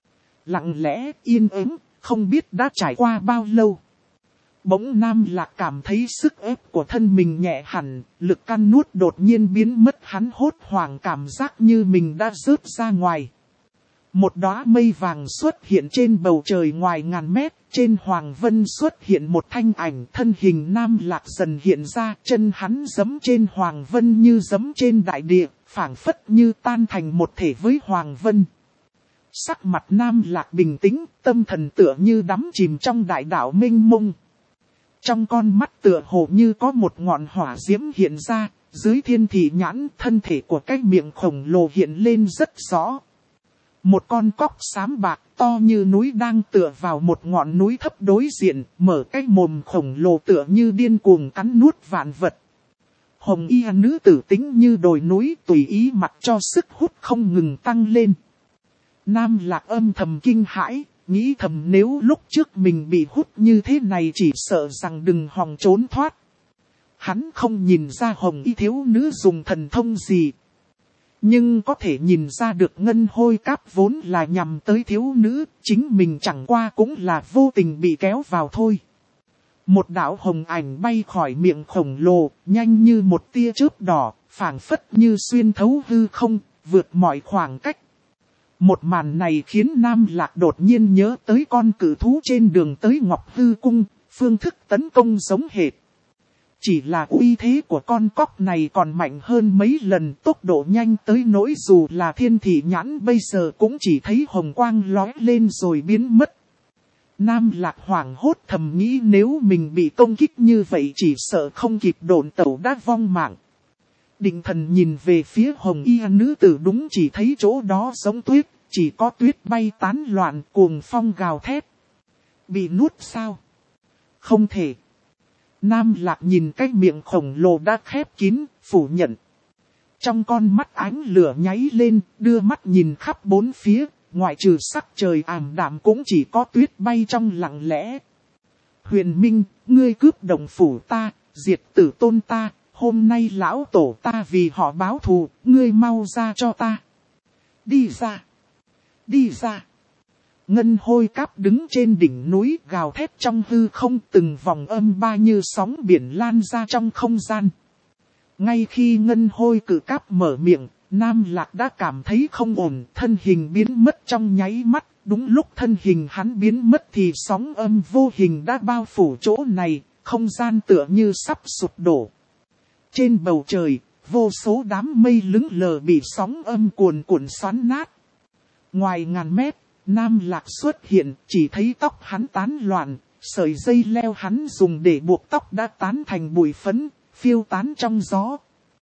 S1: Lặng lẽ, yên ắng, không biết đã trải qua bao lâu. Bỗng Nam Lạc cảm thấy sức ép của thân mình nhẹ hẳn, lực căn nuốt đột nhiên biến mất, hắn hốt hoảng cảm giác như mình đã rớt ra ngoài. Một đóa mây vàng xuất hiện trên bầu trời ngoài ngàn mét, trên hoàng vân xuất hiện một thanh ảnh, thân hình Nam Lạc dần hiện ra, chân hắn giẫm trên hoàng vân như giẫm trên đại địa, phảng phất như tan thành một thể với hoàng vân. Sắc mặt Nam Lạc bình tĩnh, tâm thần tựa như đắm chìm trong đại đạo mênh mông. Trong con mắt tựa hồ như có một ngọn hỏa diễm hiện ra, dưới thiên thị nhãn thân thể của cái miệng khổng lồ hiện lên rất rõ. Một con cóc xám bạc to như núi đang tựa vào một ngọn núi thấp đối diện, mở cái mồm khổng lồ tựa như điên cuồng cắn nuốt vạn vật. Hồng y nữ tử tính như đồi núi tùy ý mặc cho sức hút không ngừng tăng lên. Nam Lạc âm thầm kinh hãi, nghĩ thầm nếu lúc trước mình bị hút như thế này chỉ sợ rằng đừng hòng trốn thoát. Hắn không nhìn ra hồng y thiếu nữ dùng thần thông gì. Nhưng có thể nhìn ra được ngân hôi cáp vốn là nhằm tới thiếu nữ, chính mình chẳng qua cũng là vô tình bị kéo vào thôi. Một đạo hồng ảnh bay khỏi miệng khổng lồ, nhanh như một tia chớp đỏ, phảng phất như xuyên thấu hư không, vượt mọi khoảng cách. Một màn này khiến Nam Lạc đột nhiên nhớ tới con cự thú trên đường tới Ngọc Hư Cung, phương thức tấn công giống hệt. Chỉ là uy thế của con cóc này còn mạnh hơn mấy lần, tốc độ nhanh tới nỗi dù là thiên thị nhãn bây giờ cũng chỉ thấy hồng quang lóe lên rồi biến mất. Nam Lạc hoảng hốt thầm nghĩ nếu mình bị công kích như vậy chỉ sợ không kịp độn tẩu đã vong mạng. Định thần nhìn về phía hồng y nữ tử, đúng chỉ thấy chỗ đó giống tuyết, chỉ có tuyết bay tán loạn, cuồng phong gào thét. Bị nuốt sao? Không thể. Nam Lạc nhìn cái miệng khổng lồ đã khép kín, phủ nhận. Trong con mắt ánh lửa nháy lên, đưa mắt nhìn khắp bốn phía, ngoại trừ sắc trời ảm đạm cũng chỉ có tuyết bay trong lặng lẽ. Huyền Minh, ngươi cướp đồng phủ ta, diệt tử tôn ta, hôm nay lão tổ ta vì họ báo thù, ngươi mau ra cho ta. Đi ra. Đi ra. Ngân hôi cáp đứng trên đỉnh núi gào thét trong hư không, từng vòng âm ba như sóng biển lan ra trong không gian. Ngay khi ngân hôi cử cáp mở miệng, Nam Lạc đã cảm thấy không ổn, thân hình biến mất trong nháy mắt. Đúng lúc thân hình hắn biến mất thì sóng âm vô hình đã bao phủ chỗ này, không gian tựa như sắp sụp đổ. Trên bầu trời, vô số đám mây lững lờ bị sóng âm cuồn cuộn xoắn nát. Ngoài ngàn mét, Nam Lạc xuất hiện, chỉ thấy tóc hắn tán loạn, sợi dây leo hắn dùng để buộc tóc đã tán thành bụi phấn, phiêu tán trong gió.